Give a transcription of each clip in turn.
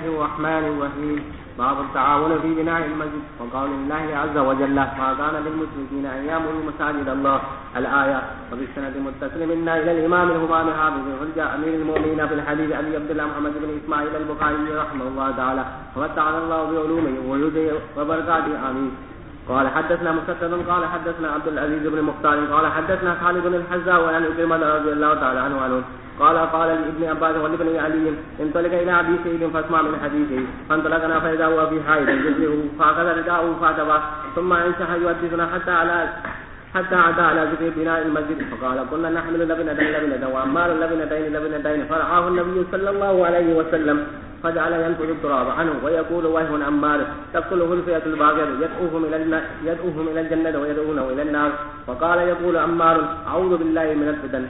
الله الرحمن الرحيم. باب التعاون في بناء المسجد وقول الله عز وجل ما كان للمشركين أن يعمروا مساجد الله الآية. وبالسند المتصل منا إلى الإمام الهمام حافظ الحجة أمير المؤمنين في الحديث أبي عبد الله محمد بن إسماعيل البخاري رحمه الله تعالى ومتعنا الله بعلومه وجوده وبركاته آمين. قال حدثنا مسدد قال حدثنا عبد العزيز بن مختار قال حدثنا خالد بن الحذاء وعن عكرمة رضي الله تعالى عنه قال لابن عباس ولابن علي انطلق الى ابي سعيد فاسمع من حديثه. فانطلقنا فاذا هو في حائط يجزئه فاخذ رداءه فاتبع ثم انشا يحدثنا حتى عدا على ذكر بناء المسجد فقال كنا نحمل لبنة وعمار لبنتين فرعاه النبي صلى الله عليه وسلم فجعل ينفذ التراب عنه ويقول وهو عمار تقتله الفئة الباغية يدعوهم الى الجنة ويدعونه الى النار. فقال يقول عمار اعوذ بالله من الفتن.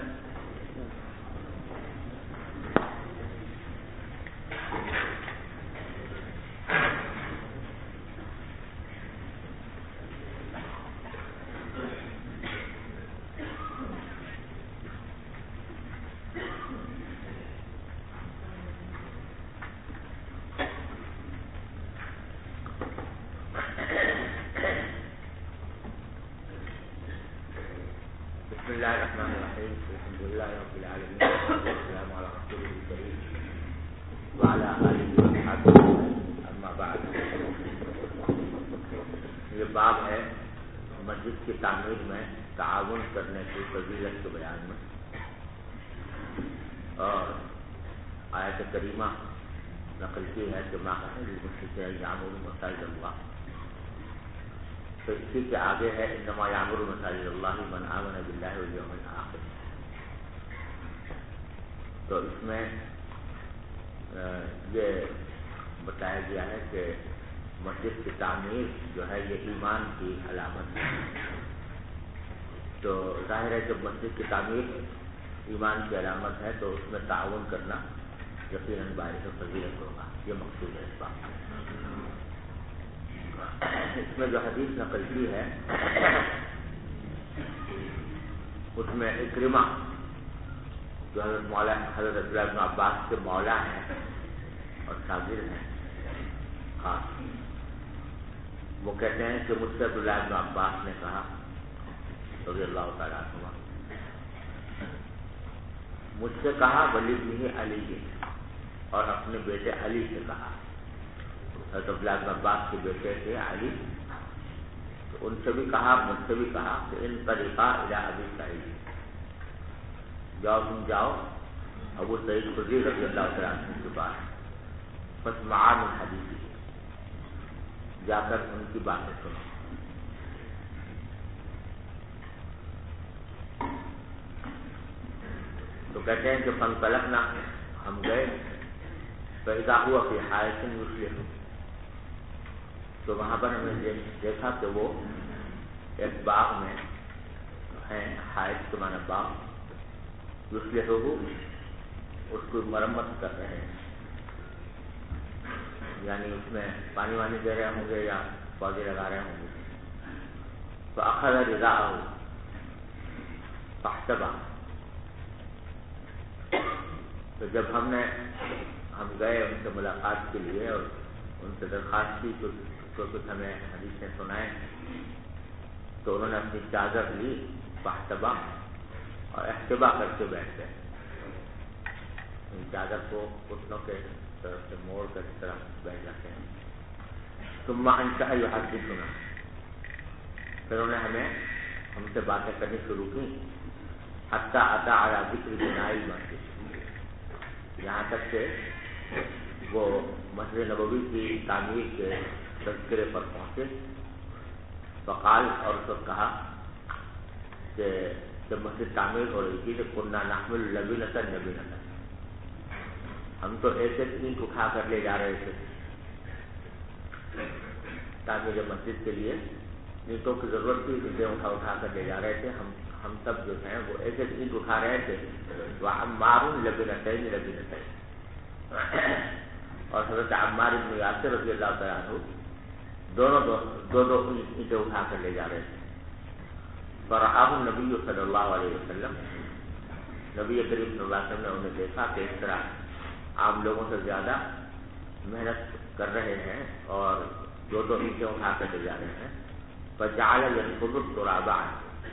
بسم الله الرحمن الرحيم. الحمد لله رب العالمين والسلام على رسوله الكريم وعلى آله وصحبه. اما بعد، یہ باب ہے مسجد کی تعمیر میں تعاون کرنے کی فضیلت کے بیان میں، اور آیت کریمہ نقل کی ہے کہ ما کان للمشرکین یعمروا مساجد اللہ. تو اسی کے آگے ہے انما یعمر مساجد اللہ من آمن باللہ والیوم الآخر. تو اس میں یہ بتایا گیا ہے کہ مسجد کی تعمیر جو ہے یہ ایمان کی علامت ہے. تو ظاہر ہے جب مسجد کی تعمیر ایمان کی علامت ہے تو اس میں تعاون کرنا یقیناً باعث فضیلت ہوگا. یہ مقصود ہے اس بات. اس میں جو حدیث نقل کی ہے اس میں عکرمہ جو حضرت عبداللہ بن عباس کے مولا ہیں اور شاگرد ہیں خاص، وہ کہتے ہیں کہ مجھ سے عبداللہ بن عباس نے کہا رضی اللہ تعالیٰ عنہ، مجھ سے کہا ولی بن علی اور اپنے بیٹے علی سے کہا. حضرت عبداللہ بن عباس کے بیٹے تھے علی، تو ان سے بھی کہا مجھ سے بھی کہا کہ ان طریقہ الی ابی سعید، جاؤ تم جاؤ ابو سعید خدری رضی اللہ تعالیٰ عنہ کے پاس، فاسمعا من حدیثہ، جا کر ان کی باتیں سنو. تو کہتے ہیں کہ فانطلقنا، ہم گئے، فاذا هو فی حائط یصلح، تو وہاں پر ہم نے دیکھا کہ وہ ایک باغ میں ہیں. حائط کے معنی باغ، یصلح اس کو مرمت کر رہے ہیں، یعنی اس میں پانی وانی دے رہے ہوں گے یا پودے لگا رہے ہوں گے. فاخذ رداءہ فاحتبا، تو جب ہم گئے ان سے ملاقات کے لیے اور ان سے درخواست کی تو کچھ ہمیں حدیثیں سنائیں، تو انہوں نے اپنی چادر لی، فاحتبا، اور احتبا کر کے بیٹھ گئے. ان چادر کو گھٹنوں کے طرف سے موڑ کر اس طرح بیٹھ جاتے ہیں. ثم انشأ یحدثنا، پھر انہوں نے ہم سے باتیں کرنی شروع کی. حتی اتی علی ذکر بناء المسجد، یہاں تک کہ وہ مسجد نبوی کی تعمیر کے تذکرے پر پہنچے. فقال، اور اس وقت کہا کہ جب مسجد تعمیر ہو رہی تھی تو كنا نحمل لبنة، ہم تو ایک ایک اینٹ اٹھا کر لے جا رہے تھے تعمیر مسجد کے لیے. اینٹوں کی ضرورت تھی، اینٹیں اٹھا کر لے جا رہے تھے. ہم سب جو ہیں وہ ایک ایک اینٹ اٹھا رہے تھے. وعمار لبنتين، اور حضرت عمار بن یاسر رضی اللہ تعالیٰ عنہ دونوں دو اینٹیں اٹھا کر لے جا رہے تھے. فرآہ النبی صلی اللہ علیہ وسلم، نبی کریم صلی اللہ علیہ وسلم نے انہیں دیکھا کہ اس طرح عام لوگوں سے زیادہ محنت کر رہے ہیں اور دو دو اینٹیں اٹھا کر لے جا رہے ہیں. فجعل ينقض التراب عنه،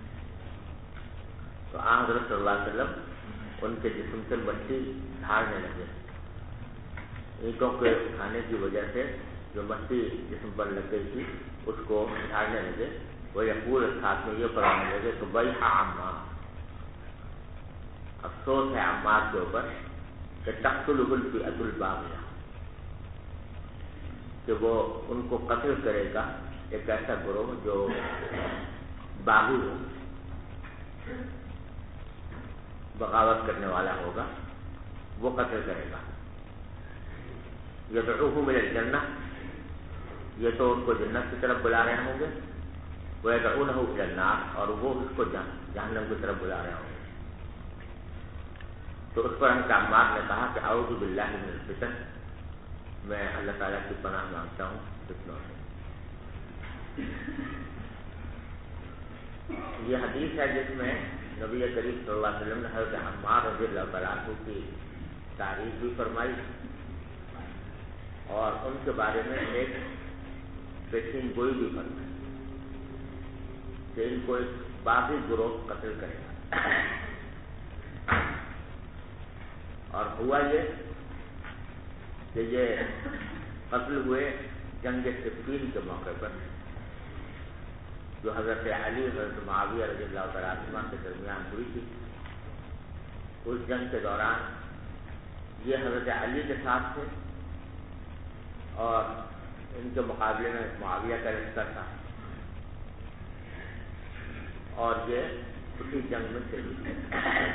تو حضرت صلی اللہ علیہ وسلم ان کے جسم سے مٹی جھاڑنے لگے. اینٹوں کے اٹھانے کی وجہ سے جو مٹی جسم پر لگ گئی تھی اس کو جھاڑنے لگے. وہ یقول ساتھ میں یہ فرمانے لگے کہ ویح عمار، افسوس ہے عمار کے اوپر کہ تقتلہ الفئۃ الباغیہ، کہ وہ ان کو قتل کرے گا ایک ایسا گروہ جو باغی ہو، بغاوت کرنے والا ہوگا، وہ قتل کرے گا. یدعوہ من الجنہ، یہ تو ان کو جنت کی طرف بلا رہے ہوں گے. ویدعونہ الی النار، اور وہ اس کو جہنم کی طرف بلا رہے ہوں گے. تو اس پر عمار نے کہا کہ اعوذ باللہ من الفتن، میں اللہ تعالیٰ کی پناہ مانگتا ہوں فتنوں سے. یہ حدیث ہے جس میں نبی کریم صلی اللہ علیہ وسلم نے حضرت عمار رضی اللہ تعالیٰ عنہ کی تعریف بھی فرمائی اور ان کے بارے میں ایک پیشین گوئی بھی فرمائی کہ ان کو ایک باغی گروہ قتل کرے گا. اور ہوا یہ کہ یہ قتل ہوئے جنگ صفین کے موقع پر، جو حضرت علی حضرت معاویہ رضی اللہ تعالیٰ عنہما کے درمیان ہوئی تھی. اس جنگ کے دوران یہ حضرت علی کے ساتھ تھے اور ان کے مقابلے میں معاویہ کا رشتہ تھا، اور یہ اسی جنگ میں شہید ہوئے.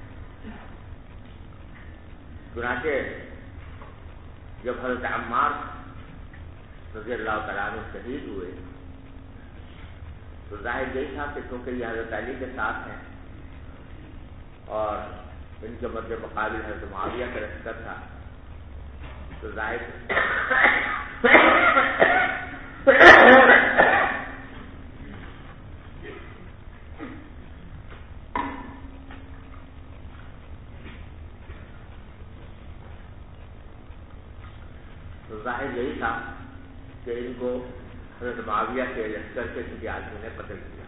چنانچہ جب حضرت عمار رضی اللہ تعالیٰ عنہ شہید ہوئے تو ظاہر یہی تھا کہ کیونکہ یہ حضرت علی کے ساتھ ہیں اور ان کے مد مقابل حضرت معاویہ کا رشتہ تھا، تو ظاہر یہی تھا کہ ان کو حضرت معاویہ کے لشکر کے کسی آدمی نے قتل کیا.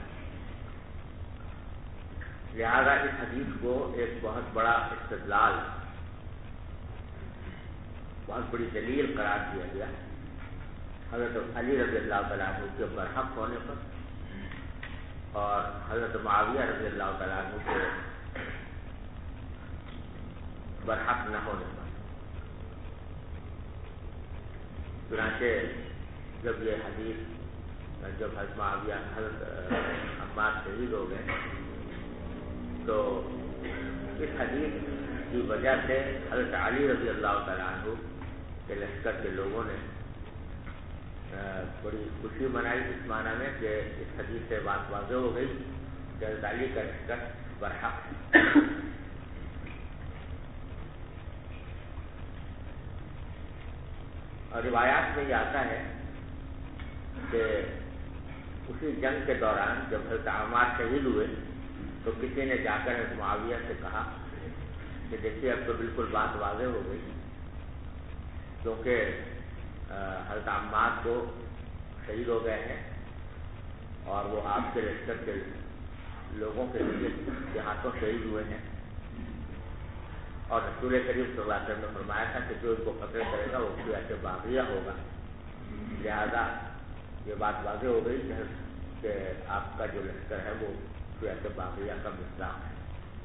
لہذا اس حدیث کو ایک بہت بڑا استدلال، بہت بڑی دلیل قرار دیا گیا حضرت علی رضی اللہ تعالیٰ عنہ کے برحق ہونے پر اور حضرت معاویہ رضی اللہ تعالیٰ عنہ کے برحق نہ ہونے پر. چنانچہ جب یہ حدیث، جب حضرت معاویہ حضرت عمار شہید ہو گئے تو اس حدیث کی وجہ سے حضرت علی رضی اللہ تعالیٰ عنہ کے لشکر کے لوگوں نے بڑی خوشی منائی، اس معنی میں کہ اس حدیث سے بات واضح ہو گئی کہ حضرت علی کا لشکر برحق. اور روایات میں یہ آتا ہے کہ اسی جنگ کے دوران جب حضرت عمار شہید ہوئے تو کسی نے جا کر حضرت معاویہ سے کہا کہ دیکھیے اب تو بالکل بات واضح ہو گئی، کیونکہ حضرت عمار کو شہید ہو گئے ہیں اور وہ آپ کے لشکر کے لوگوں کے ہاتھوں شہید ہوئے ہیں، اور رسول کریم صلی اللہ علیہ وسلم نے فرمایا تھا کہ جو ان کو قتل کرے گا وہ فئۃ باغیہ ہوگا. لہذا یہ بات واضح ہو گئی کہ آپ کا جو لشکر ہے وہ فئۃ باغیہ کا مصداق ہے.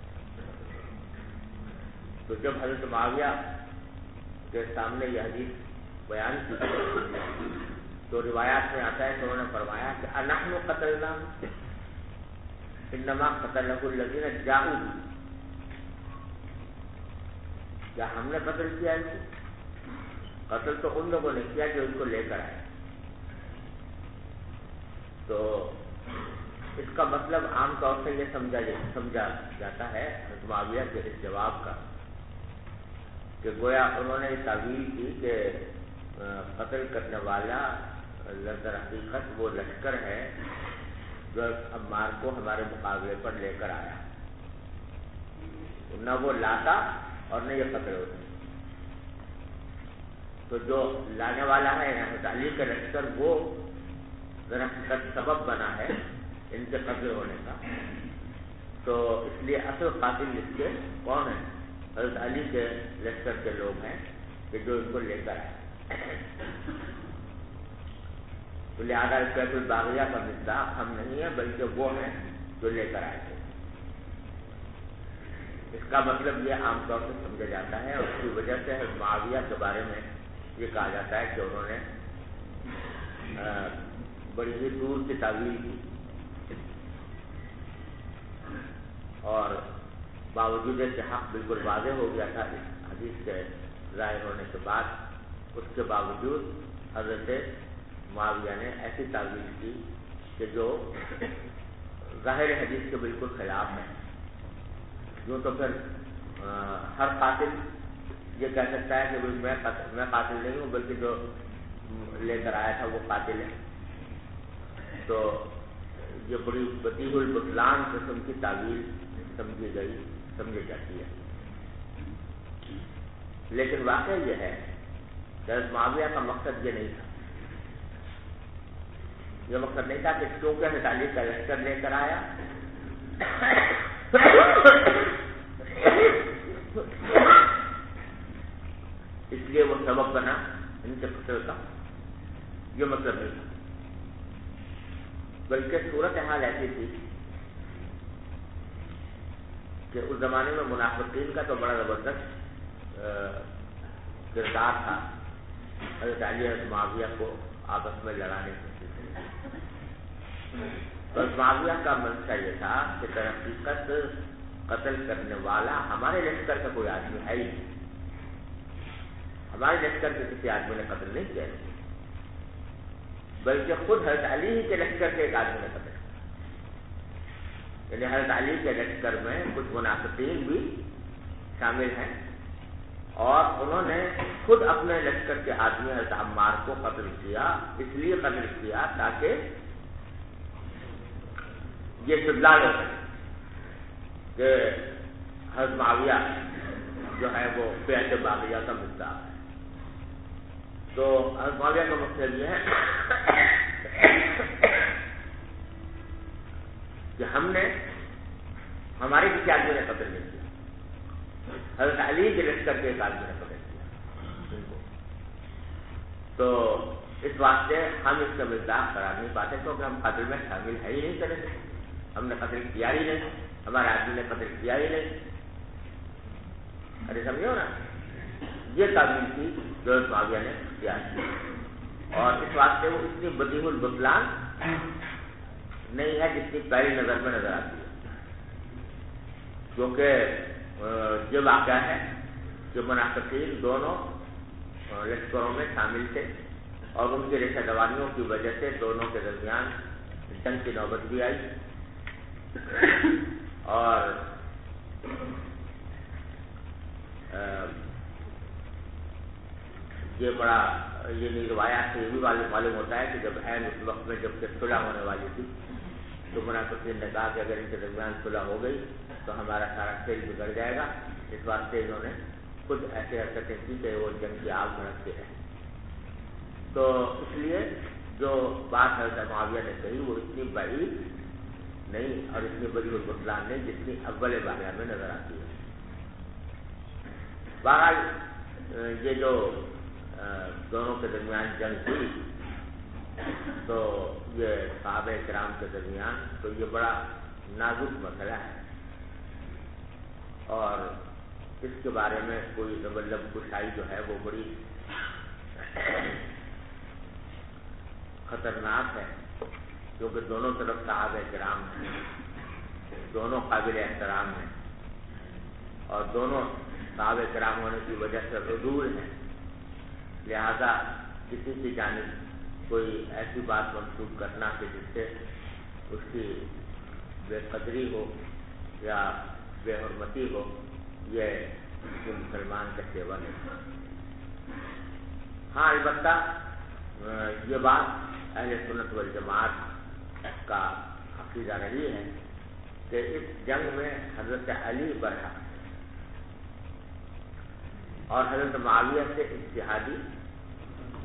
تو جب حضرت معاویہ کے سامنے یہ حدیث بیان کی تو روایات میں آتا ہے کہ انہوں نے فرمایا کہ انحن قتلنا انما قتلہ الذین جاؤوا، کیا ہم نے قتل کیا ان کو؟ قتل تو ان لوگوں نے کیا جو ان کو لے کر آئے. تو اس کا مطلب عام طور سے یہ سمجھا جاتا ہے حضرت معاویہ کے اس جواب کا کہ گویا انہوں نے یہ تعویل کی کہ قتل کرنے والا در حقیقت وہ لشکر ہے جو عمار کو ہمارے مقابلے پر لے کر آیا، نہ وہ لاتا اور نہ یہ قتل ہوتا. تو جو لانے والا ہے حضرت علی کا لشکر وہ سبب بنا ہے ان کے قتل ہونے کا، تو اس لیے اصل قاتل اس کے کون ہیں؟ حضرت علی کے لشکر کے لوگ ہیں کہ جو ان کو لے کر آئے۔ تو لہٰذا بیت الباغیہ کا مصداق ہم نہیں ہے بلکہ وہ ہیں جو لے کر آئے تھے۔ اس کا مطلب یہ عام طور سے سمجھا جاتا ہے، اور اس کی وجہ سے حضرت معاویہ کے بارے میں یہ کہا جاتا ہے کہ انہوں نے بڑی ہی دور کی تعویل کی، اور باوجود کہ حق بالکل واضح ہو گیا تھا اس حدیث کے ظاہر ہونے کے بعد، اس کے باوجود حضرت معاویہ نے ایسی تعویل کی کہ جو ظاہر حدیث کے بالکل خلاف ہے۔ یوں تو پھر ہر قاتل یہ کہہ سکتا ہے کہ میں قاتل نہیں ہوں بلکہ جو لے کر آیا تھا وہ قاتل ہے، تو یہ بڑی بدیع البطلان قسم کی تعویل سمجھی جاتی ہے۔ لیکن واقعہ یہ ہے کہ حضرت معاویہ کا مقصد یہ نہیں تھا، یہ مقصد نہیں تھا کہ کیونکہ حضرت علی کا لشکر لے کر آیا اس لیے وہ سبب بنا ان کے قتل کا، یہ مطلب نہیں تھا، بلکہ صورتحال ایسی تھی کہ اس زمانے میں منافقین کا تو بڑا زبردست کردار تھا حضرت علی حضرت معاویہ کو آپس میں لڑانے کے سلسلے۔ تو حضرت معاویہ کا منشا یہ تھا کہ در حقیقت قتل کرنے والا ہمارے لشکر کا کوئی آدمی ہے ہی نہیں، ہمارے لشکر کے کسی آدمی نے قتل نہیں کیا، بلکہ خود حضرت علی ہی کے لشکر کے ایک آدمی نے قتل کیا، یعنی حضرت علی کے لشکر میں کچھ منافقین بھی شامل ہیں، اور انہوں نے خود اپنے لشکر کے آدمی حضرت عمار کو قتل کیا، اس لیے قتل کیا تاکہ یہ استدلال ہو سکے کہ حضرت معاویہ جو ہے وہ بیعت باغیہ کا مصداق ہے۔ تو حضرت معاویہ کا مقصد یہ ہے کہ ہم نے ہمارے کسی آدمی نے قتل نہیں کیا، حضرت علی کے لشکر کے ایک آدمی نے قتل کیا، تو اس واسطے ہم اس کا مصداق قرار نہیں پاتے کیونکہ ہم قتل میں شامل ہے ہی نہیں کریں، ہم نے قتل کیا ہی نہیں، ہمارے آدمی نے قتل کیا ہی نہیں۔ ارے سمجھو نا، یہ تعبیر تھی جو حضرت معاویہ نے کیا، اور اس واسطے وہ اتنی بدیع البطلان نہیں ہے جتنی پہلی نظر میں نظر آتی ہے، کیونکہ یہ واقعہ ہے کہ منافقین دونوں لشکروں میں شامل تھے، اور ان کی رشتہ داریوں کی وجہ سے دونوں کے درمیان جنگ کی نوبت بھی آئی، اور یہ بڑا یہ روایات سے یہ بھی معلوم ہوتا ہے کہ جب عین اس وقت میں جب کہ صلح ہونے والی تھی تو منافقین نے کہا کہ اگر ان کے درمیان صلح ہو گئی تو ہمارا سارا کھیل بگڑ جائے گا، اس واسطے انہوں نے خود ایسے حرکتیں کی کہ وہ جنگ کی آگ بھڑکتے ہیں۔ تو اس لیے جو بات حضرت معاویہ نے کہی وہ اتنی بعید نہیں اور اتنی بڑی البطلان نہیں جتنی اول واقعہ میں نظر آتی ہے۔ بہرحال یہ جو دونوں کے درمیان جنگ ہوئی تو یہ صحابہ کرام کے درمیان تو یہ بڑا نازک مسئلہ ہے، اور اس کے بارے میں کوئی لب کشائی جو ہے وہ بڑی خطرناک ہے، کیونکہ دونوں طرف صحابہ کرام ہیں، دونوں قابل احترام ہیں، اور دونوں صحابہ کرام ہونے کی وجہ سے عدول ہیں، لہذا کسی کی جانب کوئی ایسی بات منسوخ کرنا کہ جس سے اس کی بے قدری ہو یا بے حرمتی ہو، یہ مسلمان کا سیوا نہیں۔ ہاں البتہ یہ بات اہل سنت والجماعت کا عقیدہ رہی ہے کہ اس جنگ میں حضرت علی برحق اور حضرت معاویہ سے اجتہادی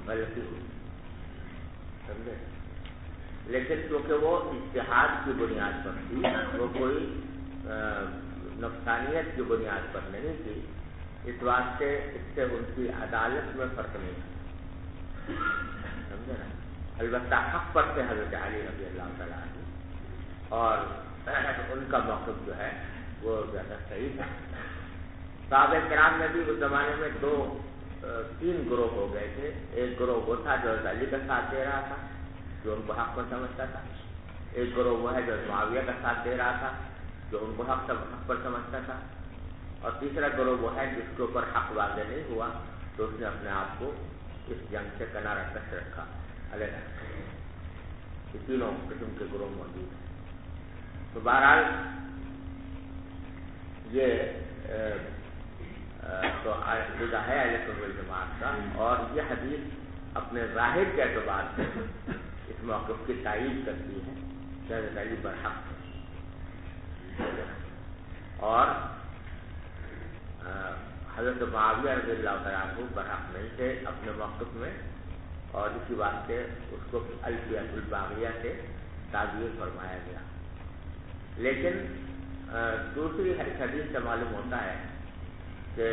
غلطی ہوئی، سمجھے؟ لیکن کیونکہ وہ اجتہاد کی بنیاد پر تھی، وہ کوئی نفسانیت کی بنیاد پر نہیں تھی، اس واسطے اس سے ان کی عدالت میں فرق نہیں ہے، سمجھے نا؟ البتہ حق پر سے حضرت علی رضی اللہ تعالیٰ عنہ اور ان کا موقف جو ہے وہ زیادہ صحیح تھا۔ صحابہ کرام میں بھی اس زمانے میں تین گروہ ہو گئے تھے۔ ایک گروہ وہ تھا جو حضرت علی کا ساتھ دے رہا تھا، جو ان کو حق پر سمجھتا تھا۔ ایک گروہ وہ ہے جو معاویہ کا ساتھ دے رہا تھا، جو ان کو حق پر سمجھتا تھا۔ اور تیسرا گروہ وہ ہے جس کے اوپر حق واضح نہیں ہوا تو اس نے اپنے آپ کو اس جنگ سے کنارہ کش رکھا، علیحدہ۔ یہ تینوں قسم کے گروہ موجود ہیں۔ تو بہرحال یہ تو عقیدہ ہے اہل سنت والجماعت کا، اور یہ حدیث اپنے ظاہر کے اعتبار سے اس موقف کی تائید کرتی ہے کہ حضرت علی برحق ہے، اور حضرت معاویہ رضی اللہ تعالیٰ عنہ برحق نہیں تھے اپنے موقف میں، اور اسی واسطے اس کو الفیۃ الباغیہ سے تعبیر فرمایا گیا۔ لیکن دوسری حدیث سے معلوم ہوتا ہے کہ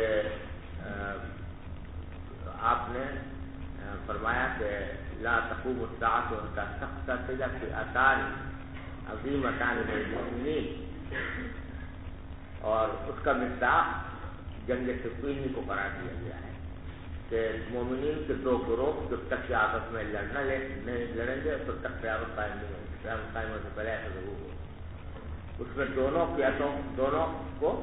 آپ نے فرمایا کہ لا تقوم الساعة حتى تقتتل فئتان عظیمتان من المؤمنین، اور اس کا مصداق جنگ صفین کو قرار دیا گیا ہے کہ مومنین کے دو گروہ جب تک کہ آپس میں نہیں لڑیں گے تو تک قیامت قائم نہیں ہوگی، قیامت قائم ہونے سے پہلے ایسا ضرور ہو۔ اس میں دونوں کو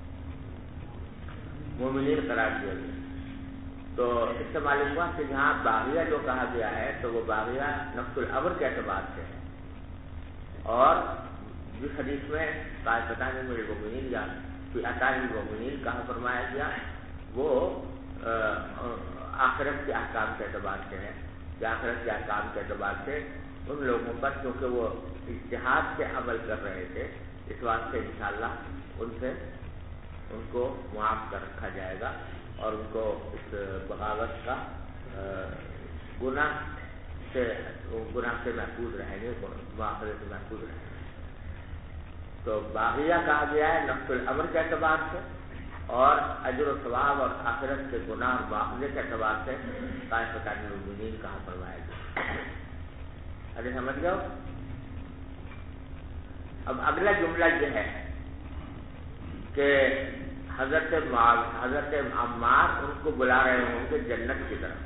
مومنین قرار دیا گیا۔ تو اس سے معلوم ہوا کہ جہاں باغیہ جو کہا گیا ہے تو وہ باغیہ نفس الامر کے اعتبار سے ہے، اور جس حدیث میں طائفتان من المؤمنین یا فئتان من المؤمنین کہا فرمایا گیا وہ آخرت کے احکام کے اعتبار سے ہے، کہ آخرت کے احکام کے اعتبار سے ان لوگوں پر کیونکہ وہ اجتہاد سے عمل کر رہے تھے، اس واسطے انشاءاللہ ان کو معاف کر رکھا جائے گا، اور ان کو اس بغاوت کا گناہ سے محفوظ رہیں گے، مواخذے سے محفوظ رہیں گے۔ تو باغیہ کہا گیا ہے نفس الامر کے اعتبار سے، اور اجر و ثواب اور آخرت کے گناہ اور مواخذے کے اعتبار سے طائفتان من المؤمنین کہا فرمایا گیا۔ ارے سمجھ گئے؟ اب اگلا جملہ یہ ہے کہ حضرت عمار ان کو بلا رہے ہوں گے جنت کی طرف،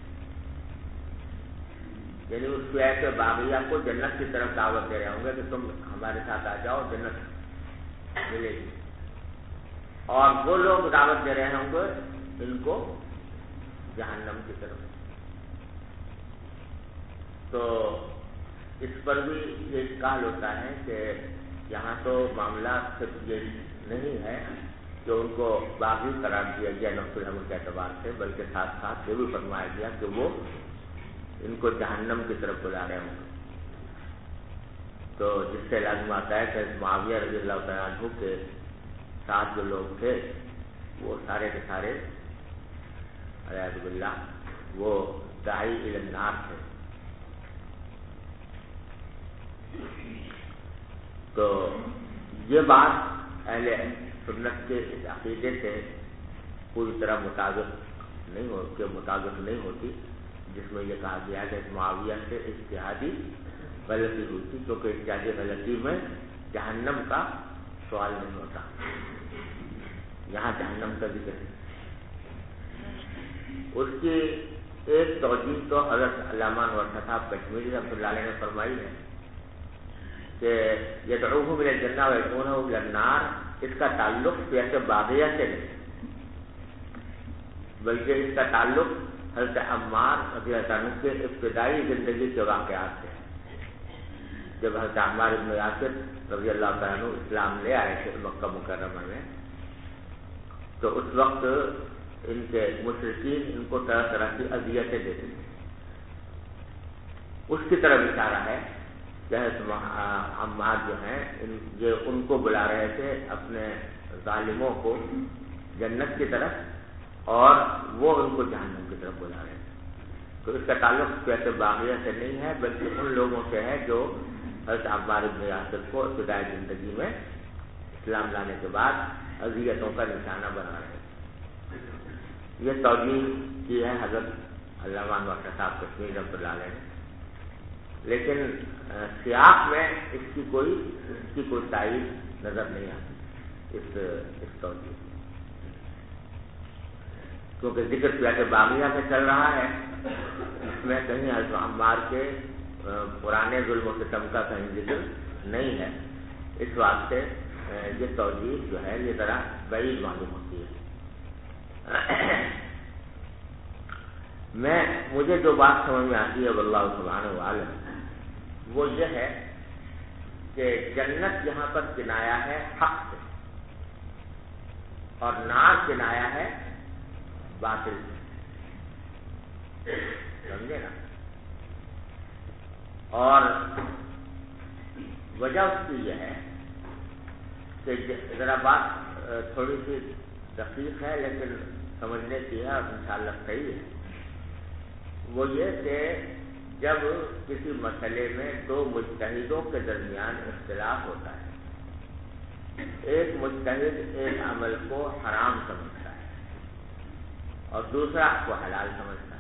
یعنی اس فئہ باغیہ کو جنت کی طرف دعوت دے رہے ہوں گے کہ تم ہمارے ساتھ آ جاؤ، جنت ملے گی، اور وہ لوگ دعوت دے رہے ہوں گے ان کو جہنم کی طرف۔ تو اس پر بھی یہ اشکال ہوتا ہے کہ یہاں تو معاملہ صرف یہ نہیں ہے کہ ان کو باغی قرار دیا گیا نفس الامر کے اعتبار سے، بلکہ ساتھ ساتھ یہ بھی فرمایا گیا کہ وہ ان کو جہنم کی طرف بلا رہے ہوں گے۔ تو جس سے لازم آتا ہے کہ معاویہ رضی اللہ تعالیٰ عنہ کے ساتھ جو لوگ تھے وہ سارے کے سارے اعوذ باللہ وہ داعی الی النار تھے۔ تو یہ بات اہل سنت کے اس عقیدے سے پوری طرح مطابق نہیں ہوتی جس میں یہ کہا گیا کہ معاویہ سے اجتہادی غلطی ہوئی تھی، کیونکہ اجتہادی غلطی میں جہنم کا سوال نہیں ہوتا، یہاں جہنم کا ذکر ہے۔ اس کی ایک توجیہ تو حضرت علامہ انور صاحب کشمیری رحمۃ اللہ علیہ نے فرمائی ہے کہ یدعوہم الی الجنہ ویدعونہ الی النار، اس کا تعلق فئہ باغیہ سے نہیں بلکہ اس کا تعلق حضرت عمار رضی اللہ عنہ کے ابتدائی زندگی کے واقعات سے ہے۔ جب حضرت عمار بن یاسر رضی اللہ تعالیٰ عنہ اسلام لے آئے تھے مکہ مکرمہ میں، تو اس وقت ان کے مشرکین ان کو طرح طرح کی اذیتیں دیتے تھے۔ اس کی طرف اشارہ ہے کہ عمار جو ہیں یہ ان کو بلا رہے تھے اپنے ظالموں کو جنت کی طرف، اور وہ ان کو جہنم کی طرف بلا رہے تھے۔ تو اس کا تعلق بیت باغیہ سے نہیں ہے بلکہ ان لوگوں سے ہے جو حضرت عمار بن یاسر کو ابتدائی زندگی میں اسلام لانے کے بعد اذیتوں کا نشانہ بنا رہے ہیں۔ یہ توجیہ کی ہے حضرت علامہ انور صاحب کشمیر رحمۃ اللہ علیہ نے، لیکن سیاق میں اس کی کوئی تائید نظر نہیں آتی اس توجیہ کی، کیونکہ ذکر بیت باغیہ میں چل رہا ہے، اس میں کہیں حضرت عمار کے پرانے ظلم و ستم کا کہیں ذکر نہیں ہے، اس واسطے یہ توجیہ جو ہے یہ ذرا بعید معلوم ہوتی ہے۔ مجھے جو بات سمجھ میں آتی ہے واللہ سبحانہ عالم، وہ یہ ہے کہ جنت یہاں پر کنایا ہے حق سے اور نار کنایا ہے باطل سے، سمجھے نا؟ اور وجہ اس کی یہ ہے کہ ذرا بات تھوڑی سی دقیق ہے لیکن سمجھنے کی ہے اور انشاءاللہ صحیح ہے۔ وہ یہ کہ جب کسی مسئلے میں دو مجتہدوں کے درمیان اختلاف ہوتا ہے، ایک مجتہد ایک عمل کو حرام سمجھتا ہے اور دوسرا اس کو حلال سمجھتا ہے،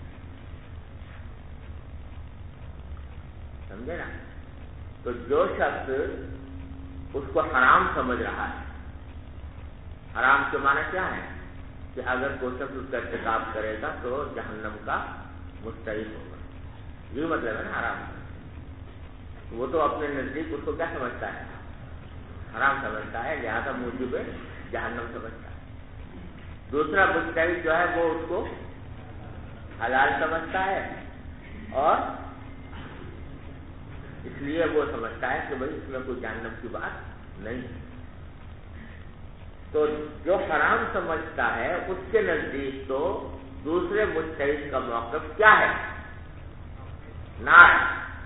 سمجھے نا؟ تو جو شخص اس کو حرام سمجھ رہا ہے، حرام کے معنی کیا ہے کہ اگر کوئی شخص اس کا ارتکاب کرے گا تو جہنم کا مستحق ہوگا، یہ مطلب ہے نا حرام۔ وہ تو اپنے نزدیک اس کو کیا سمجھتا ہے؟ حرام سمجھتا ہے، لہذا موجب جہنم سمجھتا ہے۔ دوسرا مجتہد جو ہے وہ اس کو حلال سمجھتا ہے اور اس لیے وہ سمجھتا ہے کہ بھائی اس میں کوئی جہنم کی بات نہیں ہے۔ تو جو حرام سمجھتا ہے اس کے نزدیک تو دوسرے مجتہد کا موقف کیا ہے؟ نار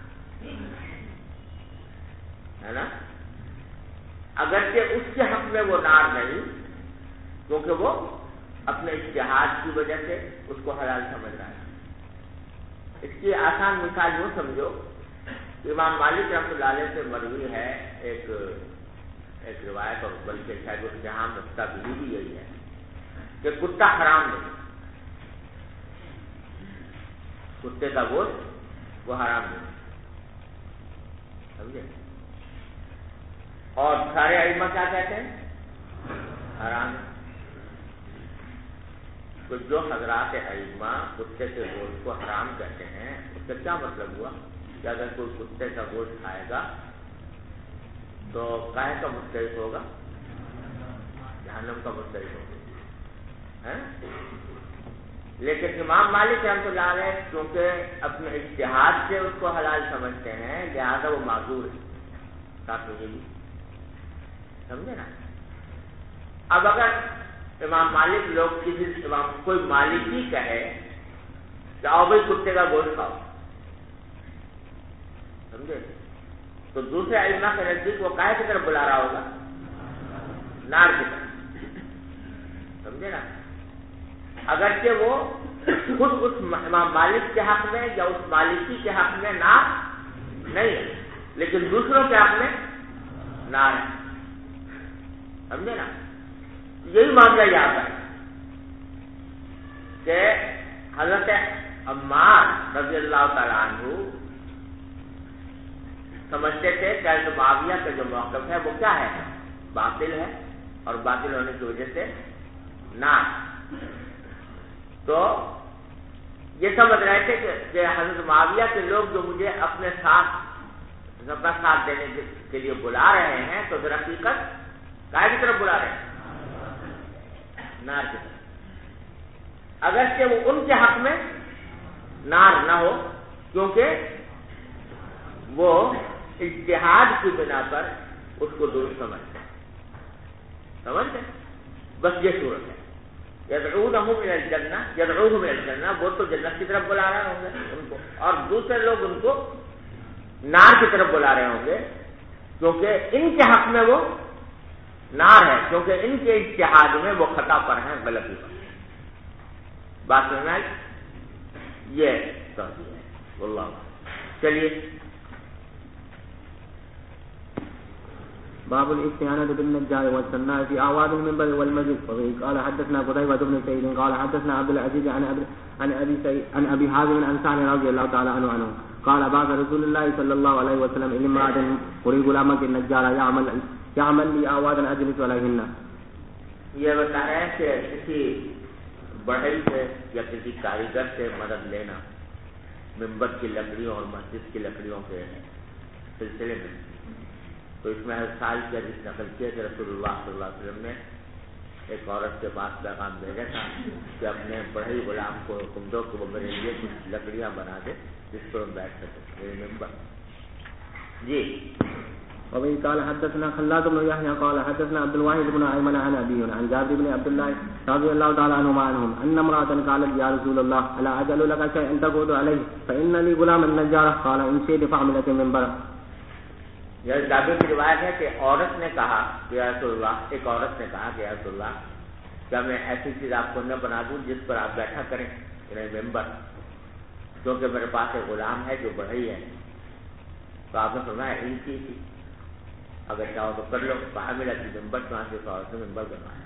ہے نا؟ اگرچہ اس کے حق میں وہ نار نہیں، کیونکہ وہ اپنے اجتہاد کی وجہ سے اس کو حلال سمجھ رہا ہے۔ اس کی آسان مثال یوں سمجھو، امام مالک رحمۃ اللہ علیہ سے مروی ہے ایک روایت، اور بلکہ شاید اس جہاں مستقبل بھی یہی ہے کہ کتا حرام نہیں، کتے کا گوشت وہ حرام نہیں، سمجھے؟ اور سارے ائمہ کیا کہتے ہیں؟ حرام۔ تو جو حضرات ائمہ کتے کے گوشت کو حرام کہتے ہیں اس کا کیا مطلب ہوا کہ اگر کوئی کتے کا گوشت کھائے گا تو کاہے کا مستحق ہوگا؟ جہنم کا مستحق ہوگا۔ لیکن امام مالک رحمۃ اللہ علیہ کیونکہ اپنے اجتہاد سے اس کو حلال سمجھتے ہیں لہذا وہ معذور ہے، ساتھ میں یہ بھی سمجھے نا؟ اب اگر امام مالک لوگ کوئی مالکی کہے کہ آؤ بھائی کتے کا گوشت کھاؤ، سمجھے؟ تو دوسرے ائمہ کے نزدیک وہ کاہے کی طرف بلا رہا ہوگا؟ نار کی طرف، سمجھے نا؟ اگرچہ وہ خود اس امام مالک کے حق میں یا اس مالکی کے حق میں نار نہیں ہے، لیکن دوسروں کے حق میں نار ہے، سمجھے نا؟ یہی معاملہ یاد ہے کہ حضرت عمار رضی اللہ تعالیٰ عنہ سمجھتے تھے کہ حضرت معاویہ کا جو موقف ہے وہ کیا ہے؟ باطل ہے، اور باطل ہونے کی وجہ سے نار۔ تو یہ سمجھ رہے تھے کہ حضرت معاویہ کے لوگ جو مجھے اپنے ساتھ دینے کے لیے بلا رہے ہیں تو در حقیقت کائے کی طرف بلا رہے ہیں؟ نار کی طرف، اگرچہ وہ ان کے حق میں نار نہ ہو، کیونکہ وہ اجتہاد کی بنا پر اس کو درست سمجھتے ہیں، بس یہ صورت ہے۔ یدعونہم الی الجنہ، یدعوہم الی الجنہ، وہ تو جنت کی طرف بلا رہے ہوں گے ان کو، اور دوسرے لوگ ان کو نار کی طرف بلا رہے ہوں گے، کیونکہ ان کے حق میں وہ نار ہے، کیونکہ ان کے اجتہاد میں وہ خطا پر ہیں، غلطی پر۔ بات سمجھ میں آئی؟ یہ توجیہ ہے واللہ. چلیے. باب الاستعانة بالنجار والسناء في أعواد المنبر والمسجد. قال حدثنا قتيبة بن سعيد قال حدثنا عبد العزيز عن أبي حازم عن سعد رضي الله تعالى عنه قال بعث رسول الله صلى الله عليه وسلم إلى امرأة أريد غلامك النجار يعمل لي أعوادا أجلس عليهن. یہ بتا رہے ہیں کہ کسی بڑھئی سے یا کسی کاریگر سے مدد لینا منبر کی لکڑیوں اور مسجد کی لکڑیوں کے سلسلے میں. تو اس میں سال کی حدیث نقل کیا کہ رسول اللہ صلی اللہ علیہ وسلم نے ایک عورت کے پاس پیغام بھیجا تھا کہ اپنے بڑھئی غلام کو حکم دو کہ وہ میرے لیے کچھ لکڑیاں بنا دے جس پر ہم بیٹھ سکیں میرے ممبر. جی. وبه قال حدثنا خلاد بن يحيى قال حدثنا عبد الواحد بن ايمن عن ابي عن جابر بن عبد الله رضي الله تعالى عنهما ان امراه قالت يا رسول الله الا اجل لك شيئا تقعد عليه فان لي غلام النجار قال ان شئت فاعملت منبر. یہ جابر کی روایت ہے کہ عورت نے کہا کہ یا رسول اللہ, ایک عورت نے کہا کہ یا رسول اللہ کیا میں ایسی چیز آپ کو نہ بنا دوں جس پر آپ بیٹھا کریں یعنی ممبر, کیونکہ میرے پاس ایک غلام ہے جو بڑھئی ہے. تو آپ نے فرمایا ان کی تھی اگر چاہو تو کر لو. باہر ملا کہ ممبر کہاں سے عورت نے ممبر بنوایا.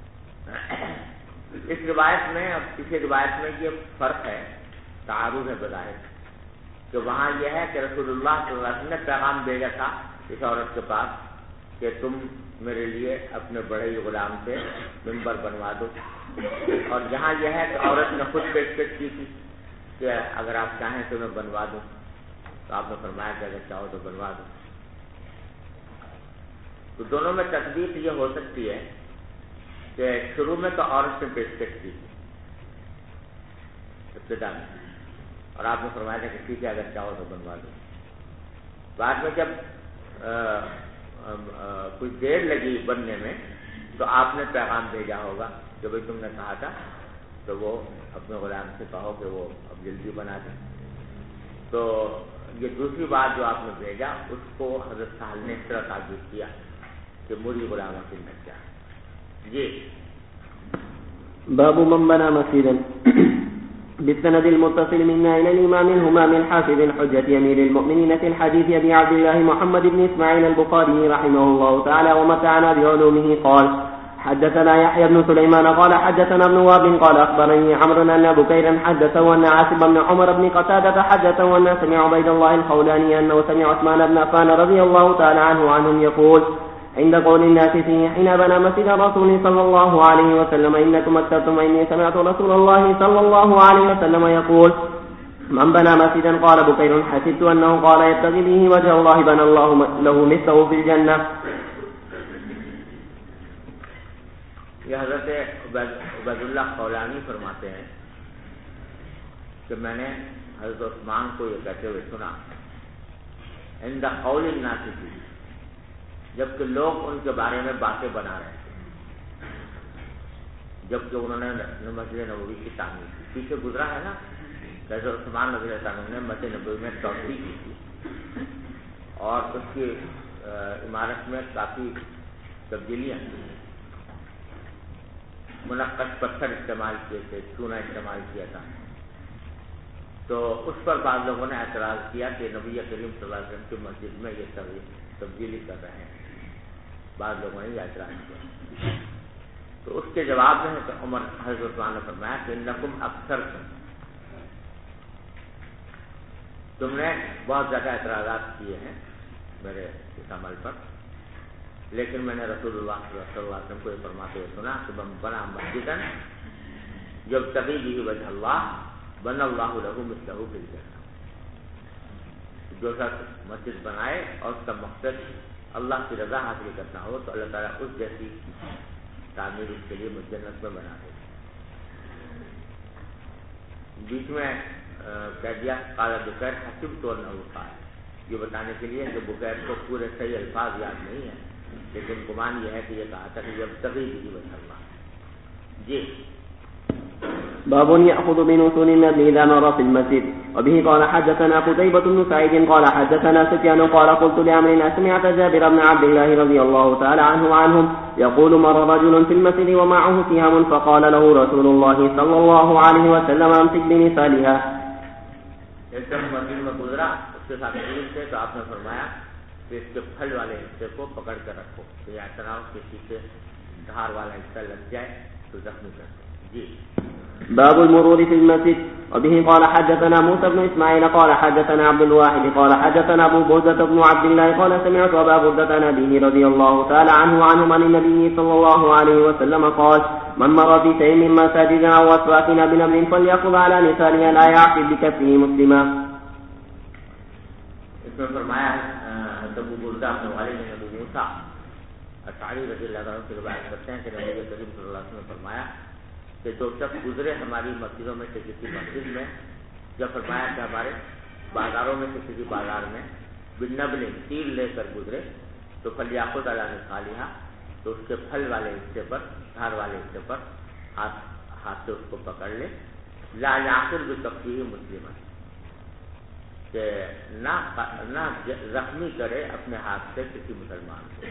اس روایت میں اب کسی روایت میں یہ فرق ہے, تعارض ہے بظاہر, کہ وہاں یہ ہے کہ رسول اللہ صلی اللہ علیہ وسلم نے پیغام بھیجا تھا اس عورت کے پاس کہ تم میرے لیے اپنے بڑھئی غلام سے ممبر بنوا دو. اور یہاں یہ ہے کہ عورت نے خود پیشکش کی تھی کہ اگر آپ چاہیں تو میں بنوا دوں. تو آپ نے فرمایا کہ اگر چاہو تو بنوا دو. تو دونوں میں تقدیر یہ ہو سکتی ہے کہ شروع میں تو عورت نے پیشکش کی ابتدا میں, اور آپ نے فرمایا تھا کہ ٹھیک ہے اگر چاہو تو بنوا دو. بعد میں جب کچھ دیر لگی بننے میں تو آپ نے پیغام بھیجا ہوگا کہ بھائی تم نے کہا تھا تو وہ اپنے غلام سے کہو کہ وہ اب جلدی بنا دیں. تو یہ دوسری بات جو آپ نے بھیجا اس کو حضرت سہل نے اس طرح تعبیر کیا کہ مری غلام کی نجار. جی. باب من بنى مسجدا بالسند المتصل منا إلى الإمام الهمام الحافظ الحجة أمير المؤمنين في الحديث أبي عبد الله محمد بن إسماعيل البخاري رحمه الله تعالى ومتعنا بعلومه قال حدثنا يحيى بن سليمان قال حدثنا ابن وهب قال أخبرني عمرو أن بكيرا حدثه أن عاصم بن عمر بن قتادة حدثه أن سمع عبيد الله الخولاني أنه سمع عثمان بن عفان رضي الله تعالى عنهم يقول عند قول الناس فيه حين بنى مسجد الرسول صلى الله عليه وسلم إنكم أكثرتم وإني سمعت رسول الله صلى الله عليه وسلم يقول من بنى مسجدا قال بكير حسبت أنه قال يبتغي به وجه الله بنى الله له مثله في الجنة. یہ حضرت عبید اللہ خولانی فرماتے ہیں کہ میں نے حضرت عثمان کو یہ کہتے ہوئے سنا عند قول الناس فيه, جبکہ لوگ ان کے بارے میں باتیں بنا رہے تھے, جبکہ انہوں نے مسجد نبوی کی تعمیر کی. پیچھے گزرا ہے نا جیسے عثمان رضی اللہ عنہ نے مسجد نبوی میں توسیع کی تھی اور اس کی عمارت میں کافی تبدیلیاں کی, منقش پتھر استعمال کیے تھے, چونا استعمال کیا تھا. تو اس پر بعض لوگوں نے اعتراض کیا کہ نبی کریم صلی اللہ علیہ وسلم کی مسجد میں یہ تبدیلی کر رہے ہیں. بعض لوگوں نے یہ اعتراض کیا. تو اس کے جواب میں عمر حضرت عثمان نے فرمایا کہ انکم اکثر تم نے بہت زیادہ اعتراضات کیے ہیں میرے اس عمل پر, لیکن میں نے رسول اللہ صلی اللہ علیہ وسلم کو یہ فرماتے ہوئے سنا کہ بنا مسجدا یبتغی بہ وجہ اللہ بنى اللہ لہ مثلہ فی الجنہ. جو شخص مسجد بنائے اور اس کا مقصد اللہ کی رضا حاصل کرنا ہو تو اللہ تعالیٰ اس جیسی تعمیر اس کے لیے جنت میں بنا دے. بیچ میں کہہ دیا قال بکیر حسبت انہ قال, یہ بتانے کے لیے کہ بکیر کو پورے صحیح الفاظ یاد نہیں ہے, لیکن گمان یہ ہے کہ یہ کہا تھا کہ یبتغی بہ وجہ اللہ. جی. باب يأخذ بنصول النبي إذا مر في المسجد. وبه قال حدثنا قتيبة بن سعيد قال حدثنا سفيان قال قلت لعمرو أسمعت جابر بن عبد الله رضي الله تعالى عنهم يقول مر رجل في المسجد ومعه سهام فقال له رسول الله صلى الله عليه وسلم امسك بنصالها ایک دم مسجد میں گزرا، اس کے ساتھ تیر تھے، تو آپ نے فرمایا کہ اس کے پھل والے حصے کو پکڑ کر رکھو، تو یا طرح کسی سے دھار والا حصہ لگ جائے تو زخمی کر دو. جی. باب المرور في المسجد. وبه قال حدثنا موسى بن إسماعيل قال حدثنا عبد الواحد قال حدثنا أبو بردة بن عبد الله قال سمعت أبا بردة عن أبيه رضي الله تعالى عنه وعنهم عن النبي صلى الله عليه وسلم قال من مر في شيء من مساجدنا أو أسواقنا بنبل فليأخذ على لسانه لا يعقل بكفه مسلما. اس میں فرمایا ابو بردہ اپنے والد ابو موسیٰ اشعری رضی اللہ عنہ سے روایت کرتے ہیں کہ نبی کریم صلی اللہ علیہ وسلم نے فرمایا کہ جو شخص گزرے ہماری مسجدوں میں سے کسی مسجد میں، جب فرمایا کہ ہمارے بازاروں میں سے کسی بازار میں بالنبل تیر لے کر گزرے تو فلیاخذ علی نصالحہ، تو اس کے پھل والے حصے پر، دھار والے حصے پر ہاتھ سے اس کو پکڑ لے. لا یعقل بکفہ مسلما، کہ نہ زخمی کرے اپنے ہاتھ سے کسی مسلمان کو.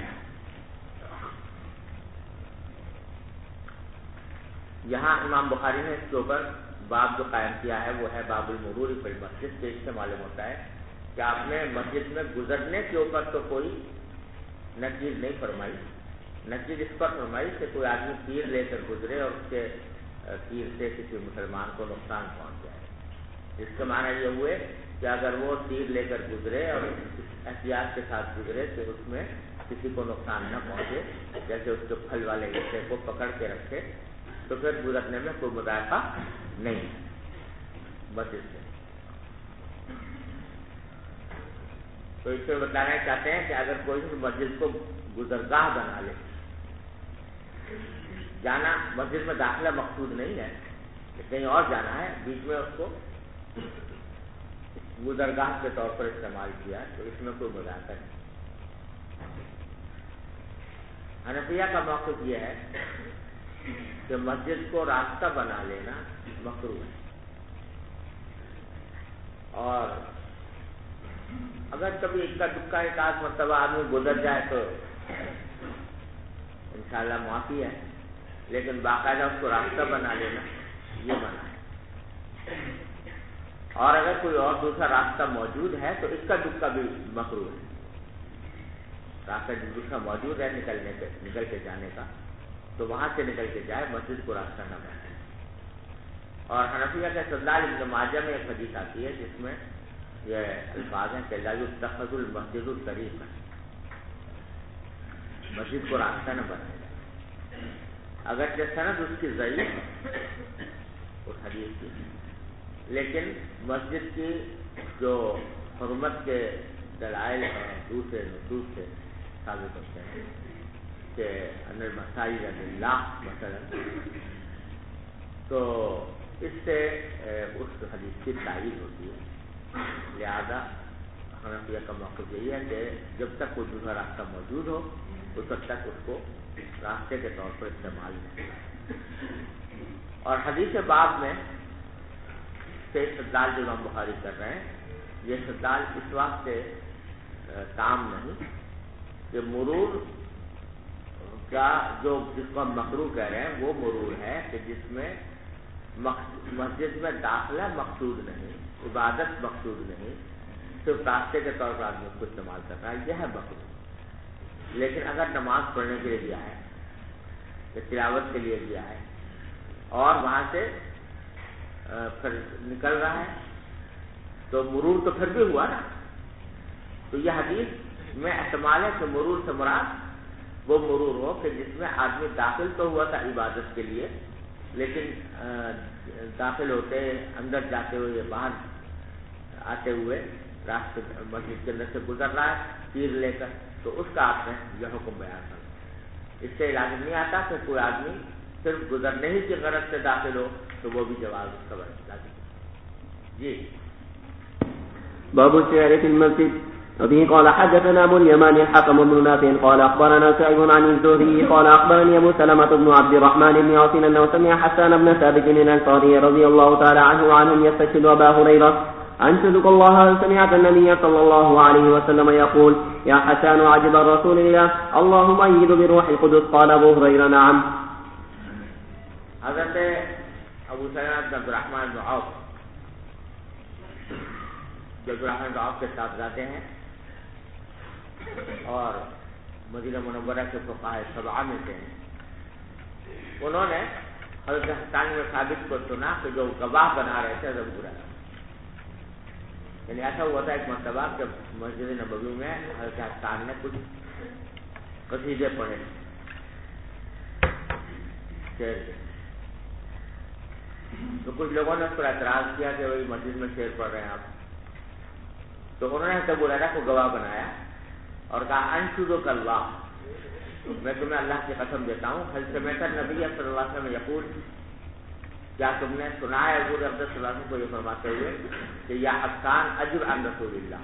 یہاں امام بخاری نے اس کے اوپر باب جو قائم کیا ہے وہ ہے باب المرور فی المسجد، سے اس سے معلوم ہوتا ہے کہ آپ نے مسجد میں گزرنے کے اوپر تو کوئی نقید نہیں فرمائی، نقید اس پر فرمائی کہ کوئی آدمی تیر لے کر گزرے اور اس کے تیر سے کسی مسلمان کو نقصان پہنچ جائے. اس کے معنی یہ ہوئے کہ اگر وہ تیر لے کر گزرے اور احتیاط کے ساتھ گزرے تو اس میں کسی کو نقصان نہ پہنچے، جیسے اس کے پھل والے حصے کو پکڑ کے رکھے، تو پھر گزرنے میں کوئی مذائقہ نہیں ہے. بس اس سے تو اس سے بتانا چاہتے ہیں کہ اگر کوئی مسجد کو گزرگاہ بنا لے، جانا مسجد میں داخلہ مقصود نہیں ہے، کہیں اور جانا ہے، بیچ میں اس کو گزرگاہ کے طور پر استعمال کیا تو اس میں کوئی مذاکرہ نہیں. حنفیہ کا موقف یہ ہے کہ مسجد کو راستہ بنا لینا مکروہ ہے، اور اگر کبھی اکا دکا ایک آدھ مرتبہ آدمی گزر جائے تو انشاءاللہ معافی ہے، لیکن باقاعدہ اس کو راستہ بنا لینا یہ منع ہے. اور اگر کوئی اور دوسرا راستہ موجود ہے تو اس کا دکا بھی مکروہ ہے. راستہ دوسرا موجود ہے نکل کے جانے کا تو وہاں سے نکل کے جائے، مسجد کو راستہ نہ بنائے. اور حنفیہ کے استدلال ابن ماجہ میں ایک حدیث آتی ہے جس میں یہ الفاظ ہیں کہ لا یتخذ المسجد طریقا، مسجد کو راستہ نہ بنایا جائے. اگرچہ سند اس کی ضعیف ہے اس حدیث کی، لیکن مسجد کی جو حرمت کے دلائل ہیں دوسرے نصوص سے ثابت ہوتے ہیں کہ ان المساجد للہ مثلا، تو اس سے اس حدیث کی تائید ہوتی ہے. لہذا حنفیہ کا موقف یہی ہے کہ جب تک کوئی دوسرا راستہ موجود ہو اس وقت تک اس کو راستے کے طور پر استعمال نہیں. اور حدیث باب میں سے استدلال جو امام بخاری کر رہے ہیں، یہ استدلال اس وقت سے کام نہیں کہ مرور کا جو جس کو ہم مکروہ کہہ رہے ہیں وہ مرور ہے کہ جس میں مسجد میں داخلہ مقصود نہیں، عبادت مقصود نہیں، صرف راستے کے طور پر آدمی اس کو استعمال کر رہا ہے، یہ ہے مکروہ. لیکن اگر نماز پڑھنے کے لیے گیا ہے یا تلاوت کے لیے گیا ہے اور وہاں سے پھر نکل رہا ہے تو مرور تو پھر بھی ہوا نا. تو یہ حدیث میں احتمال ہے کہ مرور سے مراد وہ مرور ہو کہ جس میں آدمی داخل تو ہوا تھا عبادت کے لیے، لیکن داخل ہوتے اندر جاتے ہوئے باہر آتے ہوئے راستے مسجد کے اندر سے گزر رہا ہے تیر لے کر، تو اس کا آپ نے یہ حکم بیان کرنا. اس سے لازم نہیں آتا کہ کوئی آدمی صرف گزرنے ہی کی غرض سے داخل ہو تو وہ بھی جواز اس کا لازم. جی. باب الشعر في المسجد. وبه قال حدثنا ابو اليمان الحكم بن نافع قال اخبرنا شعيب عن الزهري قال اخبرني ابو سلمة بن عبد الرحمن بن عوف انه سمع حسان بن ثابت الانصاري رضي الله تعالى عنه وعنهم يستشهد ابا هريرة انشدك الله سمعت النبي صلى الله عليه وسلم يقول يا حسان عجب الرسول الله اللهم ايد بروح القدس. قال ابو هريرة نعم. حضرت ابو سلمة بن عبد الرحمن بن عوف جو عبدالرحمن بن عوف کے ساتھ جاتے ہیں اور مدینہ منورہ کے فقہاء سبعہ میں سے ہیں، انہوں نے حضرت حسان بن ثابت کو سنا کہ جو گواہ بنا رہے تھے حضرت برا، یعنی ایسا ہوا تھا ایک مرتبہ کہ مسجد نبوی میں حضرت حسان نے کچھ قصیدے پڑھے شعر کے، تو کچھ لوگوں نے اس پر اعتراض کیا کہ وہی مسجد میں شعر پڑھ رہے ہیں آپ، تو انہوں نے حضرت برا کو گواہ بنایا اور کہا انشدک اللہ، میں تمہیں اللہ کی قسم دیتا ہوں، حل سمعت النبی صلی اللہ علیہ وسلم یقول، کیا تم نے سنا ہے حضور اقدس صلی اللہ علیہ وسلم کو یہ فرماتے ہوئے کہ یا حسان اجر عن رسول اللہ،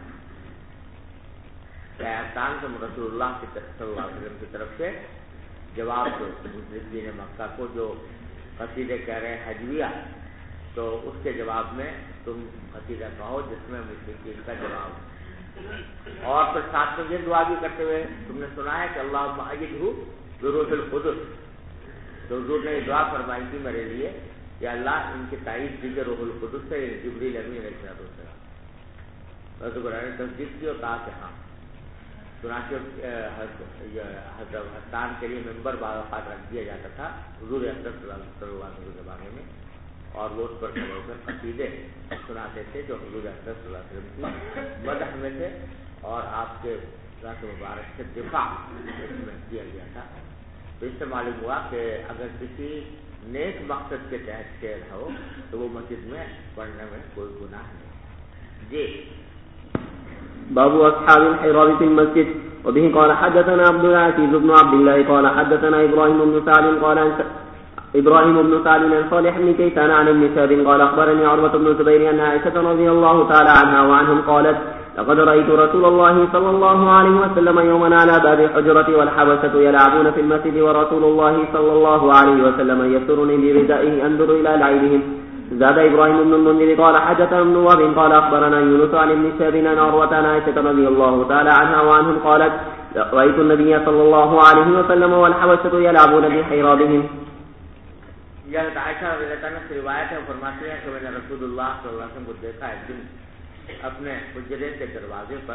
کہ حسان تم رسول اللہ صلی اللہ علیہ وسلم کی طرف سے جواب دو مشرکین مکہ کو جو قصیدے کہہ رہے ہیں حجویہ، تو اس کے جواب میں تم قصیدہ کہو جس میں مشرکین کا جواب، اور پھر ساتھ میں یہ دعا بھی کرتے ہوئے تم نے سنا ہے کہ اللہم ایدہ بروح القدس، تو حضور نے یہ دعا فرمائی تھی میرے لیے کہ اللہ ان کی تائید دیجیے روح القدس سے، جبریل امین علیہ السلام، حضرت برا نے تصدیق کی اور کہا کہ ہاں، چنانچہ حضرت حسان کے لیے ممبر بعض اوقات رکھ دیا جاتا تھا حضور اقدس صلی اللہ علیہ وسلم کے زمانے میں، اور وہ اس پر کھڑے ہو کر قصیدے سناتے تھے جو حضور اقدس صلی اللہ علیہ وسلم کی مدح میں تھے اور آپ کے ذات مبارک سے دفاع اس میں کیا گیا تھا۔ تو اس سے معلوم ہوا کہ اگر کسی نیک مقصد کے تحت شعر ہو تو وہ مسجد میں پڑھنے میں کوئی گناہ نہیں۔ جی باب اصحاب الحراب في المسجد. وبه قال حدثنا عبد العزيز بن عبد الله قال حدثنا ابراهيم بن سعد قال ابراهيم بن سعد عن صالح بن كيسان عن ابن شهاب قال اخبرني عروة بن الزبير ان عائشة رضي الله تعالى عنها وعنهم قالت لقد رأيت رسول الله صلى الله عليه وسلم يوما على باب الحجرة والحبشة يلعبون في المسجد ورسول الله صلى الله عليه وسلم يسترني بردائه انظر الى لعبهم. زاد ابراهيم بن المنذر قال حدثنا ابن وهب قال اخبرنا يونس عن ابن شهاب عن عروة عن عائشة رضي الله تعالى عنها وعنهم قالت رأيت النبي صلى الله عليه وسلم والحبشة يلعبون بحرابهم. یہ عائشہ رضی اللہ عنہا سے روایت ہے، فرماتی ہیں کہ میں نے رسول اللہ صلی اللہ علیہ وسلم کو دیکھا ایک دن اپنے حجرے کے دروازے پر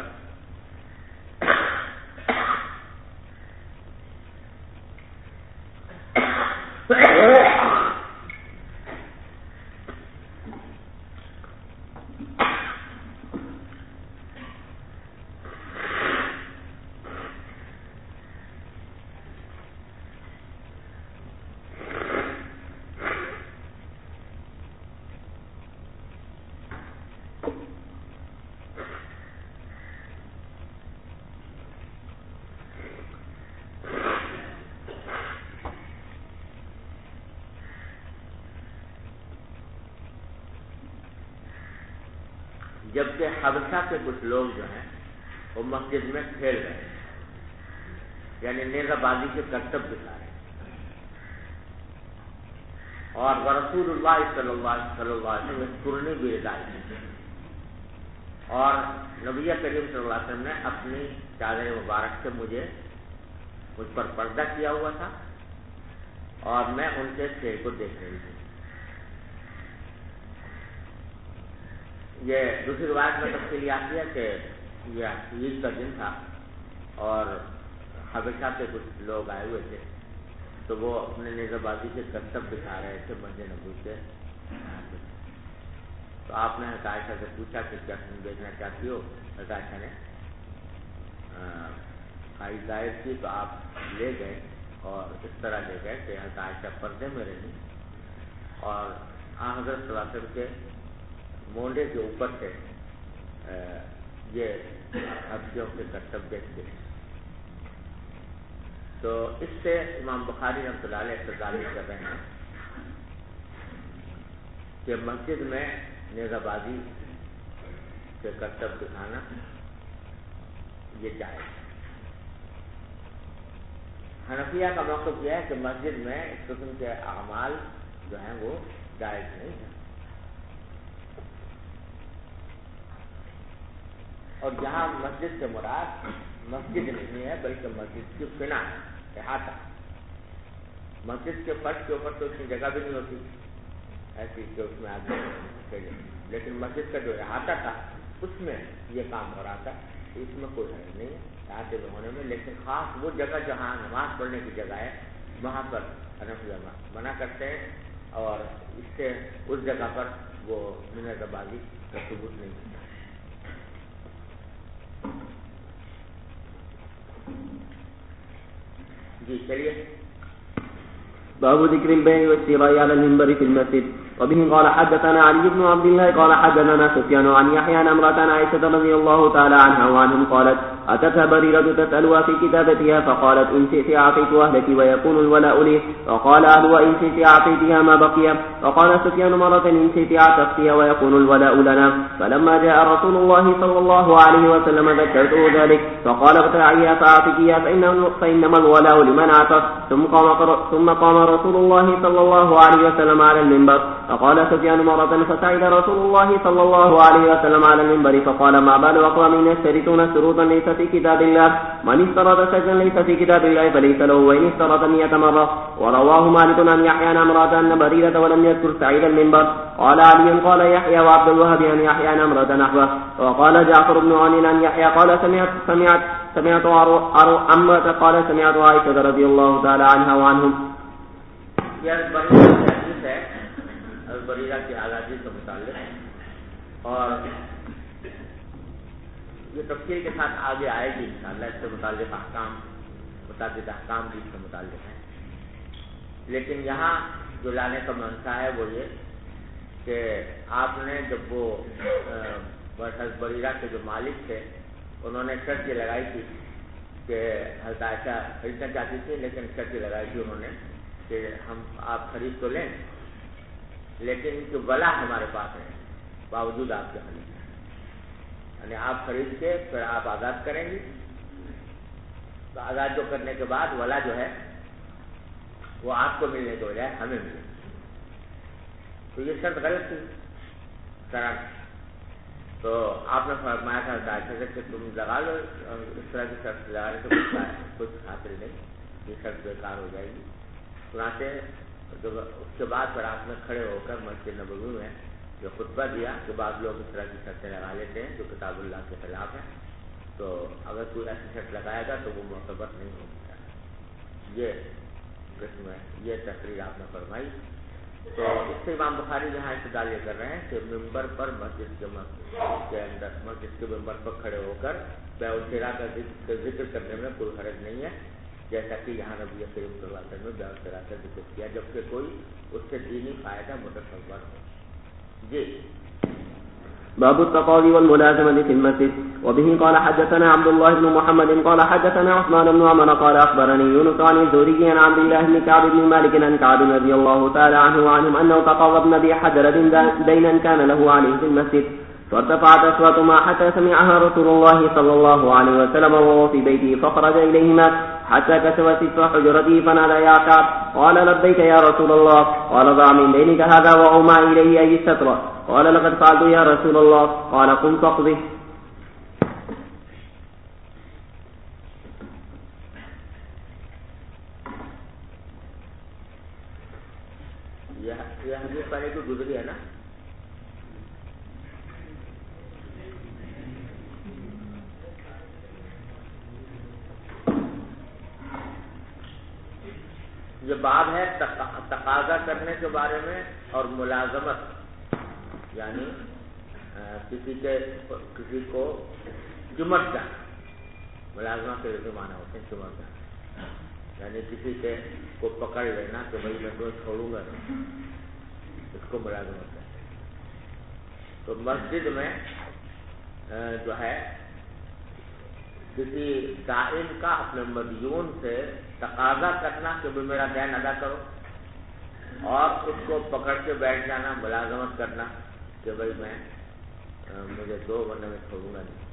جبکہ حبشہ کے کچھ لوگ جو ہیں وہ مسجد میں کھیل رہے ہیں، یعنی نیزہ بازی کے کرتب دکھا رہے ہیں، اور رسول اللہ صلی اللہ علیہ وسلم کرنی بھی ردائی، اور نبی کریم صلی اللہ علیہ وسلم نے اپنی چادر مبارک سے مجھ پر پردہ کیا ہوا تھا اور میں ان کے کھیل کو دیکھ رہی تھی۔ یہ دوسری روایت میں تفصیل آتی ہے کہ یہ عید کا دن تھا اور حبشہ کے کچھ لوگ آئے ہوئے تھے، تو وہ اپنے نیزہ بازی کے کرتب دکھا رہے تھے مسجد نبوی سے۔ تو آپ نے حضرت عائشہ سے پوچھا کہ کیا تم دیکھنا چاہتی ہو؟ حضرت عائشہ نے خواہش ظاہر کی تو آپ لے گئے اور اس طرح لے گئے کہ حضرت عائشہ پردے میں رہی اور حضرت صلی اللہ علیہ وسلم کے مونڈے کے اوپر سے یہ حبشیوں کے کرتب دیکھتے ہیں۔ تو اس سے امام بخاری رحمۃ اللہ علیہ استدلال کر رہے ہیں کہ مسجد میں نیزہ بازی کے کرتب دکھانا یہ جائز ہے۔ حنفیہ کا موقف یہ ہے کہ مسجد میں اس قسم کے اعمال جو ہیں وہ جائز نہیں ہیں، اور جہاں مسجد سے مراد مسجد نہیں ہے بلکہ مسجد کی بنا ہے، احاطہ۔ مسجد کے فرش کے اوپر تو اتنی جگہ بھی نہیں ہوتی ایسی کہ اس میں آدمی کھیلے، لیکن مسجد کا جو احاطہ تھا اس میں یہ کام ہو رہا تھا، اس میں کوئی حرج نہیں ہے راتب ہونے میں، لیکن خاص وہ جگہ جہاں نماز پڑھنے کی جگہ ہے وہاں پر حنفی منع کرتے ہیں، اور اس سے اس جگہ پر وہ منت بازی کا ثبوت نہیں ملتا۔ جی چلیے۔ باب ذكر البيع والشراء على المنبر في المسجد. وبه قال حدثنا علي بن عبد الله قال حدثنا سفيان عن يحيى عن امرأة عائشة رضي الله تعالى عنها وعنهم قالت أتتها بريرة تسألها في كتابتها فقالت إن شئت أعطيت أهلك ويكون الولاء لي، وقال أهل إن شئت أعطيتها ما بقي، وقال سفيان مرة إن شئت أعتقتها ويكون الولاء لنا. فلما جاء رسول الله صلى الله عليه وسلم ذكرته ذلك فقال ابتاعيها فأعطيها فإنما الولاء لمن أعتق. ثم قام رسول الله صلى الله عليه وسلم على المنبر فقال سفيان مرة فسعد رسول الله صلى الله عليه وسلم على المنبر فقال ما بال أقوام يشترطون شروطا ليس في كتاب الله، من اشترط شيئا ليس في كتاب الله فليس له وإن اشترط 100 مرة. ورواه مالك عن يحيى عن امرأة أن بريرة ولم يذكر سعيد المنبر. قال علي قال يحيى وعبد الوهاب عن يحيى عن امرأة نحوه. وقال جعفر بن عون عن يحيى قال سمعت امرأة قال سمعت عائشة رضي الله تعالى عنها وعنهم. بریرہ کی آزادی سے متعلق، اور یہ تفصیل کے ساتھ آگے آئے گی انشاءاللہ، اس سے متعلق متعدد احکام بھی اس سے متعلق ہیں، لیکن یہاں جو لانے کا منشا ہے وہ یہ کہ آپ نے جب وہ بریرہ کے جو مالک تھے انہوں نے شرط یہ لگائی تھی کہ حضرت عائشہ خریدنا چاہتی تھی، لیکن شرط یہ لگائی تھی انہوں نے کہ ہم آپ خرید تو لیں لیکن ان کی ولا ہمارے پاس ہے باوجود آپ کے خرید، یعنی آپ خرید کے پھر آپ آزاد کریں گی، تو آزاد جو کرنے کے بعد ولا جو ہے وہ آپ کو ملنے کے بجائے ہمیں ملے، تو یہ شرط غلط تھی شرط. تو آپ نے فرمایا تھا کہ تم لگا لو، اس طرح کی شرط لگانے سے کچھ حاصل نہیں، یہ شرط بیکار ہو جائے گی. چنانچہ اس کے بعد پھر آپ نے کھڑے ہو کر مسجد نبوی میں جو خطبہ دیا کہ بعض لوگ اس طرح کی شرطیں لگا لیتے ہیں جو کتاب اللہ کے خلاف ہے، تو اگر کوئی ایسی شرط لگائے گا تو وہ معتبر نہیں ہوگی. یہ قسم ہے، یہ تقریر آپ نے فرمائی. تو اس سے امام بخاری یہاں استدلال یہ کر رہے ہیں کہ ممبر پر مسجد کے اندر مسجد کے ممبر پر کھڑے ہو کر بیع و شراء کا ذکر کرنے میں کوئی حرج نہیں ہے، جیسا کہ یہاں نبی کریم صلی اللہ علیہ وسلم نے بیع و شراء کا ذکر کیا جبکہ کوئی اس سے دینی فائدہ متصور ہو. جی. باب التقاضي والملازمة في المسجد. وبه قال حدثنا عبد الله بن محمد قال حدثنا عثمان بن عمر قال أخبرني يونس عن الزهري عن عبد الله بن كعب بن مالك عن كعب رضي الله تعالى عنه وعنهم أنه تقاضى ابن أبي حجر دينا كان له عليه في المسجد، فارتفعت أصواتهما حتى سمعها رسول الله صلى الله عليه وسلم وهو في بيته فخرج إليهما حتى كسب ستر حجرته فنادى يا كعب، قال لبيك يا رسول الله، قال ضع من دينك هذا وأومع إليه أي الستر، قال لقد فعلت يا رسول الله، قال قم فاقضه. یہ حدیث پہلے تو گزری ہے نا. یہ باب ہے تقاضا کرنے کے بارے میں اور ملازمت، یعنی کسی کو جمٹ جانا، ملازمت کے جو معنی ہوتے ہیں جمٹ جانا، یعنی کسی کے کو پکڑ لینا کہ بھائی میں تو چھوڑوں گا نہیں، اس کو ملازمت ہے. تو مسجد میں جو ہے کسی دائن کا اپنے مدیون سے تقاضا کرنا کہ بھی میرا دین ادا کرو، اور اس کو پکڑ کے بیٹھ جانا، ملازمت کرنا کہ بھائی مجھے دو ورنہ میں چھوڑوں گا نہیں،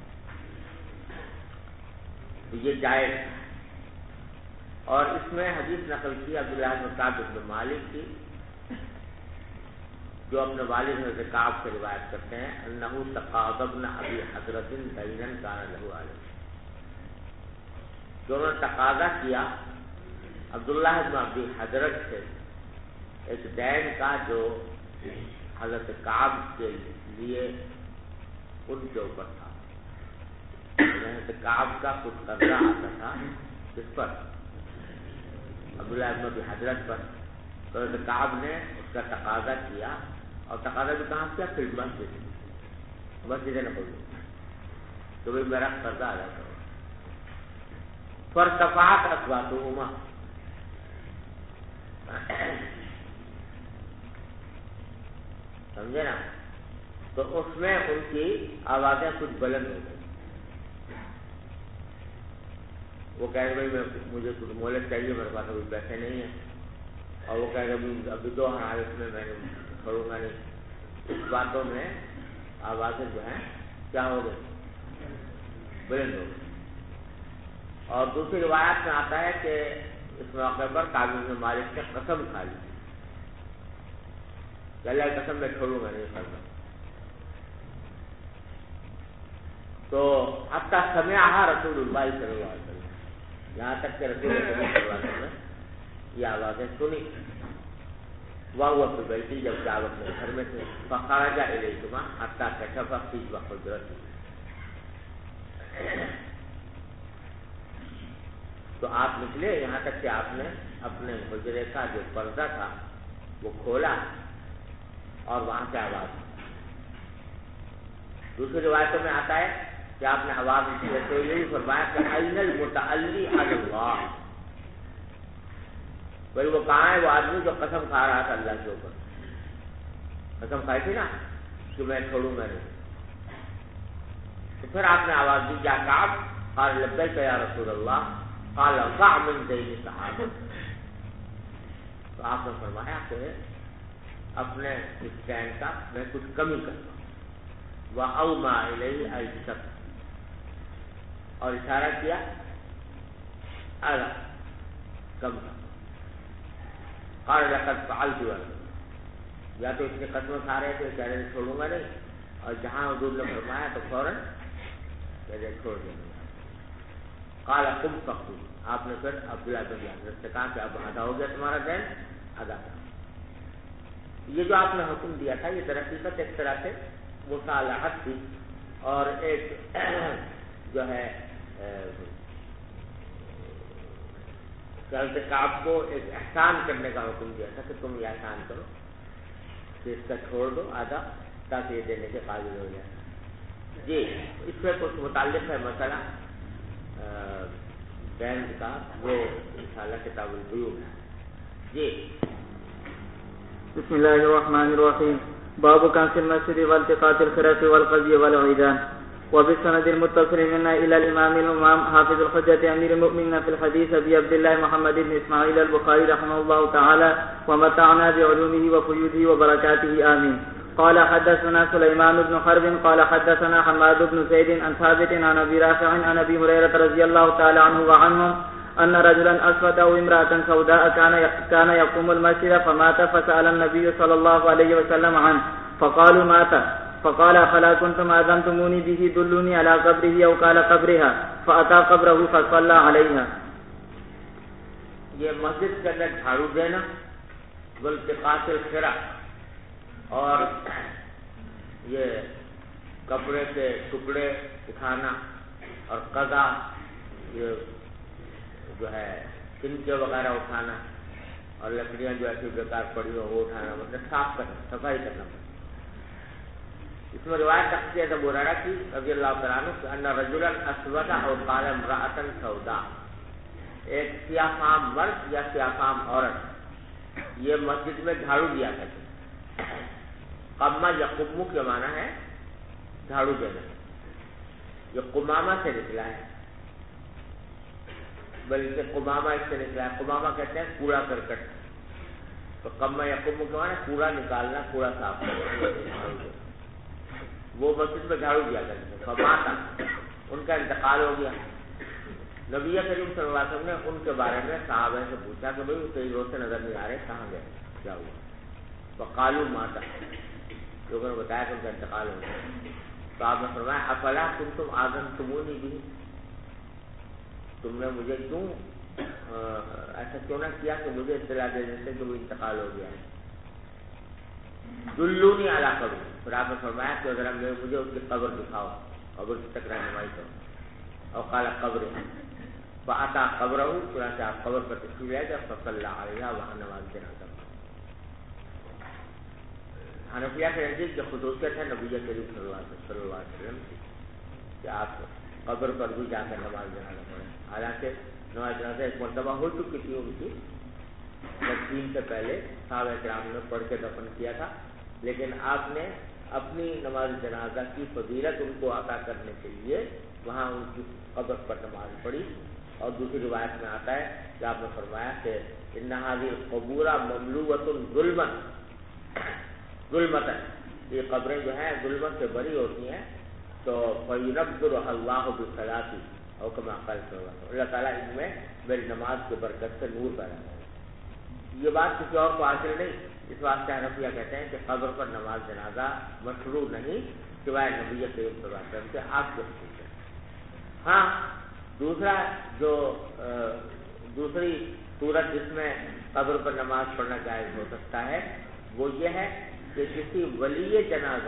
تو یہ جائز ہے. اور اس میں حدیث نقل کی عبداللہ بن کعب بن مالک کی، جو اپنے والد حضرت کعب سے روایت کرتے ہیں انہ تقاضى ابن ابی حضرۃ دینا کان لہ علیہ، جو انہوں نے تقاضا کیا عبداللہ بن ابی حضرت سے ایک دین کا جو حضرت کعب کے لیے ان کے اوپر تھا. حضرت کعب کا کچھ قرضہ آتا تھا اس پر عبداللہ ابن ابی حضرت پر. تو حضرت کعب نے اس کا تقاضا کیا, اور تقاضا بھی کہاں کیا؟ پھر مسجد نبوی. تو بھائی میرا قرضہ ادا کرو. فارتفعت اصواتهما, سمجھے نا؟ تو اس میں ان کی آوازیں کچھ بلند ہو گئی. وہ کہہ رہے بھائی مجھے کچھ مہلت چاہیے, میرے پاس ابھی پیسے نہیں ہیں. اور وہ کہہ رہے ابھی 2 حالت میں میں کروں گا نہیں. اس باتوں میں آوازیں جو ہیں کیا ہو گئی؟ بلند ہو گئی. اور دوسری روایات میں آتا ہے کہ اس موقع پر کعب بن مالک نے قسم کھا لی کہ اللہ کی قسم میں چھوڑوں گا نہیں کرنا. تو حتی سمعها رسول اللہ صلی اللہ علیہ وسلم, یہاں تک کہ رسول اللہ صلی اللہ علیہ وسلم نے یہ آوازیں سنی. وهو في بيته, جب آپ اپنے گھر میں تھے. فخرج إليهما حتى كشف حجب حجرته, تو آپ نکلے یہاں تک کہ آپ نے اپنے حجرے کا جو پردہ تھا وہ کھولا اور وہاں سے آواز. دوسری روایتوں میں آتا ہے کہ آپ نے آواز دیتے ہوئے یہی فرمایا کہ أين المتعلي على الله, بھائی وہ کہاں ہے وہ آدمی جو قسم کھا رہا تھا اللہ کے اوپر. قسم کھائی تھی نا کہ میں چھوڑوں گا نہیں. تو پھر آپ نے آواز دی یا کعب, قال لبیک یا رسول اللہ, قال ضع من دین صحابہ. تو آپ نے فرمایا کہ اپنے اس چین کا میں کچھ کمی کرتا ہوں. وأومى إلیہ الشق, اور اشارہ کیا آدھا کم کا. قال لقد فعلت, یا تو اس کے قسم کھا رہے تھے کہہ رہے چھوڑوں گا نہیں, اور جہاں حضور نے فرمایا تو فوراً کہہ رہے چھوڑ دیں گے. قال قم فقض, آپ نے پھر عبداللہ بن حضرت سے کہا کہ اب ادا ہو گیا تمہارا دین, ادا کرو. یہ جو آپ نے حکم دیا تھا یہ در حقیقت ایک طرح سے مصالحت تھی, اور ایک جو ہے حضرت کعب کو ایک احسان کرنے کا حکم دیا تھا کہ تم یہ احسان کرو کہ اس کا چھوڑ دو آدھا, تاکہ یہ دینے کے قابل ہو جائے. جی اس سے کچھ متعلق ہے مسئلہ بین کا, وہ انشاءاللہ کتاب البیوع ہے. جی بسم اللہ الرحمن الرحیم. باب کنس المسجد والتقاط الخرق والقضي والعيدان. وبالسند المتصل منا الى الامام حافظ الحجة امير المؤمنين في الحديث ابي عبد الله محمد بن اسماعيل البخاري رحمه الله تعالى ومتعنا بعلومه وفيوده وبركاته آمين. قال حدثنا سليمان بن حرب قال حدثنا حماد بن زيد عن ثابت عن ابي رافع عن ابي هريرة رضي الله تعالى عنه وعنهم ان رجلا اسود او امرأة سوداء كان يقوم المسجد فمات فسأل النبي صلى الله عليه وسلم عنه فقالوا مات, فقال فلا كنتم آذنتموني به دلوني على قبره او قال قبرها, فأتى قبره فصلى عليها. یہ مسجد کے اندر جھاڑو دینا, والتقاط الخرق, اور یہ کپڑے کے ٹکڑے اٹھانا, اور قضا یہ جو ہے کنچے وغیرہ اٹھانا, اور لکڑیاں جو ایسی بیکار پڑی ہو وہ اٹھانا, مطلب صاف کرنا, صفائی کرنا. اس میں روایت تقسیم ہے ابو ہریرہ کی رضی اللہ تعالیٰ عنہ کہ ان رجلا اسود او قال امرأة سوداء, ایک سیاہ فام مرد یا سیاہ فام عورت یہ مسجد میں جھاڑو دیا کرتے. قمہ یا قمو کے معنی ہے جھاڑو دینا, یہ قمامہ سے نکلا ہے, بلکہ قمامہ اس سے نکلا ہے. قمامہ کہتے ہیں کوڑا کرکٹ, تو قمہ یا قمو کے معنی کوڑا نکالنا, کوڑا صاف کرنا. وہ مسجد میں جھاڑو دیا کرتے تھے. فماتا, ان کا انتقال ہو گیا. نبی کریم صلی اللہ علیہ وسلم نے ان کے بارے میں صحابہ سے پوچھا کہ بھائی کئی روز سے نظر نہیں آ رہے, کہاں گئے, کیا ہوا؟ فقالوا ماتا, لوگوں نے بتایا کہ ان کا انتقال ہو گیا. تو آپ نے فرمایا افلا کنتم آذنتمونی بھی, تم نے مجھے کیوں ایسا کیوں نہ کیا کہ مجھے اطلاع دے دیتے کہ وہ انتقال ہو گیا ہے. دلونی علی قبر، پھر آپ نے فرمایا کہ ذرا مجھے اس کی قبر دکھاؤ، قبر کی تک رہنمائی کرو، اور قال قبر فاتا قبرہ، چنانچہ آپ قبر پر تشریف لے گئے، فصلی علیہا، وہاں نماز جنازہ پڑھی۔ حنفیہ کے نزدیک جو خصوصیت ہے نبی کریم صلی اللہ علیہ وسلم کی کہ آپ قبر پر بھی جا کر نماز جنازہ پڑھیں، حالانکہ نماز جنازہ ایک مرتبہ ہو چکی تھی ان کی تدفین سے پہلے، صحابہ کرام نے پڑھ کے دفن کیا تھا، لیکن آپ نے اپنی نماز جنازہ کی فضیلت ان کو عطا کرنے کے لیے وہاں ان کی قبر پر نماز پڑھی۔ اور دوسری روایت میں آتا ہے کہ آپ نے فرمایا کہ ان هذه القبور مملوءة ظلما، ظلمتاً، یہ قبریں جو ہیں ظلمت سے بری ہوتی ہیں، تو فَيُنَبِّرُهَا اللَّهُ بِالصَّلَاةِ، اور کما قال صلی اللہ علیہ وسلم، اللہ تعالیٰ ان میں میری نماز کی برکت سے نور پیدا کرے۔ یہ بات کسی اور کو حاصل نہیں، اس واسطے حنفیہ کہتے ہیں کہ قبر پر نماز جنازہ مشروع نہیں سوائے نبی کریم صلی اللہ علیہ وسلم سے آپ کو ہے۔ ہاں دوسرا جو دوسری صورت جس میں قبر پر نماز پڑھنا جائز ہو سکتا ہے وہ یہ ہے کہ کسی ولی جنازہ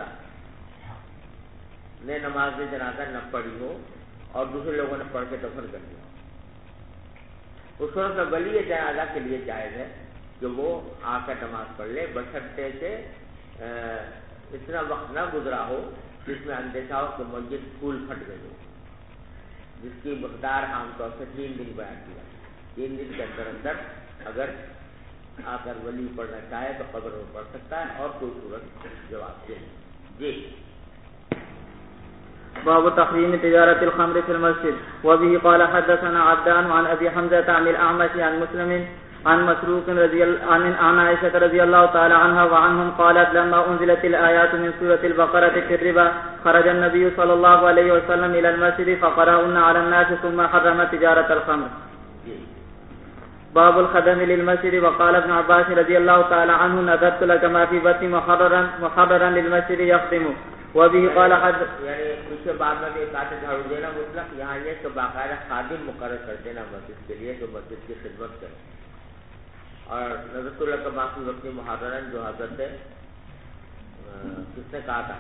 نے نماز جنازہ نہ پڑھی ہو اور دوسرے لوگوں نے پڑھ کے دفن کر دیا، اس صورت میں ولی جنازہ کے لیے جائز ہے کہ وہ آ کر نماز پڑھ لے، بشرطے سے اتنا وقت نہ گزرا ہو جس میں اندیشہ ہو کہ میت پھول پھٹ گئی ہو، جس کی مقدار عام طور سے 3 دن بیان کیا، 3 دن کے اندر اندر اگر آ کر ولی پڑھنا چاہے تو قبر میں پڑھ سکتا ہے، اور کوئی صورت جواب دے۔ جی باب تحریم تجارت الخمر في المسجد، وبه قال حدثنا عبدان عن ابي حمزة عن الاعمش عن مسلم عن مسروق عن عائشة رضي الله تعالى عنها وعنهم قالت لما انزلت الآيات من سورة البقرة في الربا خرج النبي صلى الله عليه وسلم إلى المسجد فقرأهن على الناس ثم حرم تجارة الخمر۔ باب الخدم للمسجد، وقال ابن عباس رضي الله تعالى عنه نذرت لك ما في بطني محررا للمسجد يخدمه۔ وبه قال یعنی اس کے بعد میں ایک آتے جھاڑو دینا مطلق یہاں یہ کہ باقاعدہ خادم مقرر کر دینا مسجد کے لیے جو مسجد کی خدمت کرے، اور نذرت اللہ کا معافی وقتی محررن جو حضرت کس نے کہا تھا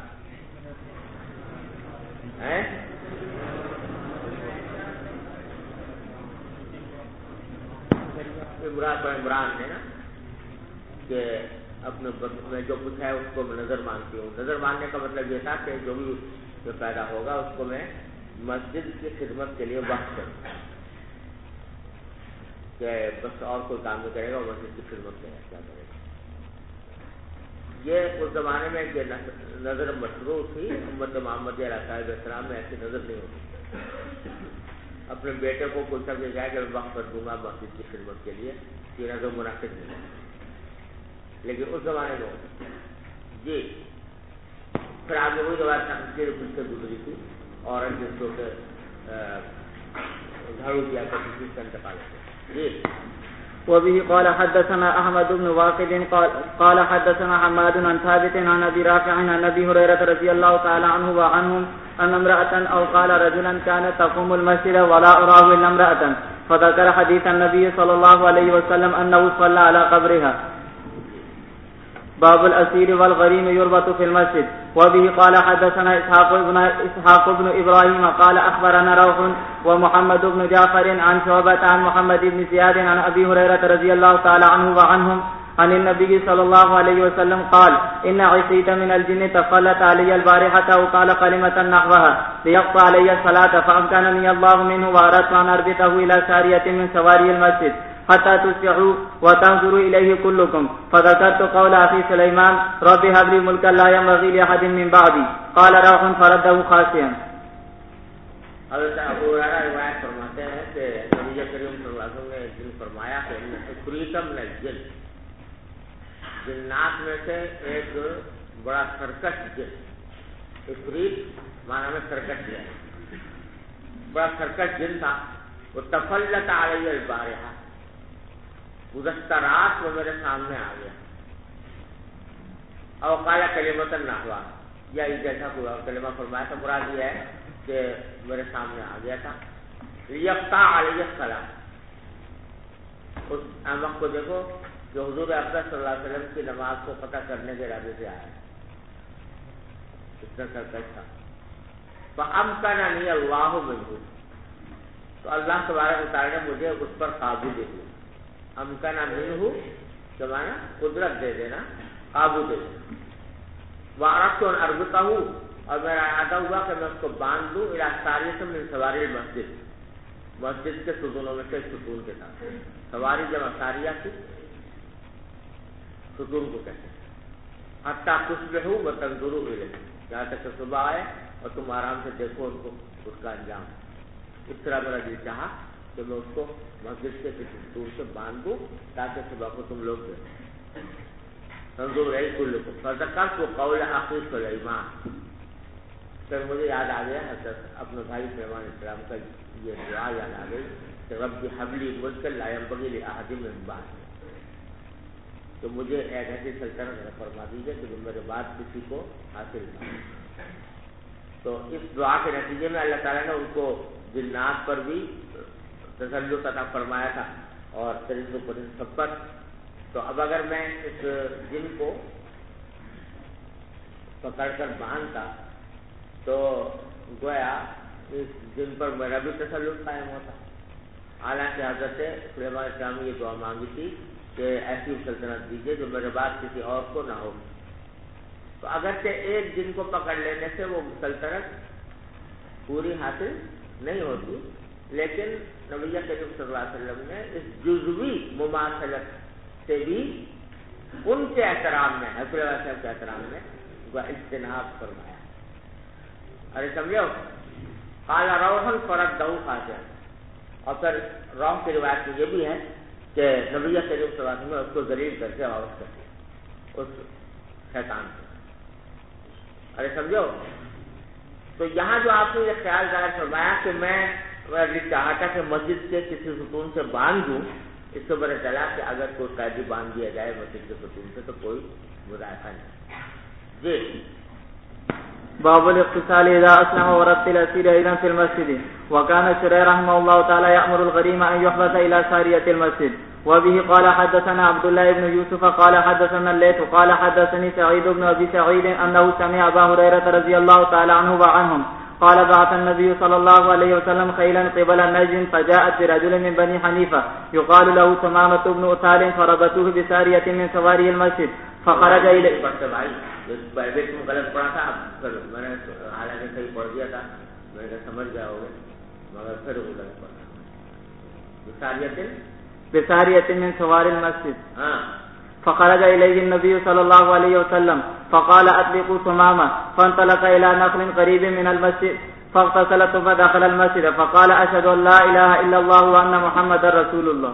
عمران نے نا کہ اپنے میں جو کچھ ہے اس کو میں نظر مانتی ہوں۔ نظر ماننے کا مطلب یہ تھا کہ جو بھی جو پیدا ہوگا اس کو میں مسجد کی خدمت کے لیے وقف کروں، کہ بس اور کوئی کام نہیں کرے گا، وہ مسجد کی خدمت میں کیا کرے گا۔ یہ اس زمانے میں کہ نظر مشروع تھی، امت محمد علیہ السلام میں ایسی نظر نہیں ہوتی۔ اپنے بیٹے کو پوچھا کہ جائے کہ وقت پر دوں گا مسجد کی خدمت کے لیے، یہ نظر مناسب نہیں ہے، لیکن اس زمانے میں ہوتا۔ جی پھر آگے وہی روایت پھر سے گزری تھی، اور جس کو کہ جھاڑو دیا کرتی تھی، اس کا انتقال ہو گیا۔ جی وبه قال حدثنا احمد بن واقد قال حدثنا حماد عن ثابت عن ابي رافع عن ابي هريره رضي الله تعالى عنه وعنهم ان امراه او قال رجلا كانت تقوم المسجد ولا اراه الا امراه فذكر حديث النبي صلى الله عليه وسلم انه صلى على قبرها۔ باب الاسير والغريم يربط في المسجد، وبه قال حدثنا اسحاق بن ابراهيم قال اخبرنا روح ومحمد بن جعفر عن شعبة عن محمد بن زياد عن ابي هريرة رضي الله تعالى عنه وعنهم عن النبي صلى الله عليه وسلم قال ان عصيت من الجن تسلط علي البارحة او قال كلمة نحوها ليقطع علي الصلاة فامكنني الله منه واردت ان اربطه الى سارية من سواري المسجد حتى تصبحوا وتنظروا إليه كلكم، فذكرت قول أخي سليمان رب هب لي ملكا لا ينبغي لأحد من بعدي، قال روح فرده خاسئا۔ حضرت ابو ہریرہ روایت فرماتے ہیں کہ نبی کریم صلی اللہ علیہ وسلم نے ایک دن فرمایا کہ عفریتم من الجن، جنات میں سے ایک بڑا سرکش جن، عفریت معنی میں سرکش جن، بڑا سرکش جن تھا، وہ تفلت علی البارحہ، گزشتہ رات وہ میرے سامنے آ گیا، او قال کلمۃ نحوا، یا اس جیسا کوئی اور کلمہ فرمایا تھا، مراد یہ ہے کہ میرے سامنے آ گیا تھا، لیقطع علی الصلاۃ، اس احمق کو دیکھو جو حضور اکرم صلی اللہ علیہ وسلم کی نماز کو قطع کرنے کے ارادے سے آیا، اتنا سرکش تھا۔ فَأَمْكَنَنِيَ اللَّهُ مِنْهُ، تو اللہ تبارک و تعالیٰ نے مجھے اس پر قابو دے دیا۔ امکن منہ جو مانا قدرت دے دینا، قابو دے دینا۔ وَأَرَدْتُ أَنْ أَرْبِطَهُ، اور میرا ارادہ ہوا کہ میں اس کو باندھ دوں اِلَى سَارِيَةٍ مِنْ سَوَارِي الْمَسْجِدِ، مسجد کے ستونوں میں سے ستون کے ساتھ۔ سواری جمع ساریہ کی، ستون کو کہتے ہیں۔ حَتَّى تُصْبِحُوا وَتَنْظُرُوا إِلَيْهِ، یہاں تک کہ صبح آئے اور تم آرام سے دیکھو ان کو، اس کا انجام۔ اس طرح میرا دل چاہا کہ میں اس کو مسجد کے کسی ستون سے باندھ دوں تاکہ صبح کو تم لوگ دیکھو۔ تنظر رہی کلکم فذکرت قول اخی سلیمان، پھر مجھے یاد آ گیا حضرت اپنے بھائی سلیمان علیہ السلام کا یہ دعا یاد آ گئی کہ رب ہب لی ملکا لا ينبغي لأحد من بعدی، تو مجھے ایک ایسی سلطنت فرما دیجیے کہ جو میرے بعد کسی کو حاصل نہ ہو۔ تو اس دعا کے نتیجے میں اللہ تعالیٰ نے ان کو جنات پر بھی تسلط عطا فرمایا تھا اور فرشتوں پر سب پر۔ تو اب اگر میں اس جن کو پکڑ کر باندھتا تو گویا اس جن پر میرا بھی تسلط قائم ہوتا۔ حالانکہ حضرت سلیمان علیہ السلام نے یہ دعا مانگی تھی کہ ایسی سلطنت دیجیے جو میرے بعد کسی اور کو نہ ہو۔ تو اگرچہ ایک جن کو پکڑ لینے سے وہ سلطنت پوری حاصل نہیں ہوتی، لیکن نبی کریم صلی اللہ علیہ وسلم نے اس جزوی مماثلت سے بھی ان کے احترام میں، حضرت علیہ وسلم کے احترام میں وہ اجتناب فرمایا۔ ارے سمجھو، قال روحا فردہ خاصا، اور پھر روح کی روایت میں یہ بھی ہے کہ نبی کریم صلی اللہ علیہ وسلم نے اس کو ذلیل کر کے واپس کر دیا اس شیطان کو۔ ارے سمجھو، تو یہاں جو آپ نے یہ خیال ظاہر فرمایا کہ میں چاہتا کہ مسجد کے کسی ستون سے باندھ دوں، اس سے پتہ چلا کہ اگر کوئی قیدی باندھ دیا جائے مسجد کے ستون سے تو کوئی مضائقہ نہیں۔ جی باب الاغتسال اذا اسلم ورد الاسير ايضا في المسجد، وكان الشريع رحمه الله تعالى يأمر الغريم ان يحبس الى سارية المسجد. وبه قال حدثنا عبد الله بن يوسف قال حدثنا الليث قال حدثني سعيد بن ابي سعيد انه سمع ابا هريرة رضي الله تعالى عنه وعنهم قال بعث النبي صلى الله عليه وسلم خيلا قبل نجد فجاءت برجل من بني حنيفة يقال له تمامة بن أثال فربطوه بسارية من سواري المسجد فخرج إليه. بیت میں غلط پڑا تھا، پھر میں نے حالانکہ صحیح پڑھ دیا تھا، میں نے سمجھ گیا ہوگا، مگر پھر وہ غلط پڑا بسارية من سواري المسجد. فخرج إليه النبي صلى الله عليه وسلم فقال أطلقوا ثمامة، فانطلق إلى نخل قريب من المسجد فاغتسل ثم دخل المسجد فقال أشهد أن لا إله إلا الله وأن محمد رسول الله.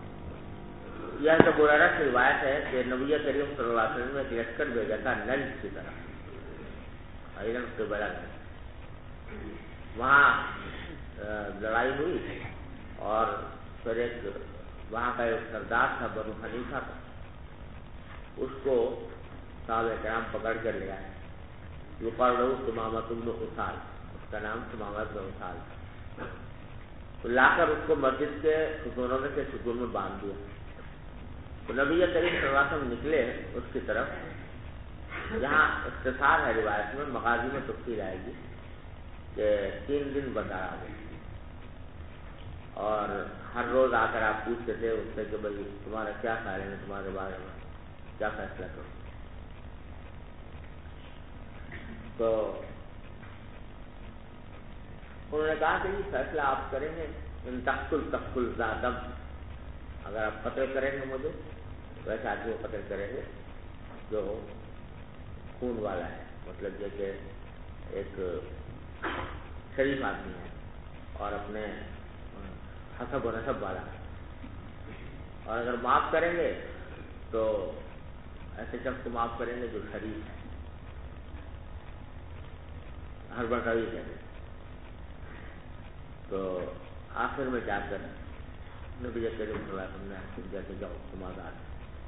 یہ تو برارہ کی روایت ہے کہ نبی کریم صلی اللہ علیہ وسلم نے لشکر بھیجا تھا نجد کی طرف، ایران کے بڑا وہاں لڑائی ہوئی اور پھر ایک وہاں کا ایک سردار تھا بنو حنیفہ کا، اس کو صحابہ کرام پکڑ کر لے آئے۔ یقال له تمامہ بن أثال، اس کا نام تمامہ بن أثال، تو لا کر اس کو مسجد کے ستونوں میں سے ستون میں باندھ دیا۔ تو نبی کریم صلی اللہ علیہ وسلم نکلے اس کی طرف، جہاں اختصار ہے روایت میں، مغازی میں تفصیل آئے گی کہ 3 دن بندہ آ گئے اور ہر روز آ کر آپ پوچھتے تھے اس سے کہ بھائی تمہارا کیا خیال ہے، تمہارے بارے میں کیا فیصلہ کرو۔ تو انہوں نے کہا کہ یہ فیصلہ آپ کریں گے، ان تقتل ذا دم، اگر آپ قتل کریں گے مجھے ویسے آدمی کو قتل کریں گے جو خون والا ہے، مطلب یہ کہ ایک شریف آدمی ہے اور اپنے حسب و نسب والا ہے، اور اگر معاف کریں گے تو ایسے شخص کو معاف کریں گے جو شریف ہے، ہر بڑکاوی کہتے ہیں۔ تو آخر میں جا کر نبی کریم صلی اللہ علیہ وسلم نے حکم دیا کہ جاؤ تم آزاد،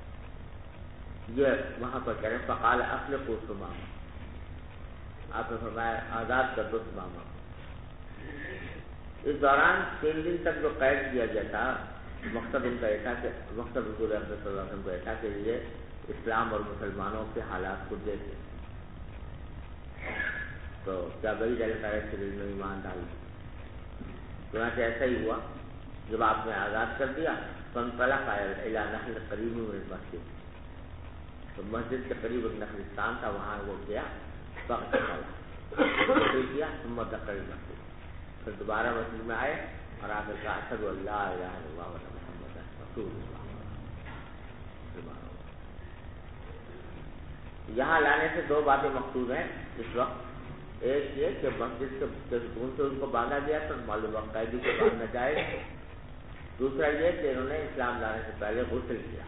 یہ وہاں پر کہہ رہے ہیں فقال اطلقوا ثمامہ، آپ نے فرمایا آزاد کر دو ثمامہ۔ اس دوران 3 دن تک جو قید کیا گیا تھا مقصد ان کا ایسا کہ مقصد حضور اقدس صلی اللہ علیہ وسلم کو ایسا کہ یہ اسلام اور مسلمانوں کے حالات کو دیکھے تو کیا بڑی جگہ شریر میں ایمان ڈال چنانچہ ایسا ہی ہوا. جب آپ نے آزاد کر دیا تو انطلق الی نخل قریب من المسجد، تو مسجد کے قریب ایک نخلستان تھا، وہاں وہ گیا کیا ثم دخل المسجد، پھر دوبارہ مسجد میں آئے اور آ کر کہا اشہد ان لا الہ الا اللہ و محمد رسول اللہ. یہاں لانے سے دو باتیں مقصود ہیں اس وقت. ایک یہ کہ مسجد کے ستون سے ان کو باندھا گیا تو معلوم قیدی کو باندھنا جائے. دوسرا یہ کہ انہوں نے اسلام لانے سے پہلے غسل کیا،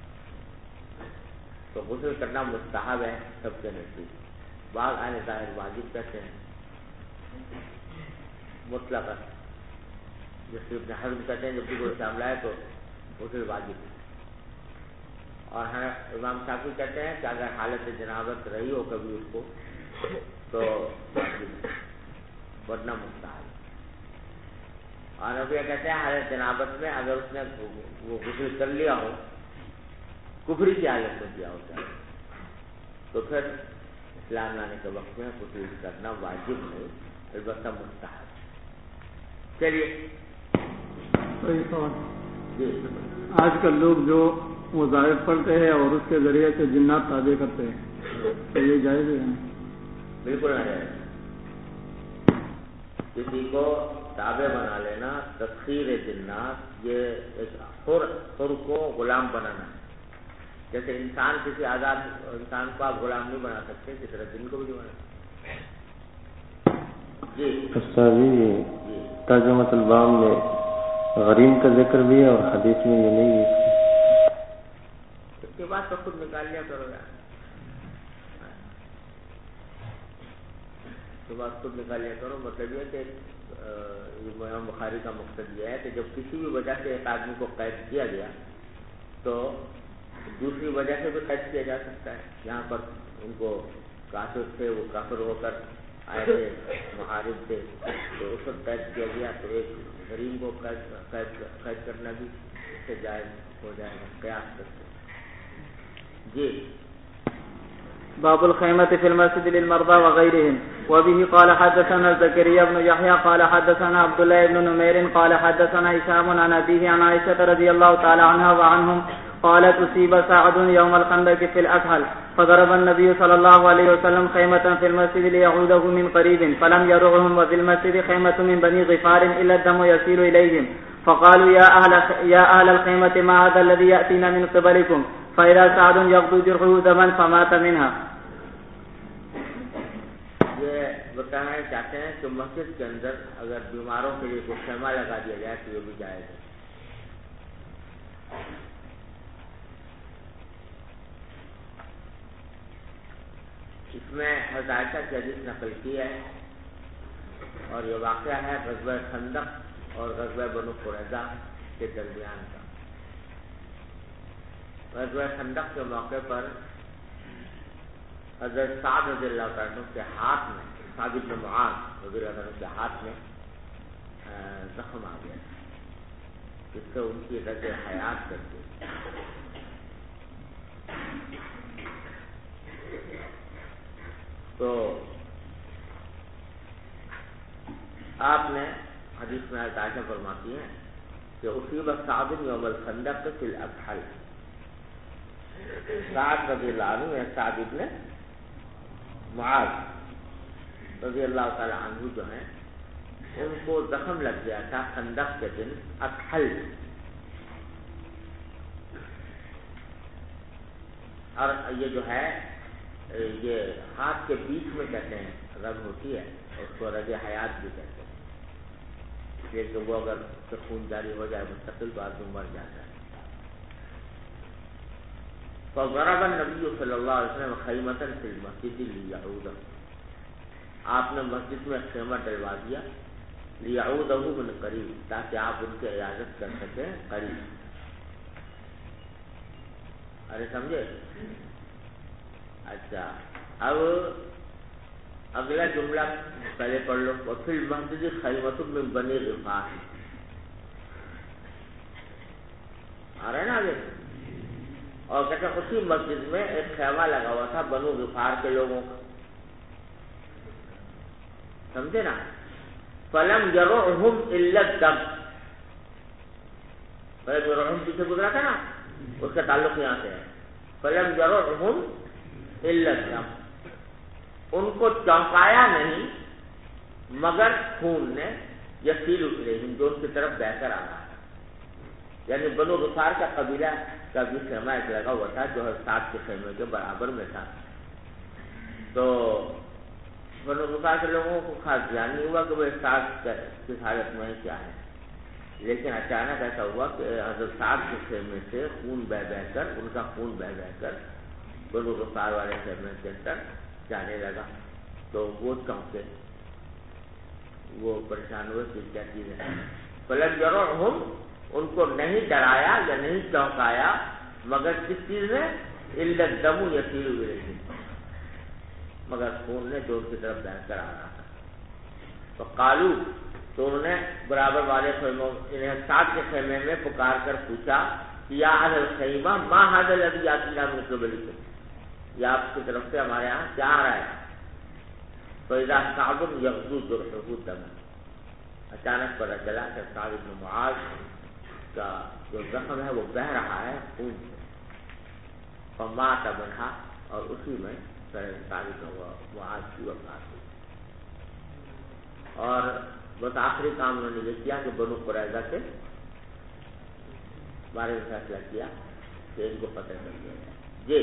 تو غسل کرنا مستحب ہے سب کے نزدیک. بعض اہل ظاہر واجب کہتے ہیں مطلق، جیسے ابن حزم کہتے ہیں جب بھی کوئی اسلام لائے تو غسل واجب ہے. اور امام شافعی کہتے ہیں کہ اگر حالت جنابت رہی ہو کبھی اس کو تو واجب ورنہ مستحب. اور حنفیہ کہتے ہیں حالت جنابت میں اگر اس نے وہ غسل کر لیا ہو، کفری کی حالت میں کیا ہوتا ہے، تو پھر اسلام لانے کے وقت میں غسل کرنا واجب نہیں، البتہ مستحب. چلیے جی. آج کل لوگ جو وظائف پڑھتے ہیں اور اس کے ذریعے سے جنات تابع کرتے ہیں، تو یہ جائز ہے؟ بالکل نہ جائز. کسی کو تابع بنا لینا تسخیر جنات، یہ ایک حر کو غلام بنانا ہے. جیسے انسان کسی آزاد انسان کو آپ غلام نہیں بنا سکتے، کسی طرح جن کو بھی نہیں بنا سکتے. جی ترجمۃ البام میں غریم کا ذکر بھی ہے اور حدیث میں یہ نہیں ہے. اس کے بعد تو خود نکال لیا کرو یار، اس کے بعد خود نکال لیا کرو. مطلب یہ کہ امام بخاری کا مقصد یہ ہے کہ جب کسی بھی وجہ سے ایک آدمی کو قید کیا گیا تو دوسری وجہ سے بھی قید کیا جا سکتا ہے. یہاں پر ان کو کافر تھے، وہ کافر ہو کر آئے تھے، محارب تھے، تو اس وقت قید کیا گیا تو ایک غریب کو قید کرنا بھی اس سے جائز ہو جائے گا قیاس کرتے. جی. باب الخيمة في المسجد للمرضى وغيرهم. وبه قال حدثنا زكريا بن يحيى قال حدثنا عبد الله بن نمير قال حدثنا هشام عن أبيه عن عائشة رضي الله تعالى عنها وعنهم قالت أصيب سعد يوم الخندق في الأكحل فضرب النبي صلى الله عليه وسلم خيمة في المسجد ليعوده من قريب فلم يرعهم وفي المسجد خيمة من بني غفار إلا الدم يسيل إليهم فقالوا يا أهل الخيمة ما هذا الذي يأتينا من قبلكم فإذا سعد يغدو جرحه دما فمات منها. یہ بتانا چاہتے ہیں کہ مسجد کے اندر اگر بیماروں کے لیے کوئی خیمہ لگا دیا جائے تو یہ بھی جائز ہے. اس میں حضرت عائشہ کی حدیث نقل کی ہے اور یہ واقعہ ہے غزوہ خندق اور غزوہ بنو قریظہ کے درمیان کا. غزوہ خندق کے موقع پر حضرت سعد رضی اللہ عنہ کے ہاتھ میں، سعد بن معاذ رضی اللہ عنہ کے ہاتھ میں زخم آ گیا جس سے ان کی رد حیات کر دی. تو آپ نے حدیث میں عائشہ فرماتی ہیں کہ اصیب سعد یوم الخندق فی الاکحل. سعد رضی اللہ عنہ یا سعد ابن معاذ رضی اللہ تعالی عنہ جو ہیں ان کو زخم لگ گیا تھا خندق کے دن اکحل. اور یہ جو ہے یہ ہاتھ کے بیچ میں کہتے ہیں رگ ہوتی ہے، اس کو رگ حیات بھی کہتے ہیں، اس لیے کہ وہ اگر خون جاری ہو جائے مستقل تو آدمی مر جاتا ہے. فضرب النبی صلی اللہ علیہ وسلم خیمة فی المسجد لیعودہ. آپ نے مسجد میں خیمہ ڈلوا دیا لیعودہ من قریب، تاکہ آپ ان کی عیادت کر سکیں قریب. ارے سمجھے؟ اچھا اب اگلا جملہ پہلے پڑھ لو. وفی المسجد خیمة من بنی غفار. آگے. اور کہتے اسی مسجد میں ایک خیمہ لگا ہوا تھا بنو غفار کے لوگوں کا, سمجھے نا. فلم يرعهم الا الدم, فلم يرعهم پیچھے گزرا تھا نا, اس کا تعلق یہاں سے ہے. فلم يرعهم الا الدم, ان کو چونکایا نہیں مگر خون نے, یسیل الیہم, جو ان کی طرف بہ کر آ رہا ہے. یعنی بنو غفار کا قبیلہ کا بھی خیمہ ایک لگا ہوا تھا جو سات کے خیمے کے برابر میں تھا. تو بنو غفار کے لوگوں کو خاص دھیان نہیں ہوا کہ وہ سات کس حالت میں کیا ہے, لیکن اچانک ایسا ہوا کہ حضرت سات کے خیمے سے خون بہ بہ کر, ان کا خون بہ بہ کر بنو غفار والے خیمے کے اندر جانے لگا. تو وہ چونکے, وہ پریشان ہوئے کہ کیا چیز ہے. فلم يرعهم, ان کو نہیں ڈرایا یا نہیں چونکایا مگر کس چیز نے, الا الدم یسیل الیہم, مگر خون نے جو ان کی طرف بہ کر آ رہا تھا. تو قالو, تو انہوں نے برابر والے خیموں, انہیں ساتھ کے خیمے میں پکار کر پوچھا یا اہل الخیمہ ما ھذا الذی یاتینا من قبلکم, یہ آپ کی طرف سے ہمارے یہاں کیا آ رہا ہے. فاذا صعب یغزو جرحه دما, اچانک پتہ چلا کہ صعب بن معاذ کا جو زخم ہے وہ بہ رہا ہے خون سے. فمات منها, اور اسی میں صعب بن معاذ کی وفات ہوئی. اور بس آخری کام انہوں نے یہ کیا کہ بنو قریظہ کے بارے میں فیصلہ کیا کہ ان کو فتح کر دیا جائے. جی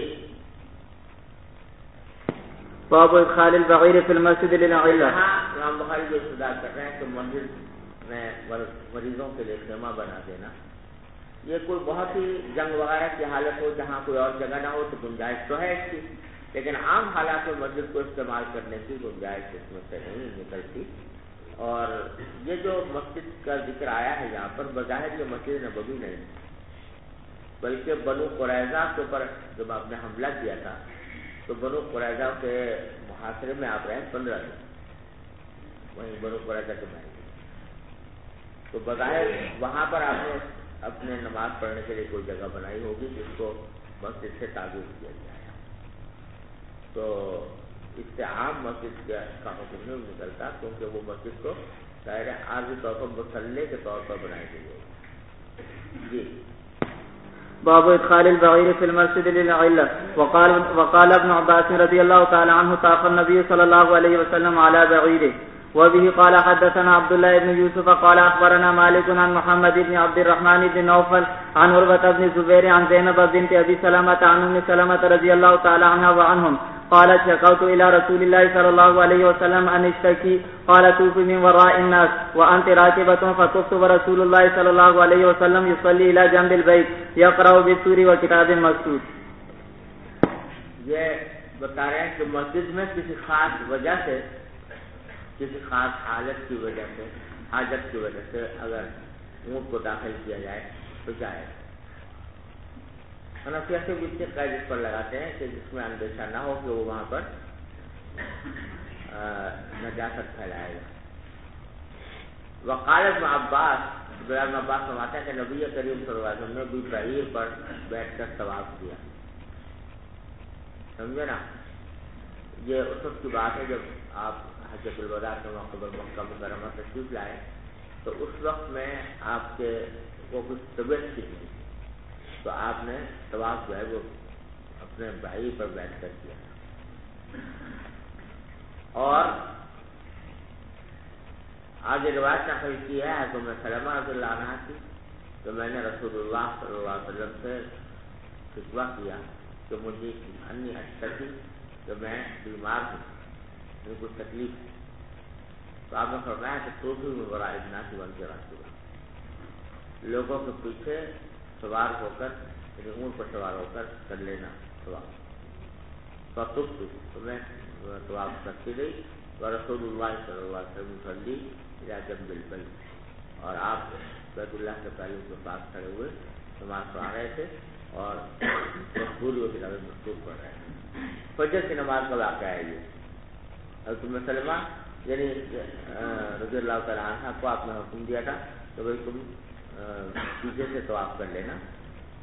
باب ادخال البعیر فی المسجد للعلہ. امام بخاری جو استدلال کر رہے ہیں کہ مسجد میں مریضوں کے لیے خیمہ بنا دینا, یہ کوئی بہت ہی جنگ وغیرہ کی حالت ہو جہاں کوئی اور جگہ نہ ہو تو گنجائش تو ہے اس کی, لیکن عام حالات میں مسجد کو استعمال کرنے کی گنجائش اس میں سے نہیں نکلتی. اور یہ جو مسجد کا ذکر آیا ہے یہاں پر, بظاہر یہ مسجد نبوی نہیں بلکہ بنو قریظہ کے اوپر جب آپ نے حملہ کیا تھا تو بنو قریظہ کے محاصرے میں آپ رہے 15 دن, وہیں بنو قریظہ کے محل. تو بظاہر وہاں پر آپ نے اپنے نماز پڑھنے کے لیے کوئی جگہ بنائی ہوگی جس کو مسجد سے تعبیر کیا گیا ہے. تو اس سے عام مسجد کا حکم نہیں نکلتا, کیونکہ وہ مسجد کو ظاہر عارضی طور پر مسلح کے طور پر بنائی گئی ہے. جی باب ادخال البعیر فی المسجد للعلہ. وقال ابن عباس رضی اللہ تعالی عنہ طاف النبی صلی اللہ علیہ وسلم علی بعیرہ. وبه قال حدثنا عبد الله بن يوسف قال اخبرنا مالك عن محمد بن عبد الرحمن بن نوفل عن عروة بن الزبير عن زينب بنت ابي سلمة عن ام سلمة رضي الله تعالى عنها وعنهم قالت شكوت الى رسول الله صلى الله عليه وسلم ان اشتكي قال طوف من وراء الناس وانت راكبة فطفت ورسول الله صلى الله عليه وسلم يصلي الى جنب البيت يقرأ بالسور وكتاب مسطور. یہ بتا رہے ہیں کہ مسجد میں کسی خاص وجہ سے, کسی خاص حالت کی وجہ سے, حاجت کی وجہ سے اگر اونٹ کو داخل کیا جائے تو جائے. حنفیہ سے بھی اس قید اس پر لگاتے ہیں کہ جس میں اندیشہ نہ ہو کہ وہ وہاں پر نجاست پھیلائے گا. وقال ابن عباس, عبداللہ ابن عباس فرماتے ہیں کہ نبی کریم صلی اللہ علیہ وسلم نے بھی بعیر پر بیٹھ کر طواف کیا. سمجھے نا, یہ اس وقت کی بات ہے جب آپ حجۃ الوداع کے موقع پر مکہ مکرمہ تشریف لائے تو اس وقت میں آپ کے وہ کچھ طبیعت ٹھیک نہیں, تو آپ نے طواف جو ہے وہ اپنے بعیر پر بیٹھ کر کیا. اور آگے روایت نقل کی ہے حضرت سلمہ رضی اللہ عنہ کی, تو میں نے رسول اللہ صلی اللہ علیہ وسلم سے شکوہ کیا کہ مجھے انی اشتکی, کہ میں بیمار ہوں, مجھے کچھ تکلیف. تو آپ نے فرمایا کہ تو بھی برا ابنا کی بن کے راستے لوگوں کے پیچھے سوار ہو کر, اونٹ پر سوار ہو کر لینا سوار. تو میں طواف کرتی رہی ورسول اللہ صلی اللہ علیہ وسلم صلی الى جنب البیت, اور آپ بیت اللہ کے پہلو کے پاس کھڑے ہوئے نماز پڑھا رہے تھے اور مقبول و کتاب مکتوب پڑھ رہے تھے. فجر کی نماز کا واقعہ ہے یہ. حضرت ام سلمہ یعنی رضی اللہ تعالیٰ عنہ کو آپ نے حکم دیا تھا کہ بھائی تم پیچھے سے طواف کر لینا,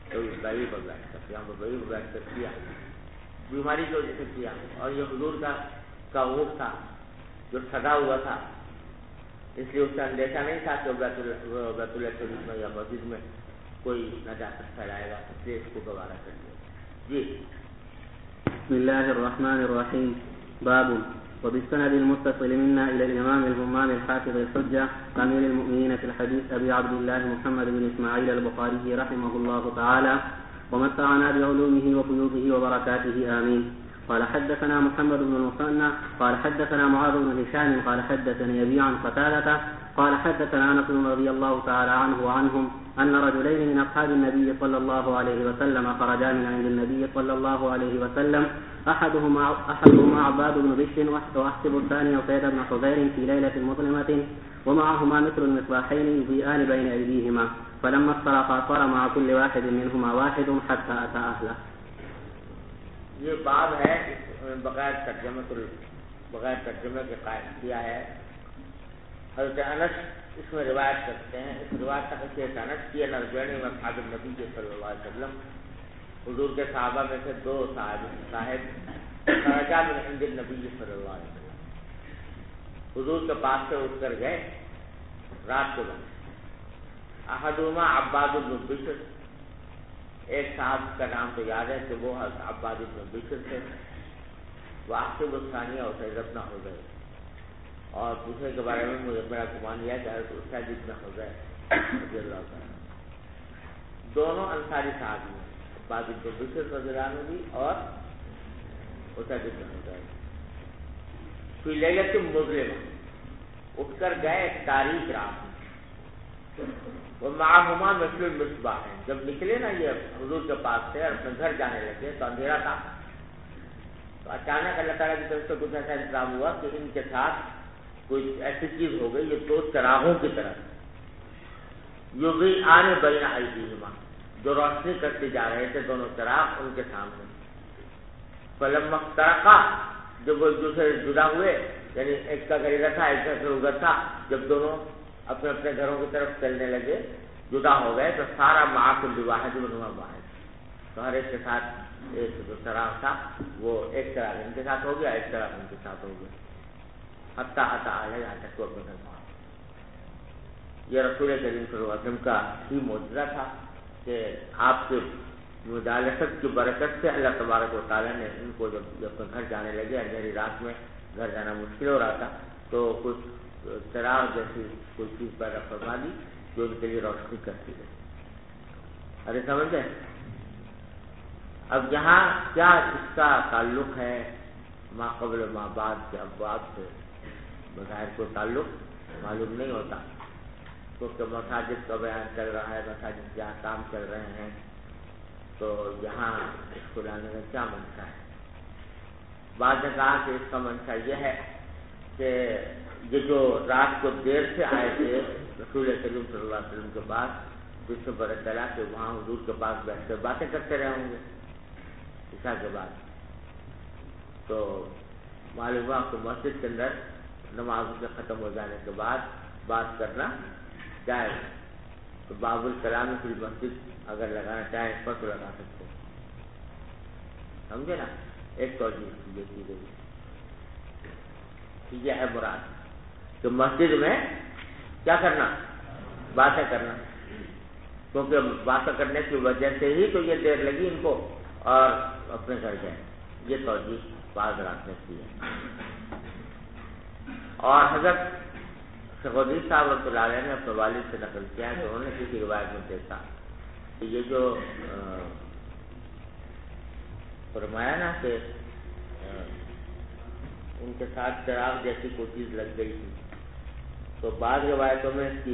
تو غریب بیٹھ کر یہاں پر غریب بیٹھ کر کیا، بیماری کی وجہ سے کیا، اور یہ حضور کا اونٹ تھا جو سجا ہوا تھا، اس لیے اس کا اندیشہ نہیں تھا کہ بیت اللہ شریف میں یا مسجد میں کوئی نجاست پھیلائے گا، اس لیے اس کو گوارا کر دیا. جی بسم الله الرحمن الرحيم. باب وبالسند المتصل منا إلى الإمام الهمام الحافظ الحجة أمير المؤمنين في الحديث أبي عبد الله محمد بن إسماعيل البخاري رحمه الله تعالى ومتعنا بعلومه وفيوضه وبركاته آمين. قال حدثنا محمد بن المثنى قال حدثنا معاذ بن هشام قال حدثني أبي عن قتادة قال حدثنا أنس رضي الله تعالى عنه وعنهم أن رجلين من أصحاب النبي صلى الله عليه وسلم خرجا من عند النبي صلى الله عليه وسلم أحدهما عباد بن بشر وأحسب الثاني سيد بن حذير في ليلة مظلمة ومعهما مثل المصباحين يضيئان بين أيديهما فلما افترقا صار مع كل واحد منهما واحد حتى أتى أهله. یہ باب ہے بغیر ترجمے کے قائم کیا ہے. حضرت انس اس میں روایت کرتے ہیں. اس روایت کا حیثیت انس کی نرجانی میں اصحاب النبی صلی اللہ علیہ وسلم حضور کے صحابہ میں سے دو صاحب خرجا من عند النبی صلی اللہ علیہ وسلم حضور کے پاس سے اٹھ کر گئے رات کے وقت. احدہما عباد بن بشر، ایک صاحب کا نام تو یاد ہے کہ وہ عباد بن بشر تھے. واقف الثانیہ اور سید بن حذیر، اور دوسرے کے بارے میں مجھے میرا گمان یہ ہے کہ حضرت سعید بن حذیر رضی اللہ تعالیٰ. دونوں انصاری صحابی ہیں، عباد بن بشر رضی اللہ عنہ بھی اور سعید بن حذیر. فی لیلۃ مظلمہ، اٹھ کر گئے ایک تاریک رات میں. ومعہما مثل المصباح، جب نکلے نا یہ حضور کے پاس سے اور اپنے گھر جانے لگے تو اندھیرا تھا. تو اچانک اللہ تعالیٰ کی طرف سے کچھ ایسا انتظام ہوا کہ ان کے ساتھ کوئی ایسی چیز ہو گئی، یہ دو چراغوں کی طرح یضیئان بین ایدیہما، جو روشنی کرتے جا رہے تھے دونوں چراغ ان کے سامنے. فلما افترقا، جب وہ ایک دوسرے سے جدا ہوئے، یعنی ایک کا گھر ادھر تھا ایک کا گھر ادھر تھا، جب دونوں اپنے اپنے گھروں کی طرف چلنے لگے جدا ہو گئے تو سارا مع کل واحد منہما واحد، تو ہر ایک کے ساتھ ایک جو چراغ تھا وہ ایک چراغ ان کے ساتھ ہو گیا، ایک چراغ ان کے ساتھ ہو گیا. حتیٰ یہاں تک وہ اپنے گھر پہنچ. یہ رسول کریم صلی اللہ علیہ وسلم کا ہی معجزہ تھا کہ آپ کے مدالست کی برکت سے اللہ تبارک و تعالیٰ نے ان کو جب اپنے گھر جانے لگے، اندھیری رات میں گھر جانا مشکل ہو رہا تھا، تو کچھ چراغ جیسی کوئی چیز پیدا فرما دی جو ان کے لیے روشنی کرتی ہے. ارے سمجھ گئے؟ اب یہاں کیا اس کا تعلق ہے ما قبل ما بعد کے ابواب سے؟ بظاہر کوئی تعلق معلوم نہیں ہوتا، کیونکہ مساجد کا بیان چل رہا ہے، مساجد کے احکام چل رہے ہیں، تو یہاں اس کو لانے میں کیا منشا ہے؟ بعد نے کہا کہ اس کا منشا یہ ہے کہ یہ جو رات کو دیر سے آئے تھے رسول کریم صلی اللہ علیہ وسلم کے پاس، جس سے پتہ چلا کہ وہاں حضور کے پاس بیٹھ کر باتیں کرتے رہے ہوں گے عشاء کے بعد. تو معلوم ہوا کہ مسجد کے اندر نماز کے ختم ہو جانے کے بعد بات کرنا جائز. تو باب الکلام فی المسجد اگر لگانا چاہیں اس پر تو لگا سکتے ہیں. سمجھے نا؟ ایک توجہ یہ کی گئی. یہ ہے مراد کہ مسجد میں کیا کرنا؟ باتیں کرنا، کیونکہ باتیں کرنے کی وجہ سے ہی تو یہ دیر لگی ان کو اور اپنے گھر گئے. یہ توجہ بعض رات نے کی ہے. اور حضرت شیخ صاحب رحمۃ اللہ علیہ نے اپنے والد سے نقل کیا ہے کہ انہوں نے کسی روایت میں دیکھا کہ یہ جو فرمایا نا کہ ان کے ساتھ چراغ جیسی کوئی چیز لگ گئی تھی، تو بعض روایتوں میں اس کی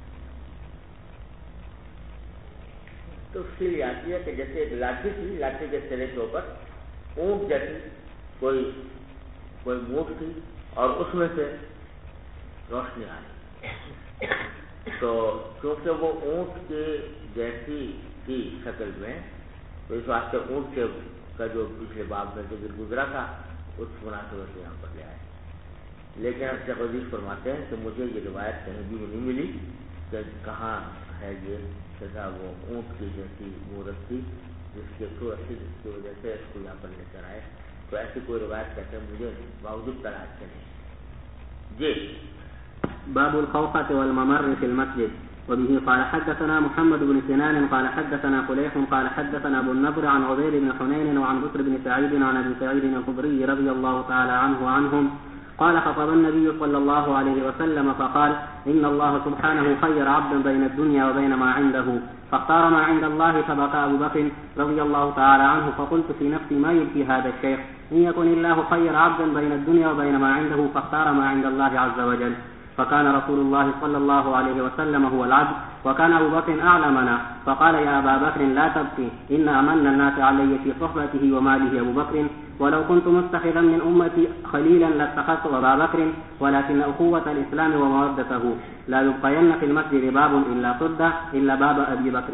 تفصیل آتی ہے کہ جیسے ایک لاٹھی تھی، لاٹھی کے سرے کے اوپر اونٹ جیسی کوئی موٹ تھی اور اس میں سے روشنی آئی. تو کیونکہ وہ اونٹ کے جیسی تھی شکل میں، تو اس واسطے اونٹ کا جو پچھلے باب میں جو گزرا تھا اس مناسبت سے یہاں پر لے آئے. لیکن اب شیخ عزیز فرماتے ہیں کہ مجھے یہ روایت کہیں بھی نہیں ملی کہ کہاں ہے یہ جیسا وہ اونٹ کی جیسی مورت تھی جس کے تھرو رسی جس کی وجہ سے اس کو یہاں پر لے کر آئے، تو ایسی کوئی روایت کہتے ہیں مجھے باوجود تلاش کے نہیں جی۔ باب الخوخة والممر في المسجد. وبه قال حدثنا محمد بن سنان قال حدثنا فليح قال حدثنا ابو النضر عن عبيد بن حنين وعن بكر بن سعيد عن ابي سعيد الخدري رضي الله تعالى عنه وعنهم قال خطب النبي صلى الله عليه وسلم فقال إن الله سبحانه خير عبدا بين الدنيا وبين ما عنده فاختار ما عند الله فبقى أبو بكر رضي الله تعالى عنه فقلت في نفسي ما يبكي هذا الشيخ إن يكن الله خير عبدا بين الدنيا وبين ما عنده فاختار ما عند الله عز وجل. فكان رسول الله صلى الله عليه وسلم هو العبد وكان أبو بكر أعلمنا فقال يا أبا بكر لا تبكي إن أمن الناس علي في صحبته وماله أبو بكر ولو كنت متخذا من أمتي خليلا لاتخذت أبا بكر ولكن أخوة الإسلام ومودته لا يبقين في المسجد باب إلا صد إلا باب أبي بكر.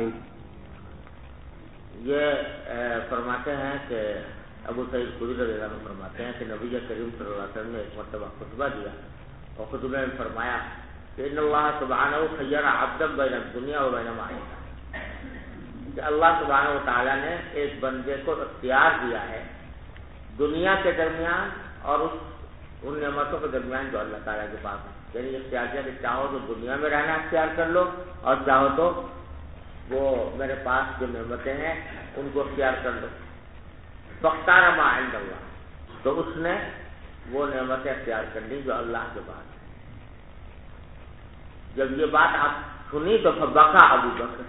یہ فرماتے ہیں کہ ابو سعید خدری رضی اللہ عنہ فرماتے ہیں کہ نبی کریم صلی اللہ علیہ وسلم نے ایک مرتبہ خطبہ دیا اور خطبہ میں فرمایا کہ ان اللہ سبحانہ خیر عبدا بین الدنیا و بین ما عنده، کہ اللہ سبحانہ و تعالیٰ نے ایک بندے کو اختیار دیا ہے دنیا کے درمیان اور ان نعمتوں کے درمیان جو اللہ تعالیٰ کے پاس ہے، یعنی اختیار دیا کہ چاہو تو دنیا میں رہنا اختیار کر لو اور چاہو تو وہ میرے پاس جو نعمتیں ہیں ان کو اختیار کر لو. فاختار ما عند اللہ، تو اس نے وہ نعمتیں اختیار کر لی جو اللہ کے پاس ہے. جب یہ بات آپ سنی تو فبکا ابو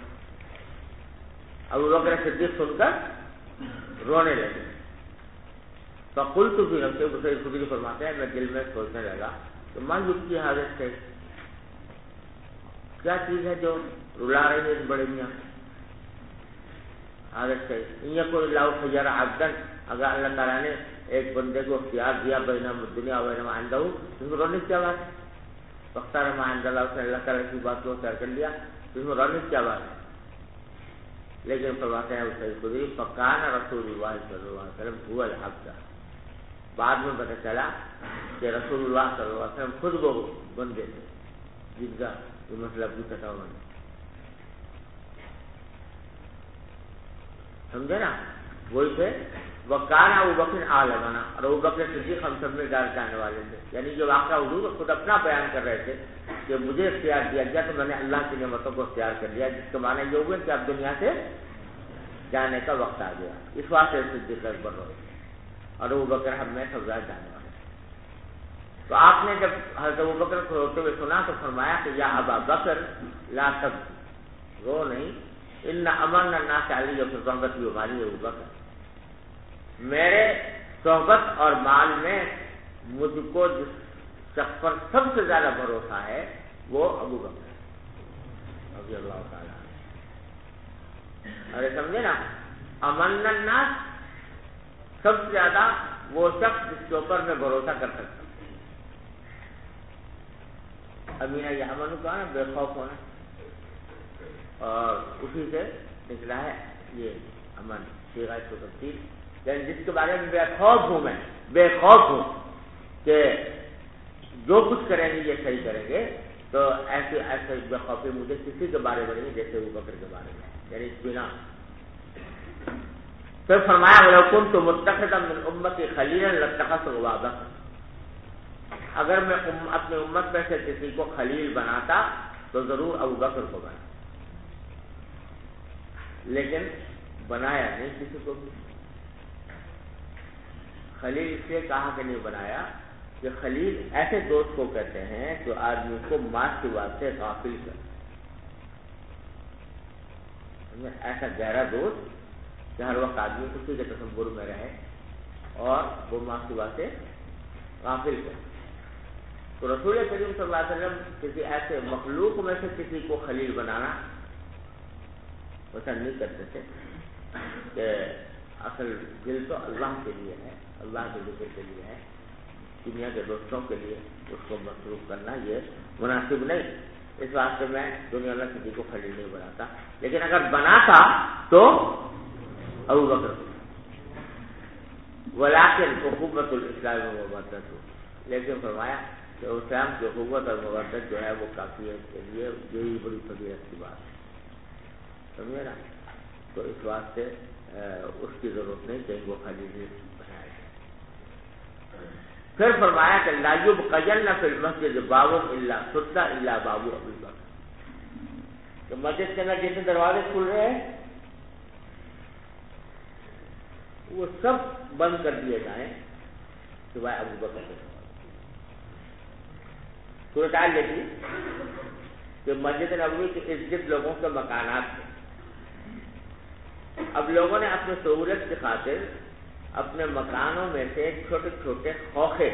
بکر صدیق سن کر رونے لگے. فقلت فی نفسی، سعید خدری فرماتے ہیں میں دل میں سوچنے لگا کہ ما یبکی حاجت ہے، کیا چیز ہے جو رلا رہی ہے اس بڑے میاں حاجت ہے. یقول اللہ خیر عبدا، اگر اللہ تعالیٰ نے ایک بندے کو اختیار دیا بین الدنیا و بین ما عنده، اس میں رونے کی کیا بات ہے؟ فاختار ما عند اللہ، اس نے اللہ تعالیٰ کی بات کو اختیار کر لیا، اس میں رونے کی کیا بات ہے؟ لیکن فرماتے ہیں سعید خدری فکان رسول اللہ صلی اللہ علیہ وسلم هو العبد، بعد میں پتہ چلا کہ رسول اللہ صلی اللہ علیہ وسلم خود وہ بندے تھے جن کا یہ مسئلہ پوچھا تھا انہوں نے. سمجھے نا؟ وہی تھے وکان ابو بکر عالمنا، اور ابو بکر صدیق ہم سب میں ڈال جانے والے تھے. یعنی جو واقعہ حضور خود اپنا بیان کر رہے تھے کہ مجھے اختیار دیا گیا تو میں نے اللہ کی نعمتوں کو اختیار کر لیا، جس کا معنی یہ ہوگا کہ اب دنیا سے جانے کا وقت آ گیا. اس واسطے صدیق اکبر ہوئے اور ابو بکر ہم میں سب جانے والے. تو آپ نے جب حضرت ابو بکر کو روتے ہوئے سنا تو فرمایا کہ یا ابا بکر لا تب، رو نہیں، ان امن الناس علی فی صحبتی و مالی ابو بکر، میرے صحبت اور مال میں مجھ کو جس شخص پر سب سے زیادہ بھروسہ ہے وہ ابو بکر رضی اللہ تعالیٰ. ارے سمجھے نا، امن الناس سب سے زیادہ وہ شخص جس کے اوپر میں بھروسہ کر سکتا ہوں. امینہ یہ امن کا نا بے خوف ہونا، اور اسی سے نکلا ہے یہ امن صیغہ تفصیل، یعنی جس کے بارے میں بے خوف ہوں، میں بے خوف ہوں کہ جو کچھ کریں گے یہ صحیح کریں گے. تو ایسے بے خوفی مجھے کسی کے بارے میں نہیں جیسے ابو بکر کے بارے میں، یعنی اطمینان. پھر فرمایا وَلَوْ كُنْتُ مُتَّخِذًا مِّنْ أُمَّتِي خَلِيلًا لَاتَّخَذْتُ أَبَا بَكْرٍ، اگر میں اپنی امت میں سے کسی کو خلیل بناتا تو ضرور ابو بکر کو بنا، لیکن بنایا نہیں کسی کو بھی. خلیل اس لیے کہا کہ نہیں بنایا کہ خلیل ایسے دوست کو کہتے ہیں جو آدمی کو مات کی بات سے غافل کر، ایسا گہرا دوست کہ ہر وقت آدمی اسی کے تصور میں رہے اور وہ ماں کی بات سے غافل کر. تو رسول کریم صلی اللہ علیہ وسلم کسی ایسے مخلوق میں سے کسی کو خلیل بنانا پسند نہیں کرتے تھے کہ اصل دل تو اللہ کے لیے ہے، اللہ کے ذکر کے لیے ہے، دنیا کے دوستوں کے لیے اس کو مصروف کرنا یہ مناسب نہیں. اس واسطے میں دنیا میں کسی کو خلیل نہیں بناتا، لیکن اگر بناتا تو ابو بکر ولیکن حکومت الاسلام و مودت، لیکن فرمایا کہ اسلام کی حکومت اور مودت جو ہے وہ کافی ہے اس کے لیے، یہی بڑی فضیلت کی بات ہے. سمجھے نا. تو اس واسطے اس کی ضرورت نہیں کہ وہ خالی بنایا جائے. پھر فرمایا کہ لا یبقین فی المسجد باب الا سد الا باب ابی بکر، کہ مسجد کے اندر جتنے دروازے کھل رہے ہیں وہ سب بند کر دیے جائیں سوائے ابو بکر کے. صورتحال دیکھی کہ مسجد نبوی کے ارد گرد لوگوں کے مکانات تھے. اب لوگوں نے اپنی سہولت کی خاطر اپنے مکانوں میں سے چھوٹے چھوٹے خوخے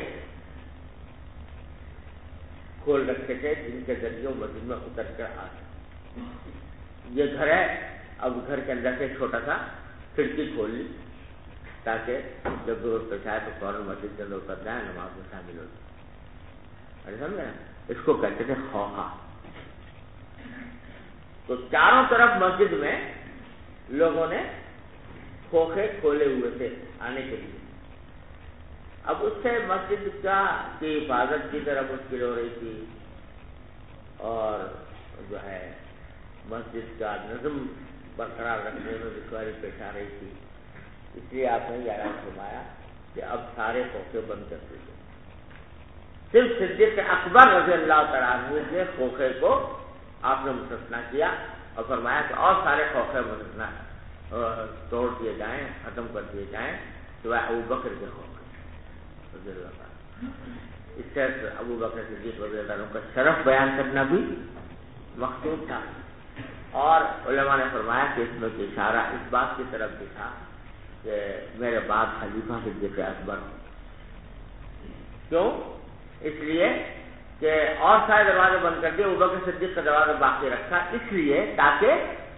کھول رکھے تھے جن کے ذریعے مسجد میں اتر کر آ سکتے. یہ گھر ہے، اب گھر کے اندر سے چھوٹا سا کھڑکی کھول لی تاکہ جب ضرورت پیش آئے تو فوراً مسجد کے اندر اتر جائیں، نماز میں شامل ہو جائے. سمجھے؟ اس کو کہتے تھے خوخا. تو چاروں طرف مسجد میں لوگوں نے کھوکھے کھولے ہوئے تھے آنے کے لیے. اب اس سے مسجد کی حفاظت کی طرح مشکل ہو رہی تھی اور جو ہے مسجد کا نظم برقرار رکھنے میں دشواری پیش آ رہی تھی. اس لیے آپ نے یہ اعلان فرمایا کہ اب سارے کھوکھے بند کر دیتے. صرف صدیق اکبر رضی اللہ تعالیٰ عنہ کے کھوکھے کو آپ نے مستثنا کیا اور فرمایا کہ اور سارے کھوکھے مستثنا توڑ دیے جائیں، ختم کر دیے جائیں سوائے ابو بکر کے کھوکھے رضی اللہ تعالیٰ. اس سے ابو بکر صدیق رضی اللہ عنہ کا شرف بیان کرنا بھی مقصود تھا. اور علماء نے فرمایا کہ اس میں اشارہ اس بات کی طرف بھی تھا کہ میرے بعد خلیفہ صدیق اکبر ہوں. کیوں؟ اس لیے کہ اور سارے دروازے بند کر دیے، ابوبکر صدیق کا دروازہ باقی رکھا اس لیے تاکہ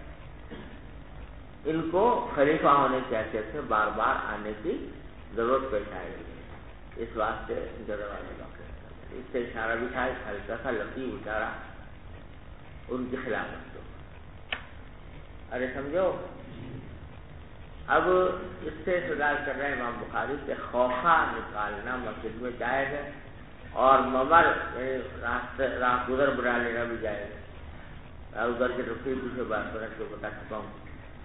ان کو خلیفہ ہونے کی حیثیت سے بار بار آنے کی ضرورت پیش آئے گی. اس واسطے ان کا دروازہ باقی رکھا. اس سے اشارہ بھی تھا، ایک ہلکا سا لطیف اشارہ ان کی خلافت کو. ارے سمجھو، اب اس سے استدلال کر رہے ہیں امام بخاری کہ خوخہ نکالنا مسجد میں جائز ہے اور ممر راہ گزر بنا لینا بھی جائز ہے. ادھر کے تو پھر دوسرے بات کو بتا چکا ہوں،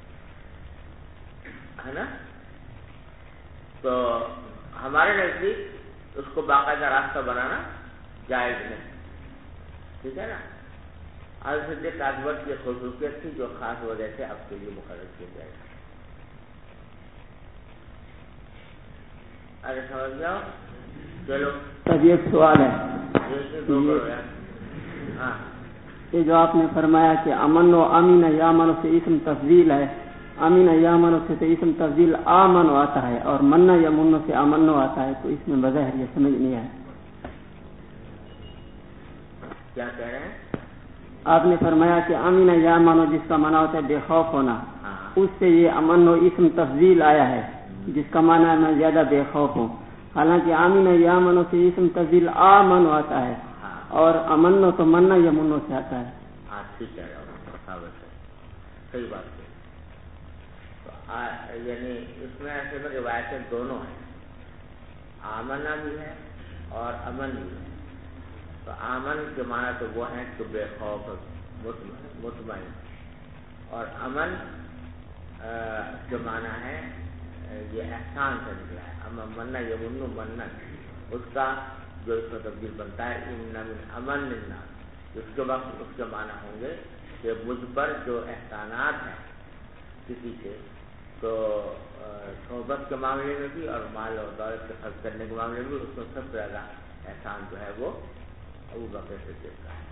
ہے نا. تو ہمارے نزدیک اس کو باقاعدہ راستہ بنانا جائز نہیں. ٹھیک ہے نا. حضرت صدیق اکبر کی خصوصیت تھی جو خاص وجہ سے اب کے لیے مقرر کی جائے. ارے سمجھ جاؤ. چلو تب ایک سوال ہے، یہ جو آپ نے فرمایا کہ امن و امین یامن سے اسم تفضیل ہے، امین یامن سے تو اسم تفضیل آمن آتا ہے اور منا یمن سے امن آتا ہے، تو اس میں بظاہر یہ سمجھ نہیں آیا. کیا کہہ رہے ہیں؟ آپ نے فرمایا کہ امین یامن جس کا معنی ہوتا ہے بے خوف ہونا، اس سے یہ امن و اسم تفضیل آیا ہے جس کا معنی ہے میں زیادہ بے خوف ہوں. حالانکہ آمین یامن سے اسم تفضیل آمن آتا ہے اور امن تو منا یمن سے آتا ہے. ہاں ٹھیک ہے، صحیح بات ہے. یعنی اس میں ایسے میں روایتیں دونوں ہیں، آمنا بھی ہے اور امن بھی ہے. تو آمن کے معنی تو وہ ہیں کہ بے خوف مطمئن، اور امن جو معنی ہے یہ احسان سے نکلا ہے. منا یمن منن، اس کا جو اس میں تبدیل بنتا ہے ان من امن الناس، اس کے وقت اس کے معنی ہوں گے کہ مجھ پر جو احسانات ہیں کسی سے، تو صحبت کے معاملے میں بھی اور مال اور دولت کے خرچ کرنے کے معاملے میں بھی اس میں سب سے زیادہ احسان جو ہے وہ ابو بکر صدیق کا ہے.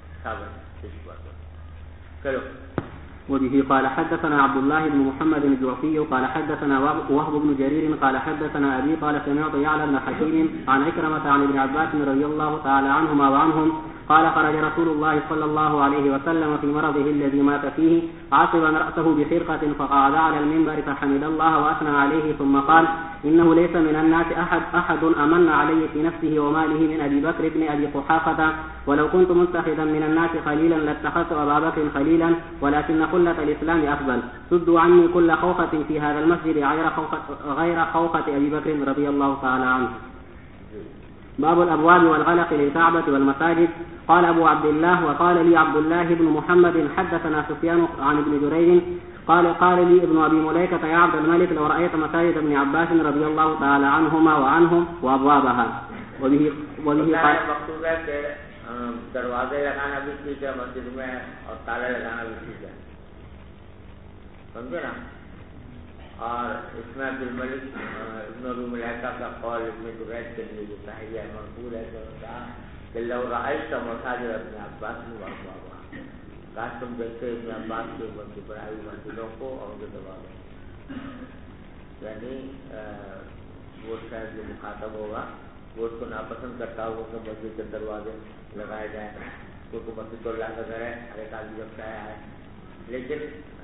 چلو. وبه قال حدثنا عبد الله بن محمد الجعفي قال حدثنا وهب بن جرير قال حدثنا أبي قال سمعت يعلى بن حكيم عن عكرمة عن ابن عباس رضي الله تعالى عنهما وعنهم قال خرج رسول الله صلى الله عليه وسلم في مرضه الذي مات فيه عاصبا رأسه بخرقة فقعد على المنبر فحمد الله وأثنى عليه ثم قال إنه ليس من الناس أحد أمن علي في نفسه وماله من أبي بكر بن أبي قحافة ولو كنت متخذا من الناس خليلا لاتخذت أبا بكر خليلا ولكن خلة الإسلام أفضل سدوا عني كل خوخة في هذا المسجد غير خوخة أبي بكر رضي الله تعالى عنه. باب الأبواب والغلق للكعبة والمساجد. قال أبو عبد الله وقال لي عبد الله بن محمد حدثنا سفيان عن ابن جريج قال لي ابن أبي مليكة يا عبد الملك لو رأيت مساجد ابن عباس رضي الله تعالى عنهما وعنهم وأبوابها وبه قال مقصود ہے کہ دروازے لگانا بھی ٹھیک ہے مسجد میں اور تالے لگانا بھی ٹھیک ہے، سمجھے نا. اور اس میں عبد الملک ابن ابی ملیکہ کا قول ابن جریج کے لیے جو صحیح ہے منقول ہے کہ لو رأیت مساجد ابن عباس وأبوابها، کاش تم دیکھتے ابن عباس کے بنائی ہوئی مسجدوں کو اور ان کے دروازے، یعنی وہ شاید جو مخاطب ہوگا وہ اس کو ناپسند کرتا ہوگا کہ مسجد کے دروازے لگائے جائیں، کیونکہ مسجد تو اللہ کا گھر ہے، ہر ایک آدمی جب چاہے آئے. لیکن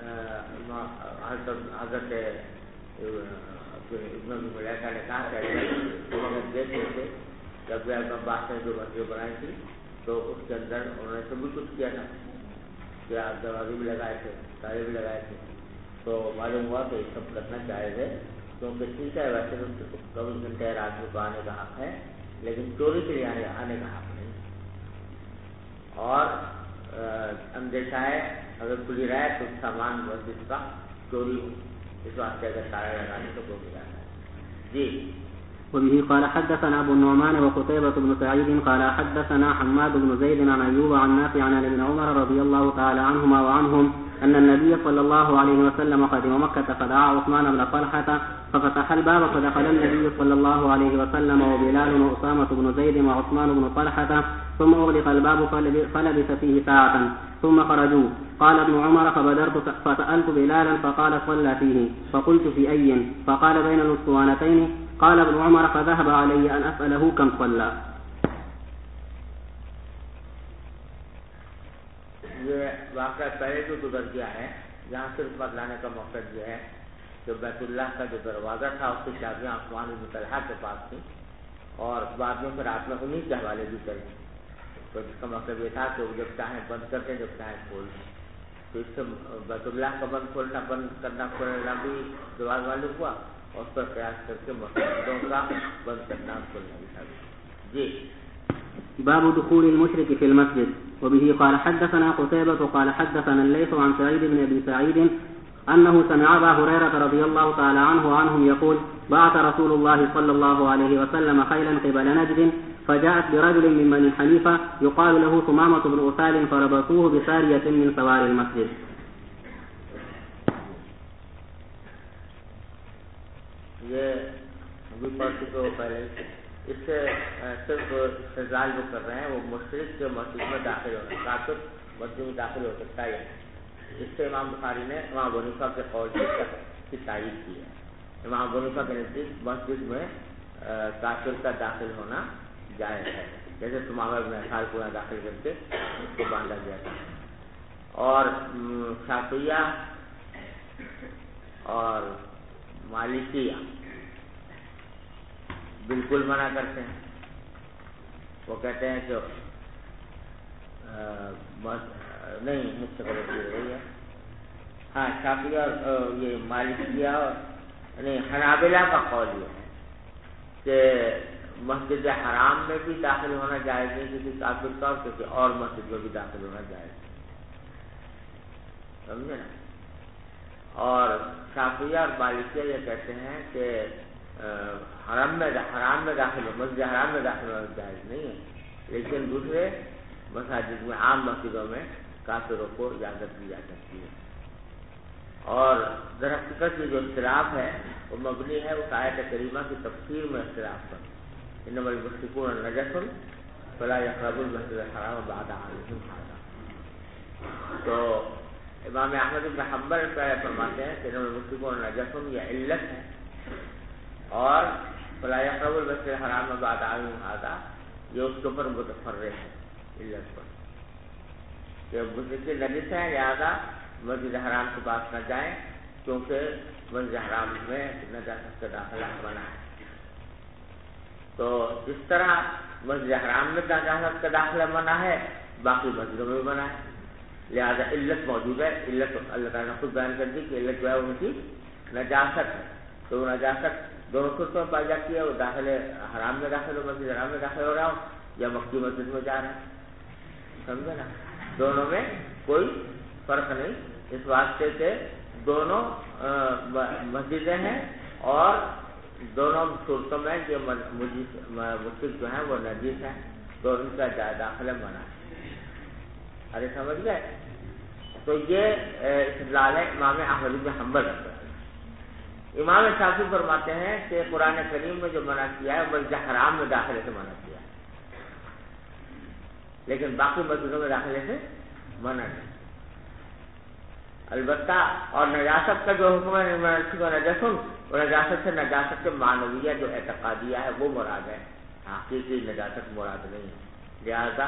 حضرت ابن ابی ملیکہ نے کہا کہ انہوں نے دیکھ لیتے جب ابن عباس نے جو مسجد بنائی تھی تو اس کے اندر انہوں نے سب کچھ کیا تھا کہ دروازے بھی لگائے تھے، تالے بھی لگائے تھے، تو معلوم ہوا کہ یہ سب کرنا جائز ہے، کیونکہ ٹھیک ہے ویسے تو 24 گھنٹے رات کو آنے کا حق ہے لیکن چوری کے لیے آنے کا حق نہیں. اور اندیشہ ہے اگر کھلی رہے تو سامان مسجد کا چوری ہو، اس واسطے اگر تالے لگانے تو کوئی نہیں جاتا ہے. جی. وبه قال حدثنا ابو النعمان وقتيبة بن سعيد قال حدثنا حماد بن زيد عن ايوب عن نافع عن ابن عمر رضي الله تعالى عنهما وعنهم ان النبي صلى الله عليه وسلم قدم مكة فدعا عثمان بن طلحة ففتح الباب فدخل النبي صلى الله عليه وسلم وبلال وأسامة بن زيد وعثمان بن طلحة ثم أغلق الباب فلبث فيه ساعة ثم خرجوا. قال ابن عمر فبدرت فسألت بلالا فقال صلى فيه فقلت في أي فقال بين الأسطوانتين. قال ابن عمر فذهب علي أن أسأله كم صلى. یہ واقعہ پہلے جو گزر گیا ہے جہاں صرف بتلانے کا مقصد یہ ہے کہ بیت اللہ کا جو دروازہ تھا اس کی چابیاں عثمان بن طلحہ کے پاس تھیں اور بعد میں پھر آپ نے انہیں کے حوالے بھی کری، تو جس کا مطلب یہ تھا کہ وہ جب چاہیں بند کرتے جب چاہیں کھولتے، تو اس سے بیت اللہ کا بند کھولنا بھی جواز معلوم ہوا اور اس پر قیاس کر کے مسجدوں کا بند کرنا کھولنا بھی تھا. جی. باب دخول المشرك في المسجد. وبه قال حدثنا قتيبة قال حدثنا الليث عن سعيد بن أبي سعيد أنه سمع أبا هريرة رضي الله تعالى عنه عنهم يقول بعث رسول الله صلى الله عليه وسلم خيلا قبل نجد فجاءت برجل من بني حنيفة يقال له ثمامة بن أسال فربطوه بسارية من سوار المسجد. یہ ابھی پڑھ چکے ہو پہلے. اس سے صرف استدلال جو کر رہے ہیں وہ مشرک کے مسجد میں داخل ہونا، کافر مسجد میں داخل ہو سکتا ہے. اس سے امام بخاری نے امام ابو حنیفہ کے قول کی تائید کی ہے. امام ابو حنیفہ کے نزدیک مسجد میں کافر کا داخل ہونا جائز ہے، جیسے ثمامہ بن اسال کو داخل کر کے اس کو باندھا گیا تھا. اور شافعیہ اور مالکیہ بالکل منع کرتے ہیں. وہ کہتے ہیں کہ نہیں مجھ سے غلط ہو رہی ہے. ہاں شافعیہ اور یہ مالکیہ نہیں حنابلہ کا قول یہ ہے کہ مسجد حرام میں بھی داخل ہونا جائز نہیں کسی کافر کا، کسی اور مسجد میں بھی داخل ہونا جائز نہیں، سمجھے نا. اور شافعیہ اور مالکیہ یہ کہتے ہیں کہ حرام میں داخل ہو مسجد حرام میں داخل ہونا جائز نہیں ہے، لیکن دوسرے مساجد میں عام مسجدوں میں کافروں کو اجازت دی جا سکتی ہے. اور درحقیقت یہ جو اختلاف ہے وہ مبنی ہے اس آیت کریمہ کی تفسیر میں اختلاف پر. انما المشرکون نجس فلا یقربوا المسجد الحرام بعد عامهم هذا. تو امام احمد بن حنبل فرماتے ہیں کہ انما المشرکون نجس یہ علت ہے، اور فلا یقربوا المسجد الحرام بعد عامهم هذا یہ اس کے اوپر متفرع ہے علت پر کہ مشرک نجس ہے، لہذا مسجد حرام کے پاس نہ جائیں کیونکہ مسجد حرام میں نجاست کا داخلہ منع ہے. تو اس طرح مسجد حرام میں نجاست کا داخلہ منع ہے، باقی مسجدوں میں بھی منع ہے، لہذا علت موجود ہے. علت اللہ تعالیٰ نے خود بیان کر دی کہ علت جو ہے ان کی نجاست ہے. تو وہ نجاست دونوں صورتوں میں پائی جاتی ہے، وہ داخل حرام میں داخل ہو مسجد حرام میں داخل ہو رہا ہو یا مکی مسجد میں جا رہا ہے، سمجھے نا. دونوں میں کوئی فرق نہیں، اس واسطے سے دونوں مسجدیں ہیں اور دونوں صورتوں میں جو مشرک جو ہیں وہ نجیس ہیں تو ان کا داخلہ منع ہے. ارے سمجھ گئے؟ تو یہ استدلال ہے امام احمد بن حنبل. امام شافعی فرماتے ہیں کہ قرآن کریم میں جو منع کیا ہے مسجد حرام میں داخلے سے منع کیا ہے، لیکن باقی مسجدوں میں داخلے سے منع نہیں. البتہ اور نجاست کا جو حکم ہے نجاست سے نجاست معنویہ جو اعتقادیہ ہے وہ مراد ہے، حقیقی نجاست مراد نہیں ہے. لہذا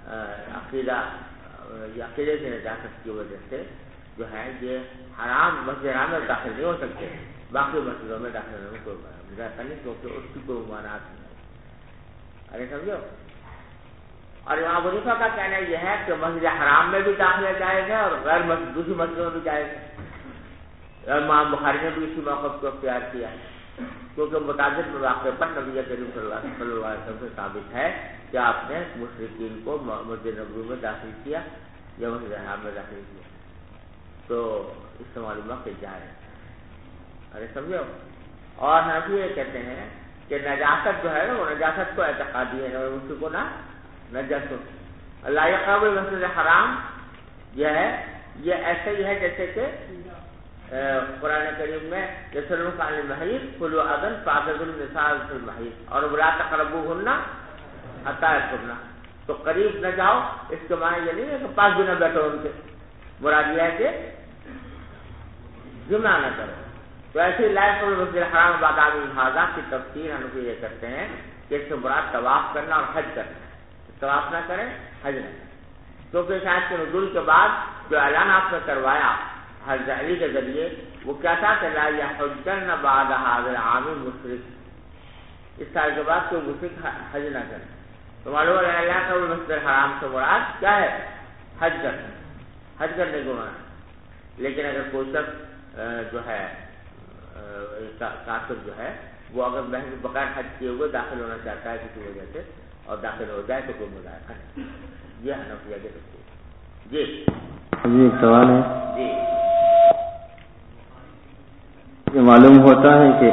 عقیدے کی نجاست کی وجہ سے جو ہے یہ حرام مسجد حرام میں داخل نہیں ہو سکتے، باقی مسجدوں میں داخل ہونے میں کوئی مجاز نہیں کیونکہ اس کی کوئی ممانعت نہیں. ارے سمجھو. اور امام حنیفہ کا کہنا یہ ہے کہ مسجد حرام میں بھی داخلہ جائز ہے اور غیر دوسری مسجدوں میں بھی جائز ہے. امام بخاری نے بھی اسی موقف کو اختیار کیا ہے کیونکہ متعدد مواقع پر نبی کریم صلی اللہ علیہ وسلم سے ثابت ہے کہ آپ نے مشرکین کو مسجد نبوی میں داخل کیا یا مسجد حرام میں داخل کیا، تو اس سے معلوم کہ جائز. ارے سمجھو. اور حنفی یہ کہتے ہیں کہ نجاست جو ہے نا وہ نجاست کو اعتقادی ہے اور اس کو نہ نجاست اللہ یقرب المسجد الحرام یہ ہے، یہ ایسے ہی ہے جیسے کہ قرآن کریم میں یسألونک عن المحیض قل هو اذى فاعتزلوا النساء في المحیض اور ولا تقربوهن حتى يطهرن. تو قریب نہ جاؤ اس کے معنی یہ نہیں ہے کہ پاس بھی نہ بیٹھو ان کے، مراد یہ ہے کہ جمع نہ کرو. تو ایسے لا يقرب المسجد الحرام بعد عام هذا کی تفسیر ہم یہ کرتے ہیں کہ اس سے مراد طواف کرنا اور حج کرنا. طواف نہ کریں حج نہ کریں، کیونکہ شاید کے نزول کے بعد جو اعلان آپ نے کروایا حج علی کے ذریعے وہ کیا تھا کہ لا یحجن بعد هذا العام مشرک، اس سال کے بعد کوئی مشرک حج نہ کرے. تو معلوم ہے اللہ کا مسجد الحرام سے مراد کیا ہے؟ حج کرنا، حج کرنے کو منع. لیکن اگر کوئی شخص جو ہے کافر جو ہے وہ اگر محض بغیر حج کیے ہوئے داخل ہونا چاہتا ہے کسی وجہ سے اور داخل ہو جائے تو کوئی مذاہرہ نہیں. یہ حنفیہ کے تفسیر. جی ایک سوال ہے. جی یہ معلوم ہوتا ہے کہ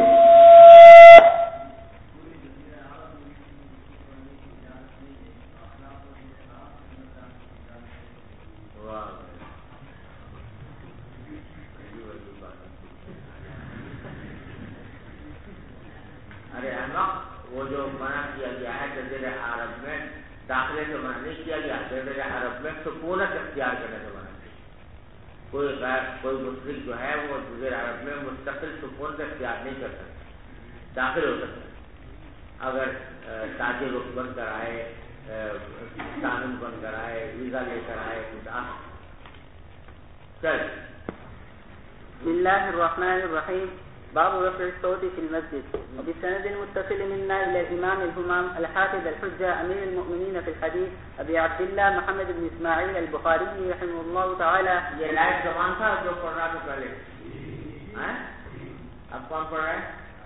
وہ جو منع کیا گیا ہے جزیرہ عرب میں داخلے سے منع نہیں کیا گیا، جزیرہ عرب میں سکونت اختیار کرنے سے منع کیا. کوئی مشرک جو ہے وہ جزیرہ عرب میں مستقل سکون سے اختیار نہیں کر سکتا، داخل ہو سکتا اگر تاجر رخ بن کر آئے، قانون بن کر آئے، ویزا لے کر آئے. چل بسم الله الرحمن الرحيم. باب رفع الصوت في المسجد. وبالسند المتصل منا إلى الإمام الهمام الحافظ الحجة أمير المؤمنين في الحديث أبي عبد الله محمد بن إسماعيل البخاري رحمه الله تعالى. یہ لائف زبان تھا جو پڑھ رہا تھا پہلے. اب کون پڑھ رہا ہے؟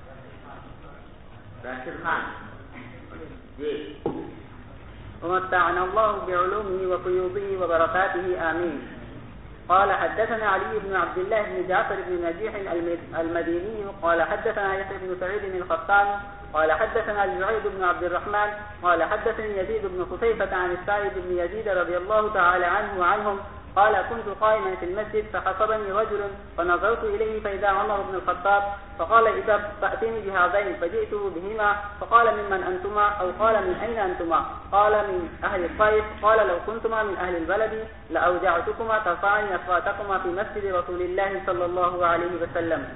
راشد خان. جی. ومتعنا الله بعلومه وقيوضه وبركاته آمين. قال حدثنا علي بن عبد الله بن جعفر بن نجيح المديني قال حدثنا يحيى بن سعيد الخطان قال حدثنا جعيد بن عبد الرحمن قال حدثني يزيد بن خفيفة عن السائب بن يزيد رضي الله تعالى عنه وعنهم قال كنت قائما في المسجد فخطبني رجل فنظرت إليه فإذا عمر بن الخطاب فقال إذا فأتني بهذين فجئته بهما فقال ممن أنتما أو قال من أين أنتما قال من أهل الطائف قال لو كنتما من أهل البلد لأوجعتكما ترفعن أصواتكما في مسجد رسول الله صلى الله عليه وسلم.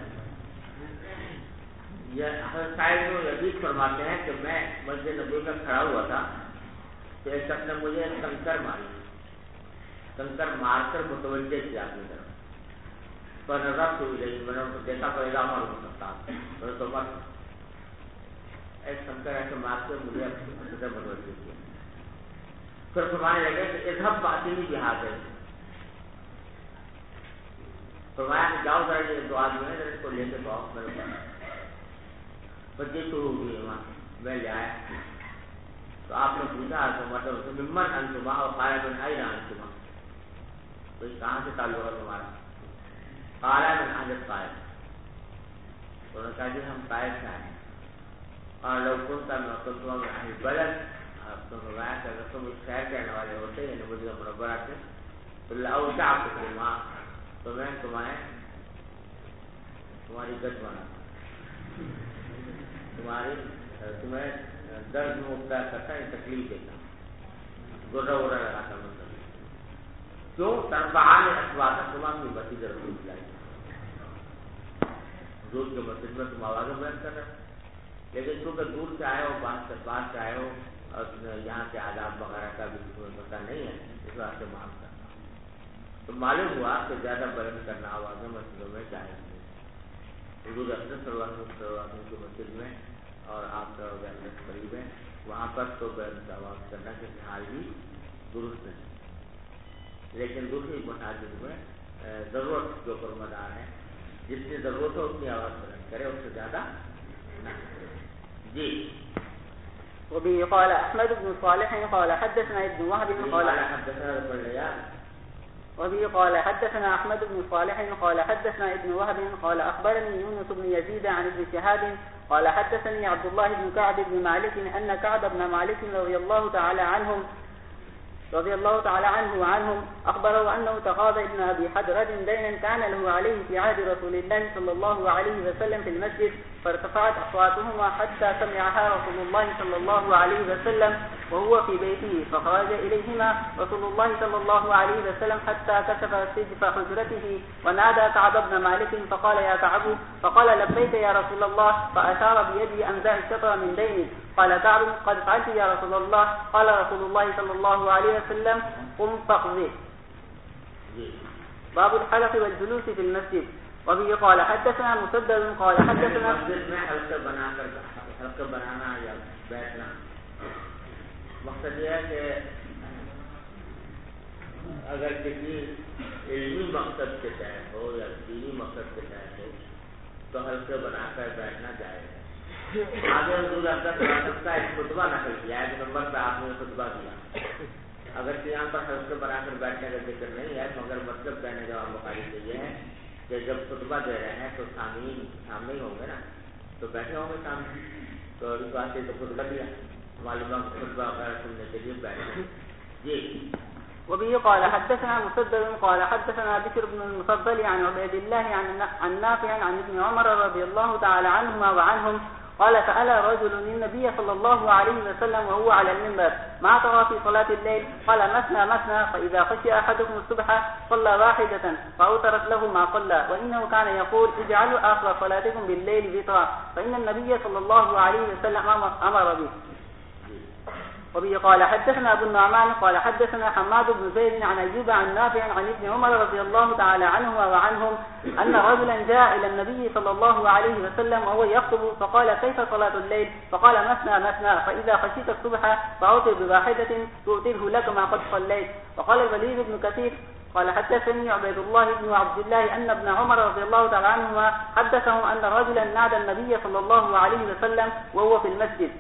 یہ صاحب یزید فرماتے ہیں کہ میں مسجد نبوی میں کھڑا ہوا تھا تو ایک شخص نے مجھے کنکر ماری، کنکر مار کر متوجہ کیا اپنی طرف. تو نظر ہوئی رہی، میں نے دیکھا پیدا عمر ہو سکتا میں تو مر ایک کنکر ایسے مار کے مجھے اپنی طرف متوجہ کیا. پھر فرمانے لگے کہ اذهب فأتني بهذا، فرمایا کہ جاؤ ذرا یہ دو آدمی ہیں ذرا اس کو لے کے تو آؤ میرے پاس. بچے شروع ہوئی وہاں میں لے آیا تو آپ نے پوچھا تو مطلب ممن انتما اور قال من اين انتما، کوئی کہاں سے تعلق ہے تمہارا؟ قال من اہل طائف. تو انہوں نے کہا جی ہم طائف سے آئے ہیں. اور لوگ کن کا نوتوں میں اہل بلد تو روایت ہے اگر تم اس شہر کے رہنے والے ہوتے یعنی مدینہ منورہ سے تو لاؤ وہاں تو میں تمہاری گد بنا تمہیں درد میں مبتلا کرتا ہے تکلیف دیتا گرا ورا لگاتا مطلب کیوں تنبعان اسوات تمام کی بتی ضرور لائی دور کے مسجد میں تم آوازیں بلند کر رہے لیکن چونکہ دور سے آئے ہو بات سے آئے ہو اور یہاں کے آداب وغیرہ کا بھی تمہیں پتہ نہیں ہے اس واسطے معاف کرنا تو معلوم ہوا کہ زیادہ بلند کرنا آوازیں مسجدوں میں جائز نہیں. حضور اکرم صلی اللہ علیہ وسلم کی مسجد میں اور آپ کا بیت قریب ہے وہاں پر تو بلند آواز کرنا کے حال بھی درست نہیں. لیکن دوسری مساجد میں ضرورت کے اوپر مدار ہے جتنی ضرورت ہو اتنی آواز بلند کرے اس سے زیادہ نہ جی. وبه قال أحمد بن صالح قال حدثنا ابن وهب قال حدثنا أحمد بن صالح قال حدثنا ابن وهب قال أخبرني يونس بن يزيد عن ابن شهاب قال حدثني عبد الله بن كعب بن مالك أن كعب بن مالك رضي الله تعالى عنه وعنهم أخبره أنه تقاضى ابن أبي حدرد دينا كان له عليه في عهد رسول الله صلى الله عليه وسلم في المسجد فارتفعت أصواتهما حتى سمعها رسول الله صلى الله عليه وسلم وهو في بيته فخرج إليهما رسول الله صلى الله عليه وسلم حتى كشف سجف حجرته ونادى كعب بن مالك فقال يا كعب فقال لبيك يا رسول الله فأشار بيده أنزع الشطر من دينه قال كعب قد فعلت يا رسول الله قال رسول الله صلى الله عليه وسلم قم فاقضه. باب الحلق والجلوس في المسجد. وبه قال حدثنا مسدد قال حدثنا مسجد میں حلقہ بنانا یا بیٹھنا مقصد یہ ہے کہ اگر کسی علمی مقصد کے تحت ہو یا دینی مقصد کے تحت ہو تو حلقے بنا کر بیٹھنا جائز ہے. آگے حضور اکرم کا ایک خطبہ نقل کیا ہے نمبر پہ آپ نے خطبہ دیا. اگر یہاں پر حلقے بنا کر بیٹھنے کا ذکر نہیں ہے مگر مطلب کہنے کا بخاری سے یہ ہے کہ جب خطبہ دے رہے ہیں تو سامنے ہی ہوں گے نا تو بیٹھے ہوں گے سامنے تو اس واسطے تو خطبہ دیا معلومات خطبہ وغیرہ سننے کے لیے بیٹھے. جی. وبه قال حدثنا مسدد قال حدثنا بشر بن المفضل عن عبيد الله عن نافع عن ابن عمر رضي الله تعالى عنهما وعنهم قال سأل رجل النبي صلى الله عليه وسلم وهو على المنبر ما ترى في صلاة الليل قال مثنى فإذا خشي أحدكم الصبح صلى واحدة فأوترت له ما صلى وإنه كان يقول اجعلوا آخر صلاتكم بالليل وترا فإن النبي صلى الله عليه وسلم أمر به. وبه قال حدثنا ابو النعمان قال حدثنا حماد بن زيد عن أيوب عن نافع عن ابن عمر رضي الله تعالى عنهما وعنهم أن رجلا جاء إلى النبي صلى الله عليه وسلم وهو يخطب فقال كيف صلاة الليل فقال مثنى فإذا خشيت الصبح فأوتر بواحدة تؤتره لك ما قد صليت. وقال الوليد بن كثير قال حدثني عبيد الله بن عبد الله أن ابن عمر رضي الله تعالى عنهما حدثهم أن رجلا نادى النبي صلى الله عليه وسلم وهو في المسجد.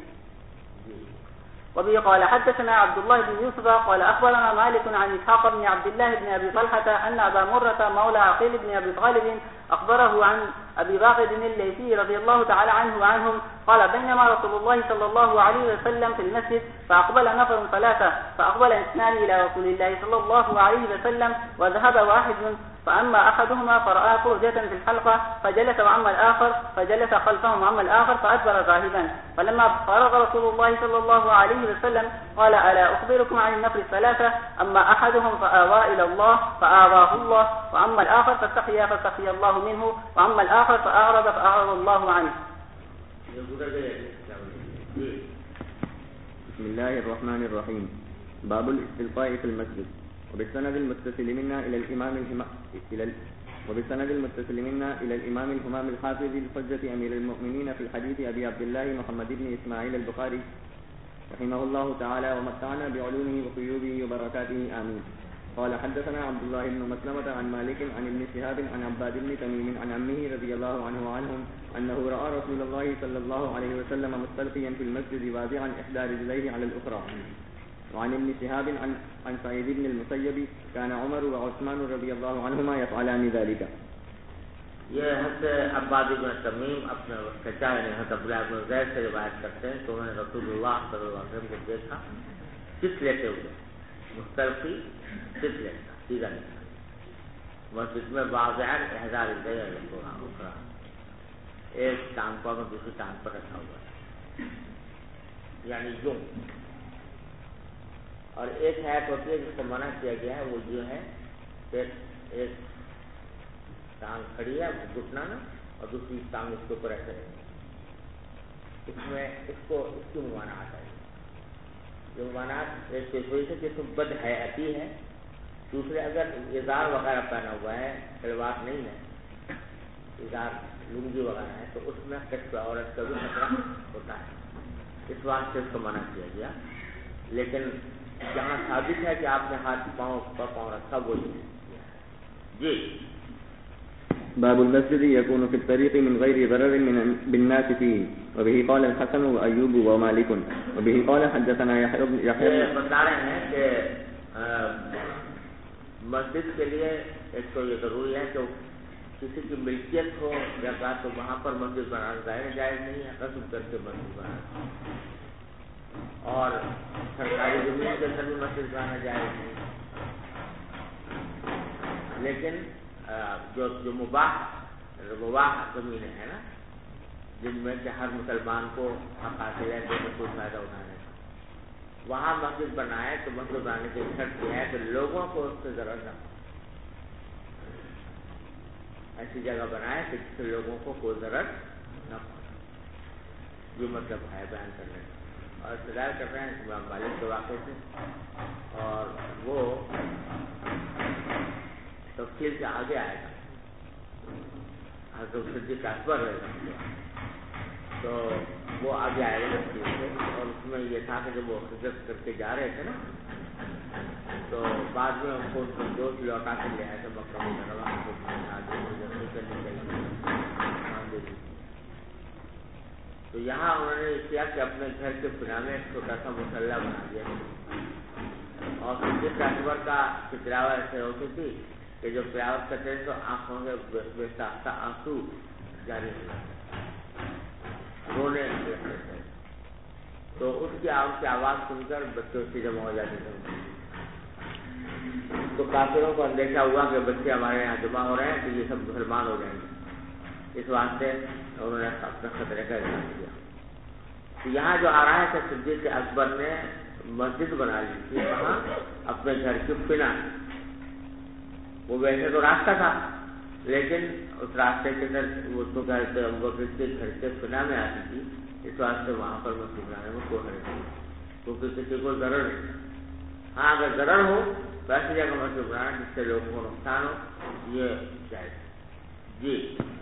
وبه قال حدثنا عبد الله بن يوسف قال أخبرنا مالك عن إسحاق بن عبد الله بن أبي طلحة أن أبا مرة مولى عقيل بن أبي طالب أخبره عن أبي باقد الليثي رضي الله تعالى عنه وعنهم قال بينما رسول الله صلى الله عليه وسلم في المسجد فأقبل نفر ثلاثة فأقبل اثنان إلى رسول الله صلى الله عليه وسلم وذهب واحد فأما أحدهما فرأى فرجة في الحلقة فجلس وأما الآخر فجلس خلفهم وأما الآخر فأدبر ذاهبا فلما فرغ رسول الله صلى الله عليه وسلم قال ألا أخبركم عن النفر الثلاثة أما أحدهم فآوى إلى الله فآواه الله وأما الآخر فاستحيا الله منه وأما الآخر فأعرض الله عنه. بسم الله الرحمن الرحيم. باب الاستلقاء في المسجد. وبالسند المتصل منا إلى الإمام الهمام الحافظ الحجة أمير المؤمنين في الحديث أبي عبد الله محمد بن إسماعيل البخاري رحمه الله تعالى ومتعنا بعلومه وقيوبه وبركاته آمين. قال حدثنا عبد الله بن مسلمة عن مالك عن ابن شهاب عن عباد بن تميم عن عمه رضي الله عنه وعنهم أنه رأى رسول الله صلى الله عليه وسلم مستلقيا في المسجد واضعا إحدى رجليه على الأخرى. وعن ابن شهاب عن سعيد بن المسيب كان عمر وعثمان رضي الله عنهما يفعلان ذلك. یہ حضرت عباد بن تمیم اپنے چچا یعنی حضرت عبداللہ بن زید سے روایت کرتے ہیں کہ انہوں نے رسول اللہ صلی اللہ علیہ وسلم کو دیکھا چت لیتے ہوئے، مستلقی چت لیتا سیدھا لیتا، مسجد میں واضح احضار اخرا، ایک ٹانگ پر دوسری ٹانگ پر رکھا ہوا ہے، یعنی یوں. اور ایک حیات ہوتی ہے جس کو منع کیا گیا ہے، وہ جو ہے ایک ٹانگ کھڑی ہے گھٹنا نا، اور دوسری ٹانگ اس کے اوپر ایسے رہتی ہے. اس میں اس کی ممانعت ہے. جو ممانعت ایک تو وجہ سے کہ اس میں بد حیاتی ہے، دوسرے اگر ازار وغیرہ پہنا ہوا ہے، شلوار نہیں ہے، ازار لنگی وغیرہ ہے، تو اس میں کچھ عورت کا بھی خطرہ ہوتا ہے، اس واسطے اس کو منع کیا گیا. لیکن جہاں ثابت ہے کہ آپ نے ہاتھ پاؤں پر پاؤں رکھا وہ جی. باب المسجد يكون في الطريق من غير ضرر بالناس فيه، وبه قال الحسن وأيوب ومالك، وبه قال حدثنا يحيى. بتا رہے ہیں کہ مسجد کے لیے ایک تو یہ ضروری ہے کہ کسی کی ملکیت ہو جگہ، تو وہاں پر مسجد بنانا ظاہر جائز نہیں ہے، قصب کر کے مسجد بنانا، اور سرکاری زمین کے اندر بھی مسجد بنانا جائز نہیں. لیکن جو مباح زمینیں ہیں نا، جن میں کہ ہر مسلمان کو حق حاصل ہے کوئی فائدہ اٹھانے کا، وہاں مسجد بنائے تو مسجد بنانے کی شرط یہ ہے کہ لوگوں کو اس سے ضرر نہ ہو. ایسی جگہ بنائے کہ جس سے لوگوں کو کوئی ضرر نہ ہو. یہ مطلب ہے بیان کرنے کا. اور استدلال کر رہے ہیں امام مالک کے واقعے سے، اور وہ تفصیل سے آگے آئے گا. حضرت صدیق اکبر رہے گا تو وہ آگے آئے گا تفصیل سے. اور اس میں یہ تھا کہ جب وہ ہجرت کر کے جا رہے تھے نا، تو بعد میں ان کو دوست لوٹا کے لے آئے تھے مکہ مکرمہ کو. تو یہاں انہوں نے کیا کہ اپنے گھر کے بنا میں ایک چھوٹا سا مسلح بنا دیا، اور صدیق اکبر کا تلاوت ایسے ہوتی تھی کہ جو تلاوت کرتے تھے تو آنکھوں میں بے ساختہ آنسو جاری ہو جاتے، رونے لگتے تھے. تو اس کی آواز سن کر بچے اس کی جمع ہو جاتے تھے. تو کافروں کو اندیشہ ہوا کہ بچے ہمارے یہاں جمع ہو رہے ہیں تو یہ سب مسلمان ہو جائیں گے. اس واسطے انہوں نے اپنے خطرے کا اظہار کیا. تو یہاں جو آ رہا ہے کہ صدیق اکبر نے مسجد بنا لی تھی وہاں اپنے گھر کی بنا. وہ ویسے تو راستہ تھا، لیکن اس راستے کے اندر وہ تو گھر کے بنا میں آتی تھی، اس واسطے وہاں پر مسجد بنانے میں کوئی حرج نہیں، کیونکہ کسی کو ضرر نہیں. ہاں اگر ضرر ہو تو ایسی جگہ مسجد بنانا جس سے لوگوں کو نقصان ہو، یہ جائز. جی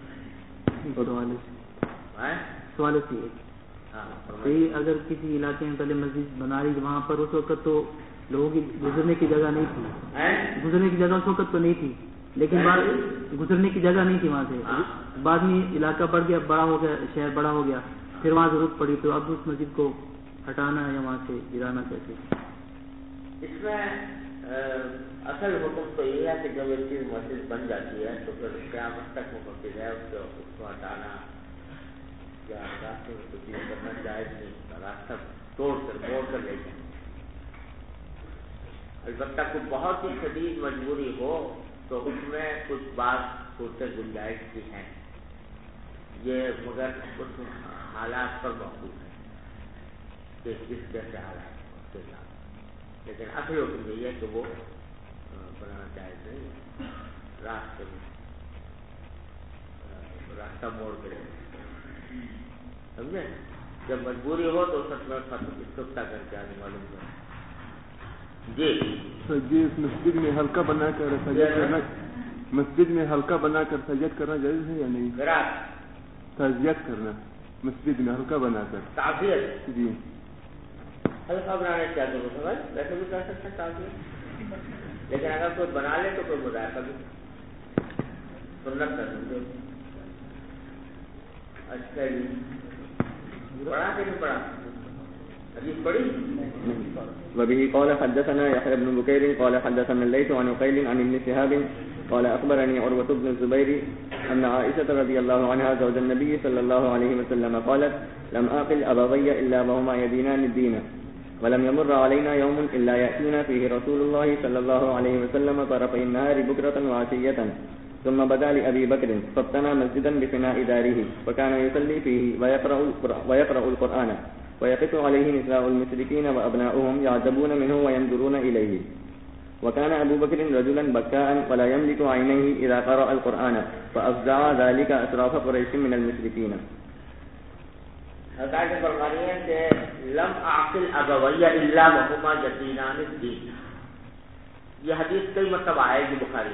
سوال اگر کسی علاقے میں پہلے مسجد بنا رہی وہاں پر اس وقت تو لوگوں کی گزرنے کی جگہ نہیں تھی، گزرنے کی جگہ اس وقت تو نہیں تھی، لیکن گزرنے کی جگہ نہیں تھی وہاں سے. بعد میں علاقہ بڑھ گیا، بڑا ہو گیا، شہر بڑا ہو گیا، پھر وہاں ضرورت پڑی تو اب اس مسجد کو ہٹانا یا وہاں سے گرانا کیسے؟ اس میں اصل حکم تو یہ ہے کہ جب ایک چیز مسجد بن جاتی ہے تو پھر قیامت تک مقصد ہے اس کو ہٹانا یا راستے میں کچھ کرنا جائز نہیں. راستہ توڑ کر موڑ کر لے جائیں. البتہ کوئی بہت ہی شدید مجبوری ہو تو اس میں کچھ بات صورتیں گنجائش کی ہیں، یہ مگر اس حالات پر موقوف ہے کہ کس جیسے حالات اس کے ساتھ. لیکن اصل حکم یہ ہے کہ وہ بنانا جائز نہیں. راستے میں راستہ موڑ کے سمجھے، جب مجبوری ہو تو سچ میں استفتا کر کے آنے معلوم کریں. جی جی اس مسجد میں ہلکا بنا کر سجد کرنا، مسجد میں ہلکا بنا کر سجد کرنا جائز ہے یا نہیں؟ تعزیت کرنا مسجد میں ہلکا بنا کر. تعزیت جی ہلکا بنانے کیا ضرورت ہے؟ ویسے بھی کر سکتے ہیں تعزیت، لیکن اگر کوئی بنا لے تو کوئی مذائقہ بھی سنت کر سکتے. اچھا جی پڑھا کہ نہیں پڑھا؟ حدیث پڑھی؟ وبه قال حدثنا يحيى بن بكير قال حدثنا الليث عن عقيل عن ابن شهاب قال أخبرني عروة بن الزبير أن عائشة رضي الله عنها زوج النبي صلى الله عليه وسلم قالت لم آقل أبوي إلا وهما يدينان الدين ولم يمر علينا يوم إلا يأتينا فيه رسول الله صلى الله عليه وسلم طرفي النهار بكرة وعشية ثم بدا لأبي بكر فابتنى مسجدا بفناء داره فكان يصلي فيه ويقرأ القرآن ويقف عليه نساء المشركين وأبناؤهم يعجبون منه وينظرون إليه وكان أبو بكر رجلا بكاء ولا يملك عينيه إذا قرأ القرآن فأفزع ذلك أشراف قريش من المشركين. حضرت فرمانی ہے کہ لم اعقل ابوی الا وهما یدینان الدین. یہ حدیث کئی مرتبہ آئے گی بخاری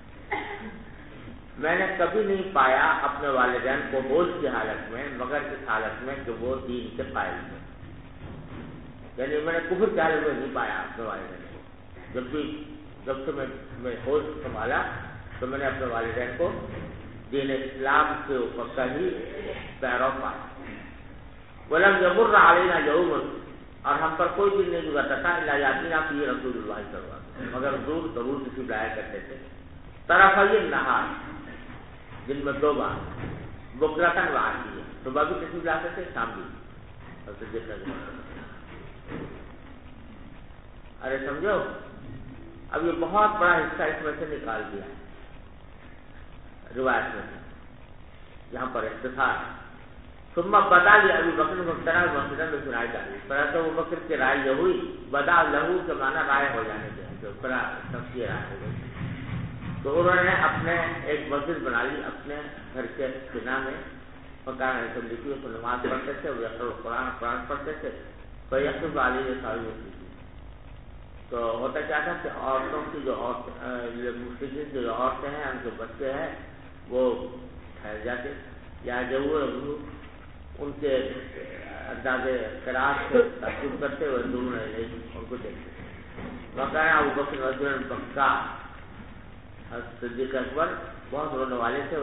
میں نے کبھی نہیں پایا اپنے والدین کو ہوش کی حالت میں مگر اس حالت میں کہ وہ دین کے قائل تھے. یعنی میں نے کفر کے حالت میں نہیں پایا اپنے والدین کو. جب سے میں ہوش سنبھالا تو میں نے اپنے والدین کو دین اسلام کے اوپر کا ہی پیرو پایا. ولم يمر علينا يوم اور ہم پر کوئی دن نہیں گزرتا تھا الا یاتینا فی رسول اللہ صلی اللہ علیہ وسلم مگر ضرور کسی لایا کرتے تھے. طرفی النہار دن میں 2 بار بکرتن وعشیہ صبح بھی کسی لاتے تھے شام بھی. ارے سمجھو اب یہ بہت بڑا حصہ اس میں سے نکال دیا روایت میں سے. یہاں پر اختصار ثم بدا ابو بکر مبتلا مسجد میں سنائی جاتی. پہلے ابو بکر کی رائے یہ ہوئی بدا لہو کے معنی رائے ہو جانے کے جو بڑا تفصیل رائے ہو گئی. تو انہوں نے اپنے ایک مسجد بنا لی اپنے گھر کے بنا میں. مکان لکھی اس کو نماز پڑھتے تھے قرآن پڑھتے تھے. تو یقین والی ساری ہوتی تھی. تو ہوتا کیا تھا کہ عورتوں کی جو مسلم جو عورتیں ہیں ان کے بچے ہیں وہ ٹھہر جاتے یا جو ان کے اندازے قرآن سے تعصب کرتے ہوئے دونوں ان کو دیکھتے. وقانا ابو بکر رضی اللہ بکا صدیق اکبر بہت رونے والے تھے.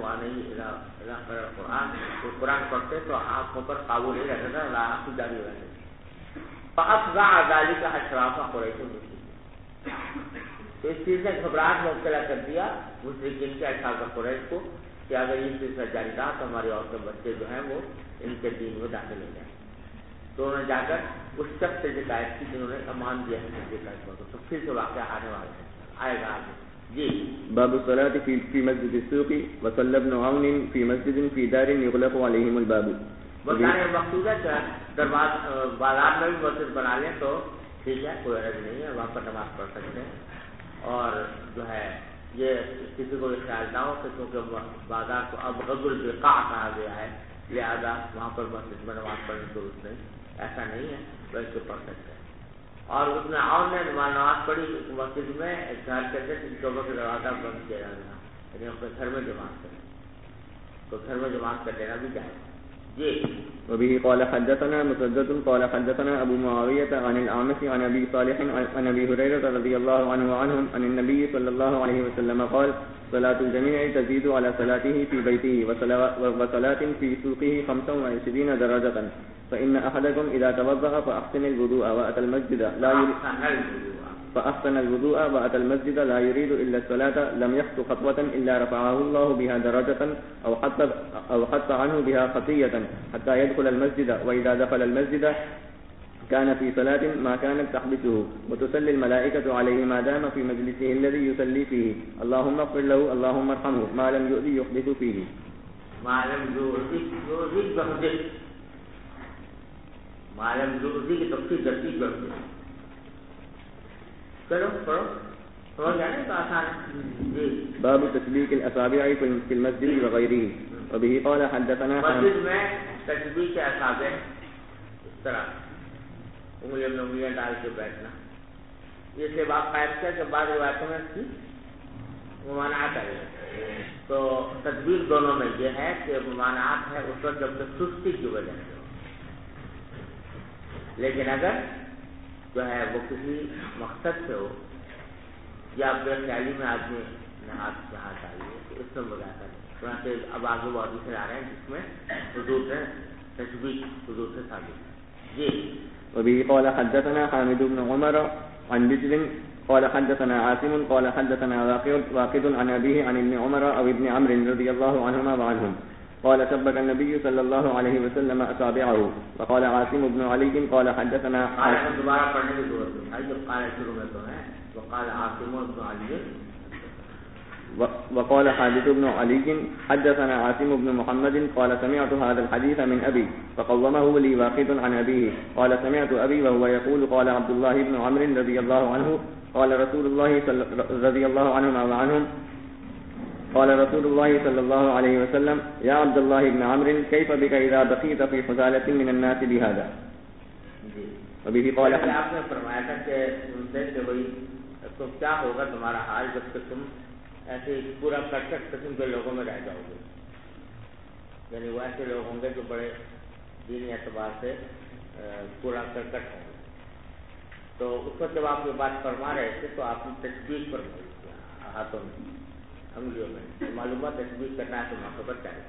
قرآن پڑھتے تو آنکھوں پر قابو نہیں رہتا تھا آنکھیں جاری ہو رہتے. فافزع ذلك اشراف قریش المشرکین. تو اس چیز نے گھبراہٹ مبتلا کر دیا مشرکین کے اشراف قریش کو کہ اگر یہ سلسلہ جاری رہا تو ہماری عورتیں بچے جو ہیں وہ ان کے دین میں داخل ہو جائیں. تو انہوں نے جا کر اس شخص سے شکایت کی جنہوں نے امان دیا ہے تو پھر سے واقعہ آنے والا ہے آئے گا آگے. جی باب الصلاة في مسجد السوق وصلى ابن عون في مسجد في دار يغلق عليهم الباب. بتانے مقصود ہے کہ بازار میں بھی مسجد بنا لیں تو ٹھیک ہے کوئی عرض نہیں ہے وہاں پر نماز پڑھ سکتے ہیں. اور جو ہے یہ کسی کو یہ خیال نہ ہو کہ کیونکہ بازار کو اب غزل البقاع کہا گیا ہے لہذا وہاں پر مسجد میں نماز پڑھنے درست نہیں. ایسا نہیں ہے ویسے پڑھ سکتے ہیں. اور اس میں عون نے نماز پڑھی مسجد میں ایک گھر کے اندر صبح کا دروازہ بند کیا جانا یعنی اپنے گھر میں جماعت کریں تو گھر میں جماعت کر لینا بھی چاہیے. وبه قال حدثنا مسدد قال حدثنا ابو معاوية عن الأعمش عن ابي صالح عن ابي هريرة رضي الله عنه وعنهم عن النبي صلى الله عليه وسلم قال صلاة الجميع تزيد على صلاته في بيته وصلاة في سوقه 25 درجة فإن أحدكم إذا توضأ فأحسن الوضوء وأتى المسجد لا يريد إلا الصلاة لم يخط خطوة إلا رفعه الله بها درجة أو حط عنه بها خطية حتى يدخل المسجد وإذا دخل المسجد كان في صلاة ما كانت تحبسه وتصلي الملائكة عليه ما دام في مجلسه الذي يصلي فيه اللهم اغفر له اللهم ارحمه ما لم يؤذي يحدث فيه. کی تفصیل کرتی چلو پڑھو سمجھ جانے تو آسان ہے. باب تسبيك الأصابع في المسجد وغيره. وبه قال حدثنا مسجد میں تسبیح کے اصابع اس طرح انگلیاں ڈال کے بیٹھنا یہ سے بات قائم کیا کہ بعض روایتوں میں اس کی ممانعت ہے. تو تدبیر دونوں میں یہ ہے کہ ممانعت ہے اس وقت جب تک سستی کی وجہ سے لیکن اگر جو ہے وہ کسی مقصد سے ہو یا بے خیالی میں آدمی نے ہاتھ ڈالی تو اس میں مزہ کرے. اب آگے وہ دوسرے آ رہے ہیں جس میں حضور سے تشبیہ حضور سے ثابت ہے. جی وبه قال حدثنا حامد بن عمر عن بجل قال حدثنا عاصم قال حدثنا واقد عن أبيه عن ابن عمر أو ابن عمرو رضي الله عنهما وعنهم قال سبك النبي صلى الله عليه وسلم أصابعه. وقال عاصم بن علي قال حدثنا وقال حادث بن علي حدثنا عاصم بن محمد قال سمعت هذا الحديث من أبي فقومه لي واقد عن أبيه قال سمعت أبي وهو يقول قال عبد الله بن عمرو رضي الله عنه قال رسول الله رضي الله عنهما وعنهم قال رسول الله صلى الله عليه وسلم يا عبد الله بن عمرو كيف بك إذا بقيت في حثالة من الناس بهذا. وبه قال آپ نے فرمایا تھا کہ ان سے کہ بھائی تم کیا ہوگا تمہارا حال جب کہ تم ایسے پورا کٹکٹ قسم کے لوگوں میں رہ جاؤ گے، یعنی وہ ایسے لوگ ہوں گے جو بڑے دینی اعتبار سے پورا کٹکٹ ہوں گے. تو اس وقت جب آپ یہ بات فرما رہے تھے تو آپ نے تشبیہ فرمائی ہاتھوں میں انگلیوں میں، معلومات تشبیہ کرنا ہے تو موقع پر چاہیے.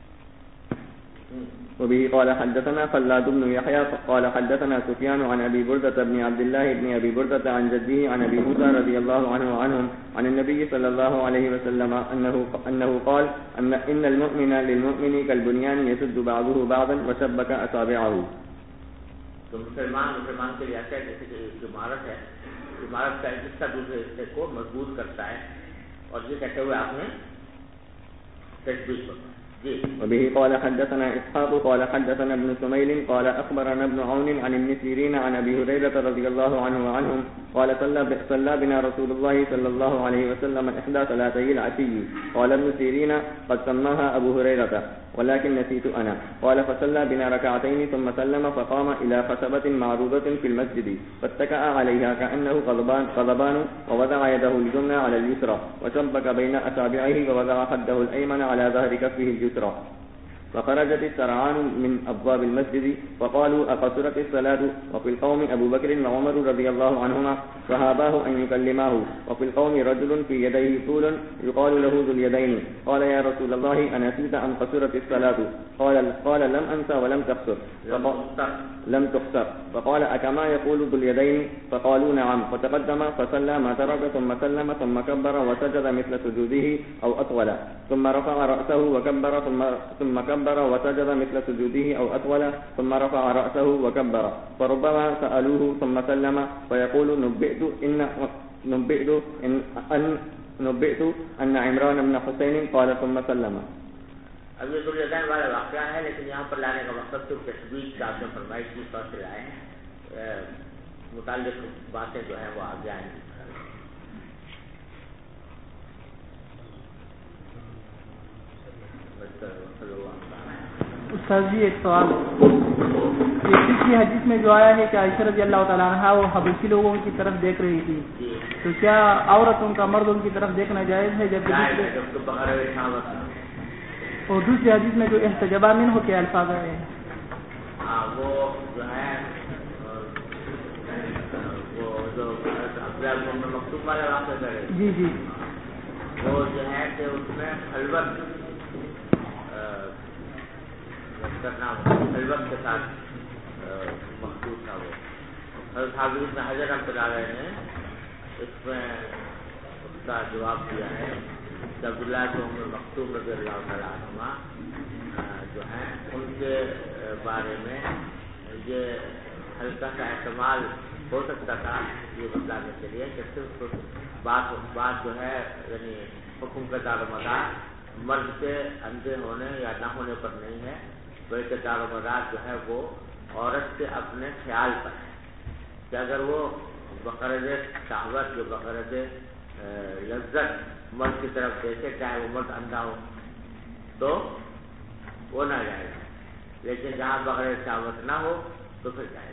وبه قال حدثنا خلاد بن يحيى قال حدثنا سفيان عن ابي بردة بن عبد الله بن ابي بردة عن جده عن ابي موسى رضي الله عنه وعنهم عن النبي صلى الله عليه وسلم انه قال ان المؤمن للمؤمن كالبنيان يشد بعضه بعضا وشبك اصابعه. تو مسلمان کے لیے ایسا ہے جیسے کہ ایک عمارت ہے، عمارت کا ایک حصہ دوسرے حصے کو مضبوط کرتا ہے، اور یہ کہتے ہوئے آپ نے تشبیہ فرمائی. وبه قال حدثنا إسحاق قال حدثنا ابن سميل قال أخبرنا ابن عون عن ابن سيرين عن أبي هريرة رضي الله عنه وعنهم قال صلى بنا رسول الله صلى الله عليه وسلم إحدى صلاتي العشي. قال ابن سيرين قد سماها أبو هريرة ولكن نسيت أنا. قال فصلى بنا ركعتين ثم سلم فقام إلى خشبة معروضة في المسجد فاتكأ عليها كأنه غضبان ووضع يده اليمنى على اليسرى وشبك بين أصابعه ووضع خده الأيمن على ظهر كفه اليسرى. فخرجت السرعان من أبواب المسجد فقالوا أقصرت الصلاة. وفي القوم أبو بكر وعمر رضي الله عنهما فهاباه أن يكلماه. وفي القوم رجل في يديه طول يقال له ذو اليدين. قال يا رسول الله أنسيت أن قصرت الصلاة؟ قال لم أنسى ولم تقصر لم تقصر. فقال أكما يقول ذو اليدين؟ فقالوا نعم. فتقدم فصلى ما ترك ثم سلم ثم كبر وسجد مثل سجوده أو أطول ثم رفع رأسه وكبر ثم كبر وسجد مثل سجوده أو أطول ثم رفع رأسه وكبر. فربما سألوه ثم سلم فيقول نبئت أن عمران بن حسين قال ثم سلم. اب یہ ذواليدين والا واقعہ ہے، لیکن یہاں پر لانے کا مقصد صرف تشبیہ کا آپ نے فرمائی کی طور سے لائے ہیں، متعلق باتیں جو ہیں وہ آگے آئیں گی. استاذ جی ایک سوال، یہ پچھلی حدیث میں جو آیا ہے کہ عائشہ رضی اللہ تعالیٰ عنہا وہ حبشی لوگوں کی طرف دیکھ رہی تھی، تو کیا عورتوں کا مردوں کی طرف دیکھنا جائز ہے؟ جب اور دوسری حدیث میں جو احتجابہ من ہو کے الفاظ ہے وہ جو ہے وہ جو مکتوب والا واقعہ کرے جی وہ جو ہے کہ اس میں خلوت کرنا خلوت کے ساتھ مخصوص تھا. وہ حضرت حافظ ابن حجر رحمۃ اللہ علیہ نے اس میں اس کا جواب دیا ہے کہ عبداللہ بن عمر مکتوم رضی اللہ تعالیٰ عنہما جو ہیں ان کے بارے میں یہ ہلکا سا احتمال ہو سکتا تھا یہ بتلانے کے لیے کہ صرف بات جو ہے یعنی حکم کا دار و مدار مرد کے اندھے ہونے یا نہ ہونے پر نہیں ہے، بلکہ دار و مدار جو ہے وہ عورت کے اپنے خیال پر ہے کہ اگر وہ بقرض شہوت جو بقرض لذت مرد کی طرف دیکھے چاہے وہ مرد اندھا ہو تو وہ نہ جائے گا، لیکن جہاں بقرض شہوت نہ ہو تو پھر جائے گا.